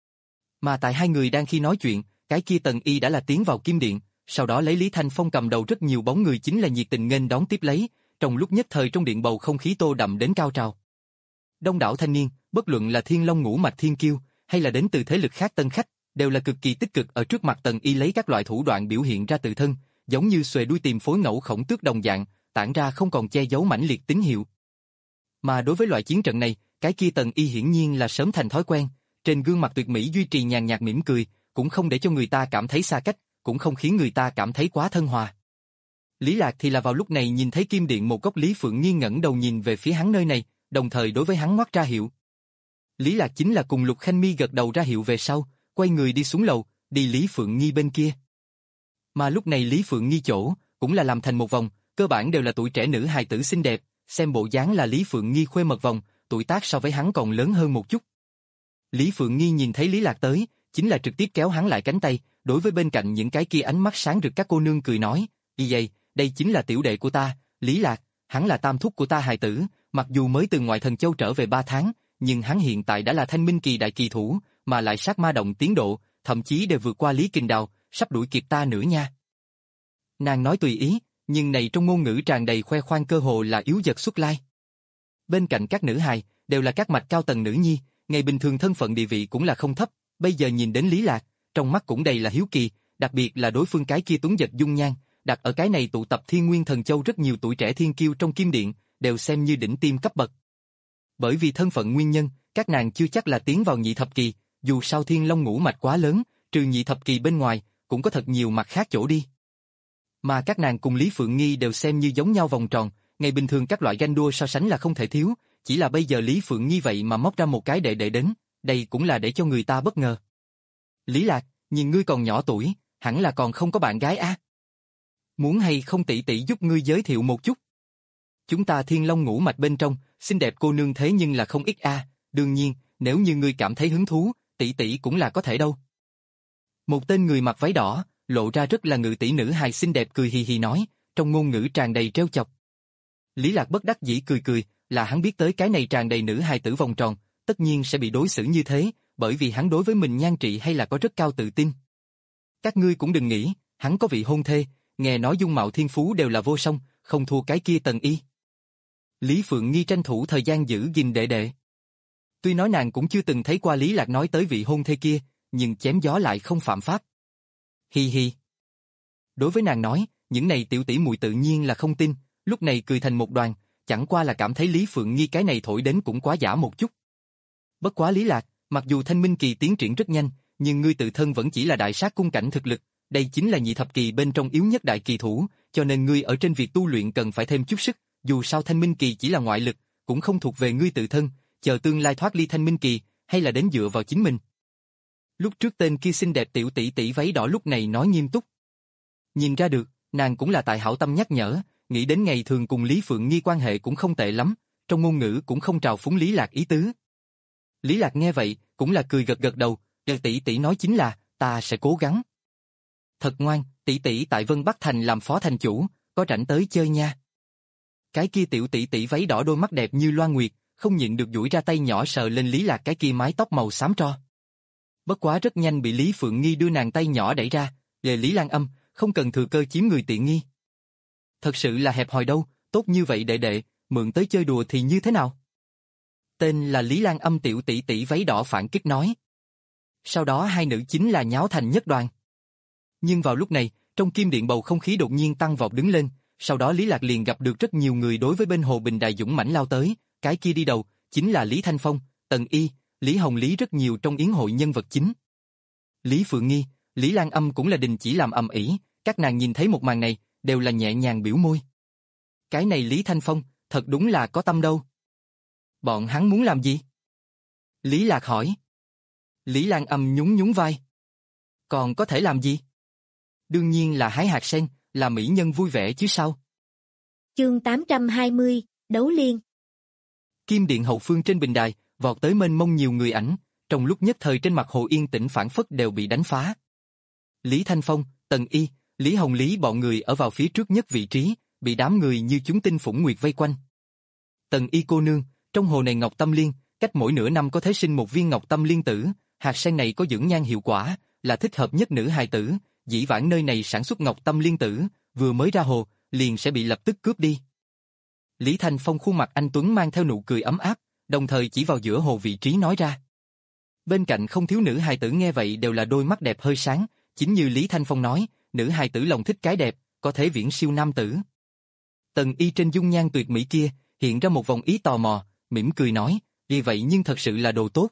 S1: Mà tại hai người đang khi nói chuyện, cái kia Tần Y đã là tiến vào kim điện, sau đó lấy Lý Thanh Phong cầm đầu rất nhiều bóng người chính là nhiệt tình nghênh đón tiếp lấy, trong lúc nhất thời trong điện bầu không khí tô đậm đến cao trào. Đông đảo thanh niên, bất luận là Thiên Long ngũ mạch thiên kiêu, hay là đến từ thế lực khác tân khách, đều là cực kỳ tích cực ở trước mặt Tần Y lấy các loại thủ đoạn biểu hiện ra tự thân, giống như xuề đuôi tìm phối ngẫu khổng tước đồng dạng, tản ra không còn che giấu mãnh liệt tín hiệu. Mà đối với loại chiến trận này, cái kia Tần Y hiển nhiên là sớm thành thói quen, trên gương mặt tuyệt mỹ duy trì nhàn nhạt mỉm cười, cũng không để cho người ta cảm thấy xa cách, cũng không khiến người ta cảm thấy quá thân hòa. Lý Lạc thì là vào lúc này nhìn thấy kim điện một góc Lý Phượng Nghi ngẩng đầu nhìn về phía hắn nơi này, đồng thời đối với hắn ngoắc ra hiệu. Lý Lạc chính là cùng Lục Khanh Mi gật đầu ra hiệu về sau, quay người đi xuống lầu, đi Lý Phượng Nghi bên kia. Mà lúc này Lý Phượng Nghi chỗ, cũng là làm thành một vòng, cơ bản đều là tuổi trẻ nữ hài tử xinh đẹp, xem bộ dáng là Lý Phượng Nghi khuê mật vòng, tuổi tác so với hắn còn lớn hơn một chút. Lý Phượng Nghi nhìn thấy Lý Lạc tới, chính là trực tiếp kéo hắn lại cánh tay, đối với bên cạnh những cái kia ánh mắt sáng rực các cô nương cười nói, "Y vậy, đây chính là tiểu đệ của ta, Lý Lạc, hắn là tam thúc của ta hài tử, mặc dù mới từ ngoại thần châu trở về ba tháng, nhưng hắn hiện tại đã là thanh minh kỳ đại kỳ thủ, mà lại sát ma động tiến độ, thậm chí đều vượt qua Lý Kình Đào, sắp đuổi kịp ta nữa nha." Nàng nói tùy ý, nhưng này trong ngôn ngữ tràn đầy khoe khoang cơ hồ là yếu dật xuất lai. Bên cạnh các nữ hài, đều là các mạch cao tầng nữ nhi, ngày bình thường thân phận địa vị cũng là không thấp, bây giờ nhìn đến Lý Lạc, trong mắt cũng đầy là hiếu kỳ, đặc biệt là đối phương cái kia tuấn giật dung nhan, đặt ở cái này tụ tập Thiên Nguyên Thần Châu rất nhiều tuổi trẻ thiên kiêu trong kim điện, đều xem như đỉnh tiêm cấp bậc. Bởi vì thân phận nguyên nhân, các nàng chưa chắc là tiến vào nhị thập kỳ, dù sao Thiên Long ngũ mạch quá lớn, trừ nhị thập kỳ bên ngoài, cũng có thật nhiều mặt khác chỗ đi. Mà các nàng cùng Lý Phượng Nghi đều xem như giống nhau vòng tròn, ngày bình thường các loại ganh đua so sánh là không thể thiếu, chỉ là bây giờ Lý Phượng Nghi vậy mà móc ra một cái đệ đệ đến, đây cũng là để cho người ta bất ngờ. Lý Lạc, nhìn ngươi còn nhỏ tuổi, hẳn là còn không có bạn gái á. Muốn hay không tỷ tỷ giúp ngươi giới thiệu một chút? Chúng ta Thiên Long ngũ mạch bên trong, xinh đẹp cô nương thế nhưng là không ít a, đương nhiên, nếu như ngươi cảm thấy hứng thú, tỷ tỷ cũng là có thể đâu. Một tên người mặc váy đỏ, lộ ra rất là ngự tỷ nữ hài xinh đẹp cười hì hì nói, trong ngôn ngữ tràn đầy trêu chọc. Lý Lạc bất đắc dĩ cười cười, là hắn biết tới cái này tràn đầy nữ hài tử vòng tròn, tất nhiên sẽ bị đối xử như thế, bởi vì hắn đối với mình nhan trị hay là có rất cao tự tin. Các ngươi cũng đừng nghĩ, hắn có vị hôn thê, nghe nói dung mạo thiên phú đều là vô song, không thua cái kia Tần Y. Lý Phượng Nghi tranh thủ thời gian giữ gìn đệ đệ. Tuy nói nàng cũng chưa từng thấy qua Lý Lạc nói tới vị hôn thê kia, nhưng chém gió lại không phạm pháp. Hi hi. Đối với nàng nói, những này tiểu tỷ muội tự nhiên là không tin, lúc này cười thành một đoàn, chẳng qua là cảm thấy Lý Phượng Nghi cái này thổi đến cũng quá giả một chút. Bất quá Lý Lạc, mặc dù Thanh Minh Kỳ tiến triển rất nhanh, nhưng ngươi tự thân vẫn chỉ là đại sát cung cảnh thực lực, đây chính là nhị thập kỳ bên trong yếu nhất đại kỳ thủ, cho nên ngươi ở trên việc tu luyện cần phải thêm chút sức, dù sao Thanh Minh Kỳ chỉ là ngoại lực, cũng không thuộc về ngươi tự thân, chờ tương lai thoát ly Thanh Minh Kỳ, hay là đến dựa vào chính mình. Lúc trước tên kia xinh đẹp tiểu tỷ tỷ váy đỏ lúc này nói nghiêm túc. Nhìn ra được, nàng cũng là tại hảo tâm nhắc nhở, nghĩ đến ngày thường cùng Lý Phượng Nghi quan hệ cũng không tệ lắm, trong ngôn ngữ cũng không trào phúng Lý Lạc ý tứ. Lý Lạc nghe vậy, cũng là cười gật gật đầu, tỷ tỷ nói chính là, ta sẽ cố gắng. Thật ngoan, tỷ tỷ tại Vân Bắc Thành làm phó thành chủ, có rảnh tới chơi nha. Cái kia tiểu tỷ tỷ váy đỏ đôi mắt đẹp như loan nguyệt, không nhịn được duỗi ra tay nhỏ sờ lên Lý Lạc cái kia mái tóc màu xám tro. Bất quá rất nhanh bị Lý Phượng Nghi đưa nàng tay nhỏ đẩy ra, về Lý Lan Âm, không cần thừa cơ chiếm người tiện nghi. Thật sự là hẹp hòi đâu, tốt như vậy đệ đệ, mượn tới chơi đùa thì như thế nào? Tên là Lý Lan Âm tiểu tỷ tỷ váy đỏ phản kích nói. Sau đó hai nữ chính là nháo thành nhất đoàn. Nhưng vào lúc này, trong kim điện bầu không khí đột nhiên tăng vọt đứng lên, sau đó Lý Lạc liền gặp được rất nhiều người đối với bên hồ bình đài dũng mãnh lao tới, cái kia đi đầu, chính là Lý Thanh Phong, Tần Y, Lý Hồng Lý rất nhiều trong yến hội nhân vật chính. Lý Phượng Nghi, Lý Lan Âm cũng là đình chỉ làm ầm ĩ, các nàng nhìn thấy một màn này, đều là nhẹ nhàng biểu môi. Cái này Lý Thanh Phong, thật đúng là có tâm đâu. Bọn hắn muốn làm gì? Lý Lạc hỏi. Lý Lan Âm nhún nhún vai. Còn có thể làm gì? Đương nhiên là hái hạt sen, là mỹ nhân vui vẻ chứ sao?
S2: Chương tám trăm hai mươi, Đấu Liên.
S1: Kim điện hậu phương trên bình đài, vọt tới mênh mông nhiều người ảnh, trong lúc nhất thời trên mặt hồ yên tĩnh phảng phất đều bị đánh phá. Lý Thanh Phong, Tần Y, Lý Hồng Lý bọn người ở vào phía trước nhất vị trí, bị đám người như chúng tinh phủng nguyệt vây quanh. Tần Y cô nương, trong hồ này ngọc tâm liên, cách mỗi nửa năm có thể sinh một viên ngọc tâm liên tử, hạt sen này có dưỡng nhan hiệu quả, là thích hợp nhất nữ hài tử, dĩ vãng nơi này sản xuất ngọc tâm liên tử, vừa mới ra hồ, liền sẽ bị lập tức cướp đi. Lý Thanh Phong khuôn mặt anh tuấn mang theo nụ cười ấm áp, đồng thời chỉ vào giữa hồ vị trí nói ra. Bên cạnh không thiếu nữ hài tử nghe vậy đều là đôi mắt đẹp hơi sáng, chính như Lý Thanh Phong nói, nữ hài tử lòng thích cái đẹp, có thể viễn siêu nam tử. Tần Y trên dung nhan tuyệt mỹ kia, hiện ra một vòng ý tò mò, mỉm cười nói, vì vậy nhưng thật sự là đồ tốt.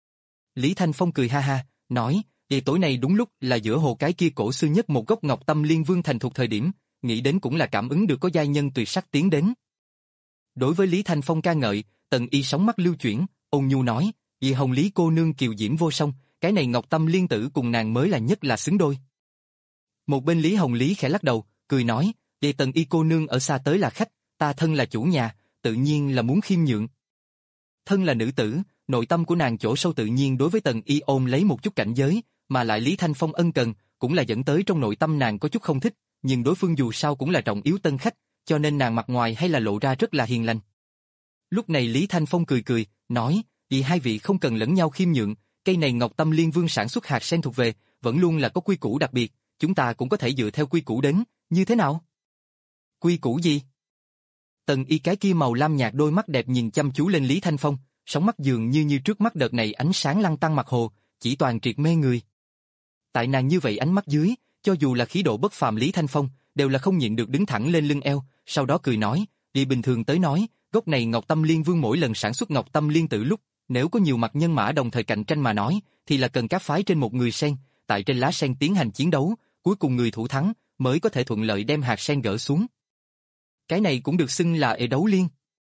S1: Lý Thanh Phong cười ha ha, nói, vì tối nay đúng lúc là giữa hồ cái kia cổ xưa nhất một gốc ngọc tâm liên vương thành thuộc thời điểm, nghĩ đến cũng là cảm ứng được có giai nhân tuyệt sắc tiến đến. Đối với Lý Thanh Phong ca ngợi, Tần Y sóng mắt lưu chuyển, ôn nhu nói, vì Hồng Lý cô nương kiều diễm vô song, cái này ngọc tâm liên tử cùng nàng mới là nhất là xứng đôi. Một bên Lý Hồng Lý khẽ lắc đầu, cười nói, vì Tần Y cô nương ở xa tới là khách, ta thân là chủ nhà, tự nhiên là muốn khiêm nhượng. Thân là nữ tử, nội tâm của nàng chỗ sâu tự nhiên đối với Tần Y ôm lấy một chút cảnh giới, mà lại Lý Thanh Phong ân cần, cũng là dẫn tới trong nội tâm nàng có chút không thích, nhưng đối phương dù sao cũng là trọng yếu tân khách, cho nên nàng mặt ngoài hay là lộ ra rất là hiền lành. Lúc này Lý Thanh Phong cười cười, nói, vì hai vị không cần lẫn nhau khiêm nhượng, cây này Ngọc Tâm Liên Vương sản xuất hạt sen thuộc về, vẫn luôn là có quy củ đặc biệt, chúng ta cũng có thể dựa theo quy củ đến, như thế nào? Quy củ gì? Tần Y cái kia màu lam nhạt đôi mắt đẹp nhìn chăm chú lên Lý Thanh Phong, sóng mắt dường như như trước mắt đợt này ánh sáng lăn tăn mặt hồ, chỉ toàn triệt mê người. Tại nàng như vậy ánh mắt dưới, cho dù là khí độ bất phàm Lý Thanh Phong, đều là không nhịn được đứng thẳng lên lưng eo, sau đó cười nói, vì bình thường tới nói, gốc này Ngọc Tâm Liên Vương mỗi lần sản xuất Ngọc Tâm Liên Tử lúc, nếu có nhiều mặt nhân mã đồng thời cạnh tranh mà nói, thì là cần các phái trên một người sen, tại trên lá sen tiến hành chiến đấu, cuối cùng người thủ thắng mới có thể thuận lợi đem hạt sen gỡ xuống. Cái này cũng được xưng là ê đấu liên.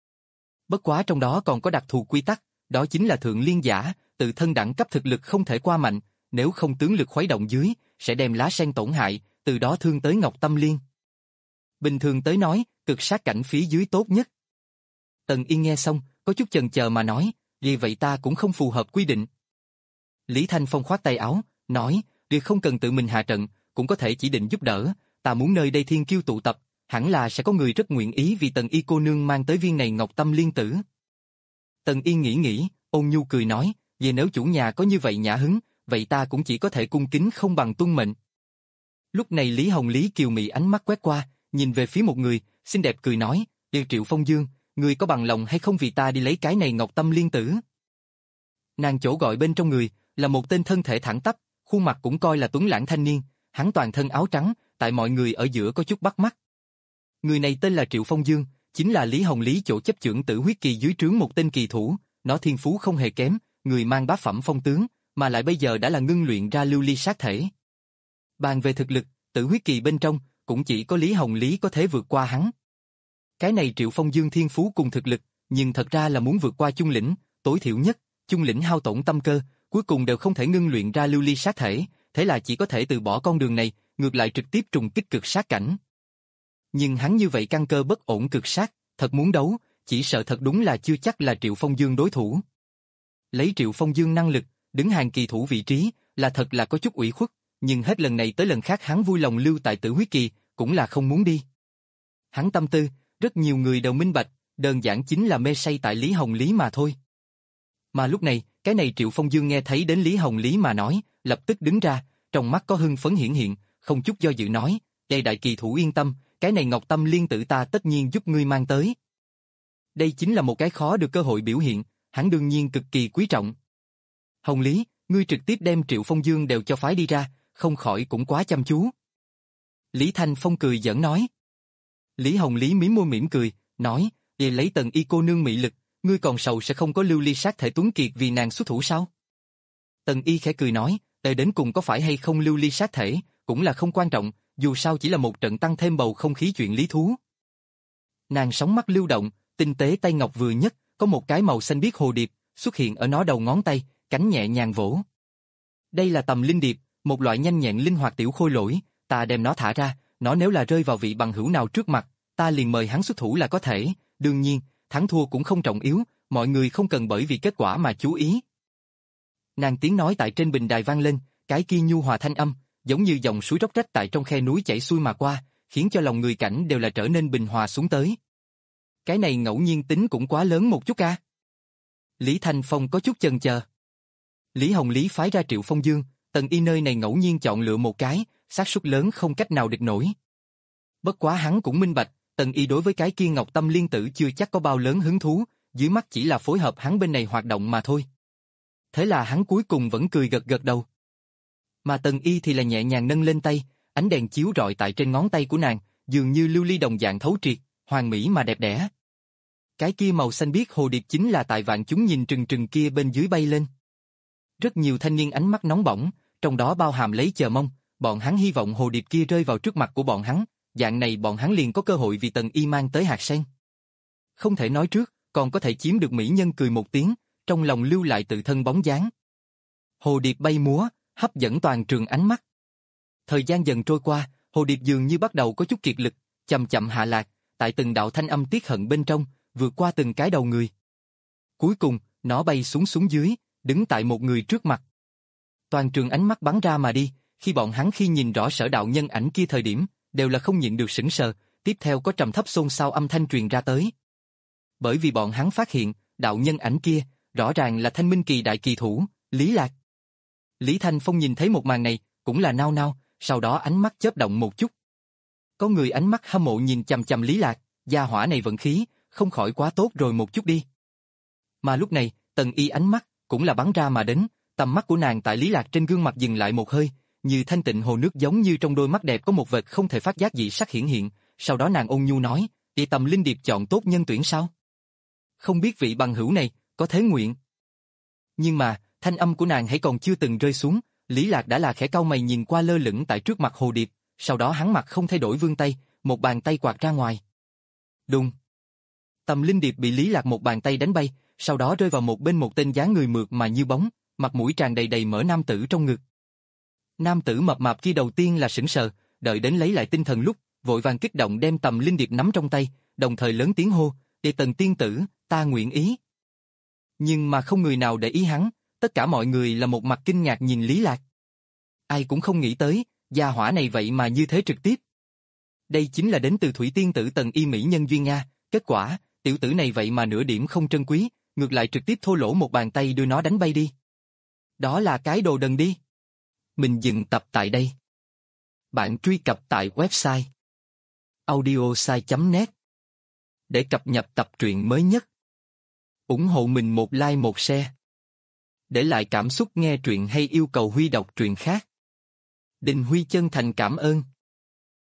S1: Bất quá trong đó còn có đặc thù quy tắc, đó chính là thượng liên giả, tự thân đẳng cấp thực lực không thể qua mạnh, nếu không tướng lực khuấy động dưới, sẽ đem lá sen tổn hại, từ đó thương tới Ngọc Tâm Liên. Bình thường tới nói, cực sát cảnh phía dưới tốt nhất. Tần Yên nghe xong, có chút chần chờ mà nói, vì vậy ta cũng không phù hợp quy định. Lý Thanh Phong khoát tay áo, nói, việc không cần tự mình hạ trận, cũng có thể chỉ định giúp đỡ, ta muốn nơi đây thiên kiêu tụ tập, hẳn là sẽ có người rất nguyện ý vì Tần Y cô nương mang tới viên này Ngọc Tâm Liên Tử. Tần Yên nghĩ nghĩ, ôn nhu cười nói, vì nếu chủ nhà có như vậy nhã hứng, vậy ta cũng chỉ có thể cung kính không bằng tuân mệnh. Lúc này Lý Hồng Lý kiều mị ánh mắt quét qua, nhìn về phía một người, xinh đẹp cười nói, Yêu Triệu Phong Dương, người có bằng lòng hay không vì ta đi lấy cái này Ngọc Tâm Liên Tử? Nàng chỗ gọi bên trong người, là một tên thân thể thẳng tắp, khuôn mặt cũng coi là tuấn lãng thanh niên, hắn toàn thân áo trắng, tại mọi người ở giữa có chút bắt mắt. Người này tên là Triệu Phong Dương, chính là Lý Hồng Lý chỗ chấp chưởng Tử Huyết Kỳ dưới trướng một tên kỳ thủ, nó thiên phú không hề kém, người mang bá phẩm phong tướng, mà lại bây giờ đã là ngưng luyện ra lưu ly sát thể. Bàn về thực lực, Tử Huyết Kỳ bên trong, cũng chỉ có Lý Hồng Lý có thể vượt qua hắn. Cái này Triệu Phong Dương thiên phú cùng thực lực, nhưng thật ra là muốn vượt qua Chung Lĩnh, tối thiểu nhất, Chung Lĩnh hao tổn tâm cơ, cuối cùng đều không thể ngưng luyện ra lưu ly sát thể, thế là chỉ có thể từ bỏ con đường này, ngược lại trực tiếp trùng kích cực sát cảnh. Nhưng hắn như vậy căn cơ bất ổn cực sát, thật muốn đấu, chỉ sợ thật đúng là chưa chắc là Triệu Phong Dương đối thủ. Lấy Triệu Phong Dương năng lực, đứng hàng kỳ thủ vị trí, là thật là có chút ủy khuất, nhưng hết lần này tới lần khác hắn vui lòng lưu tại Tử Huyết Kỳ, cũng là không muốn đi. Hắn tâm tư, rất nhiều người đều minh bạch, đơn giản chính là mê say tại Lý Hồng Lý mà thôi. Mà lúc này, cái này Triệu Phong Dương nghe thấy đến Lý Hồng Lý mà nói, lập tức đứng ra, trong mắt có hưng phấn hiển hiện, không chút do dự nói, "Đây đại kỳ thủ yên tâm, cái này Ngọc Tâm Liên Tử ta tất nhiên giúp ngươi mang tới." Đây chính là một cái khó được cơ hội biểu hiện, hắn đương nhiên cực kỳ quý trọng. "Hồng Lý, ngươi trực tiếp đem Triệu Phong Dương đều cho phái đi ra, không khỏi cũng quá chăm chú." Lý Thanh Phong cười giỡn nói. Lý Hồng Lý mím môi mỉm cười, nói, "Để lấy Tần Y cô nương mị lực, ngươi còn sầu sẽ không có lưu ly sát thể tuấn kiệt vì nàng xuất thủ sao?" Tần Y khẽ cười nói, "Tới đến cùng có phải hay không lưu ly sát thể, cũng là không quan trọng, dù sao chỉ là một trận tăng thêm bầu không khí chuyện lý thú." Nàng sóng mắt lưu động, tinh tế tay ngọc vừa nhất, có một cái màu xanh biếc hồ điệp xuất hiện ở nó đầu ngón tay, cánh nhẹ nhàng vỗ. Đây là Tầm Linh Điệp, một loại nhanh nhẹn linh hoạt tiểu khôi lỗi, ta đem nó thả ra, nó nếu là rơi vào vị bằng hữu nào trước mặt, ta liền mời hắn xuất thủ là có thể, đương nhiên, thắng thua cũng không trọng yếu, mọi người không cần bởi vì kết quả mà chú ý. Nàng tiếng nói tại trên bình đài vang lên, cái kia nhu hòa thanh âm, giống như dòng suối róc rách tại trong khe núi chảy xuôi mà qua, khiến cho lòng người cảnh đều là trở nên bình hòa xuống tới. Cái này ngẫu nhiên tính cũng quá lớn một chút a. Lý Thanh Phong có chút chần chờ. Lý Hồng Lý phái ra Triệu Phong Dương, Tần Y nơi này ngẫu nhiên chọn lựa một cái, xác suất lớn không cách nào địch nổi. Bất quá hắn cũng minh bạch, Tần Y đối với cái kia Ngọc Tâm Liên Tử chưa chắc có bao lớn hứng thú, dưới mắt chỉ là phối hợp hắn bên này hoạt động mà thôi. Thế là hắn cuối cùng vẫn cười gật gật đầu. Mà Tần Y thì là nhẹ nhàng nâng lên tay, ánh đèn chiếu rọi tại trên ngón tay của nàng, dường như lưu ly đồng dạng thấu triệt, hoàn mỹ mà đẹp đẽ. Cái kia màu xanh biếc hồ điệp chính là tại vạn chúng nhìn trừng trừng kia bên dưới bay lên. Rất nhiều thanh niên ánh mắt nóng bỏng, trong đó bao hàm lấy chờ mong, bọn hắn hy vọng hồ điệp kia rơi vào trước mặt của bọn hắn, dạng này bọn hắn liền có cơ hội vì Tần Y mang tới hạt sen. Không thể nói trước, còn có thể chiếm được mỹ nhân cười một tiếng, trong lòng lưu lại tự thân bóng dáng. Hồ điệp bay múa, hấp dẫn toàn trường ánh mắt. Thời gian dần trôi qua, hồ điệp dường như bắt đầu có chút kiệt lực, chậm chậm hạ lạc, tại từng đạo thanh âm tiết hận bên trong, vượt qua từng cái đầu người. Cuối cùng, nó bay xuống xuống dưới, đứng tại một người trước mặt. Toàn trường ánh mắt bắn ra mà đi, khi bọn hắn khi nhìn rõ Sở đạo nhân ảnh kia thời điểm, đều là không nhịn được sững sờ, tiếp theo có trầm thấp xôn xao âm thanh truyền ra tới. Bởi vì bọn hắn phát hiện, đạo nhân ảnh kia, rõ ràng là Thanh Minh Kỳ đại kỳ thủ, Lý Lạc. Lý Thanh Phong nhìn thấy một màn này, cũng là nao nao, sau đó ánh mắt chớp động một chút. Có người ánh mắt hâm mộ nhìn chằm chằm Lý Lạc, gia hỏa này vận khí, không khỏi quá tốt rồi một chút đi. Mà lúc này, Tần Y ánh mắt, cũng là bắn ra mà đến, tầm mắt của nàng tại Lý Lạc trên gương mặt dừng lại một hơi, như thanh tịnh hồ nước giống như trong đôi mắt đẹp có một vệt không thể phát giác dị sắc hiển hiện, sau đó nàng ôn nhu nói, "Đi Tầm Linh Điệp chọn tốt nhân tuyển sao? Không biết vị bằng hữu này, có thế nguyện." Nhưng mà, thanh âm của nàng hãy còn chưa từng rơi xuống, Lý Lạc đã là khẽ cau mày nhìn qua lơ lửng tại trước mặt hồ điệp, sau đó hắn mặt không thay đổi vươn tay, một bàn tay quạt ra ngoài. Đùng. Tầm Linh Điệp bị Lý Lạc một bàn tay đánh bay, sau đó rơi vào một bên một tên dáng người mượt mà như bóng, mặt mũi tràn đầy đầy mỡ nam tử trong ngực. Nam tử mập mạp kia đầu tiên là sững sờ, đợi đến lấy lại tinh thần lúc, vội vàng kích động đem Tầm Linh Điệp nắm trong tay, đồng thời lớn tiếng hô, "Đệ Tần tiên tử, ta nguyện ý." Nhưng mà không người nào để ý hắn, tất cả mọi người là một mặt kinh ngạc nhìn Lý Lạc. Ai cũng không nghĩ tới, gia hỏa này vậy mà như thế trực tiếp. Đây chính là đến từ Thủy Tiên tử Tần Y mỹ nhân duyên Nga, kết quả, tiểu tử này vậy mà nửa điểm không trân quý, ngược lại trực tiếp thô lỗ một bàn tay đưa nó đánh bay đi. Đó là cái đồ đần đi. Mình dừng tập tại đây. Bạn truy cập tại website audiosai chấm net để cập nhật tập truyện mới nhất. Ủng hộ mình một like một share. Để lại cảm xúc nghe truyện hay yêu cầu Huy đọc truyện khác. Đình Huy chân thành cảm ơn.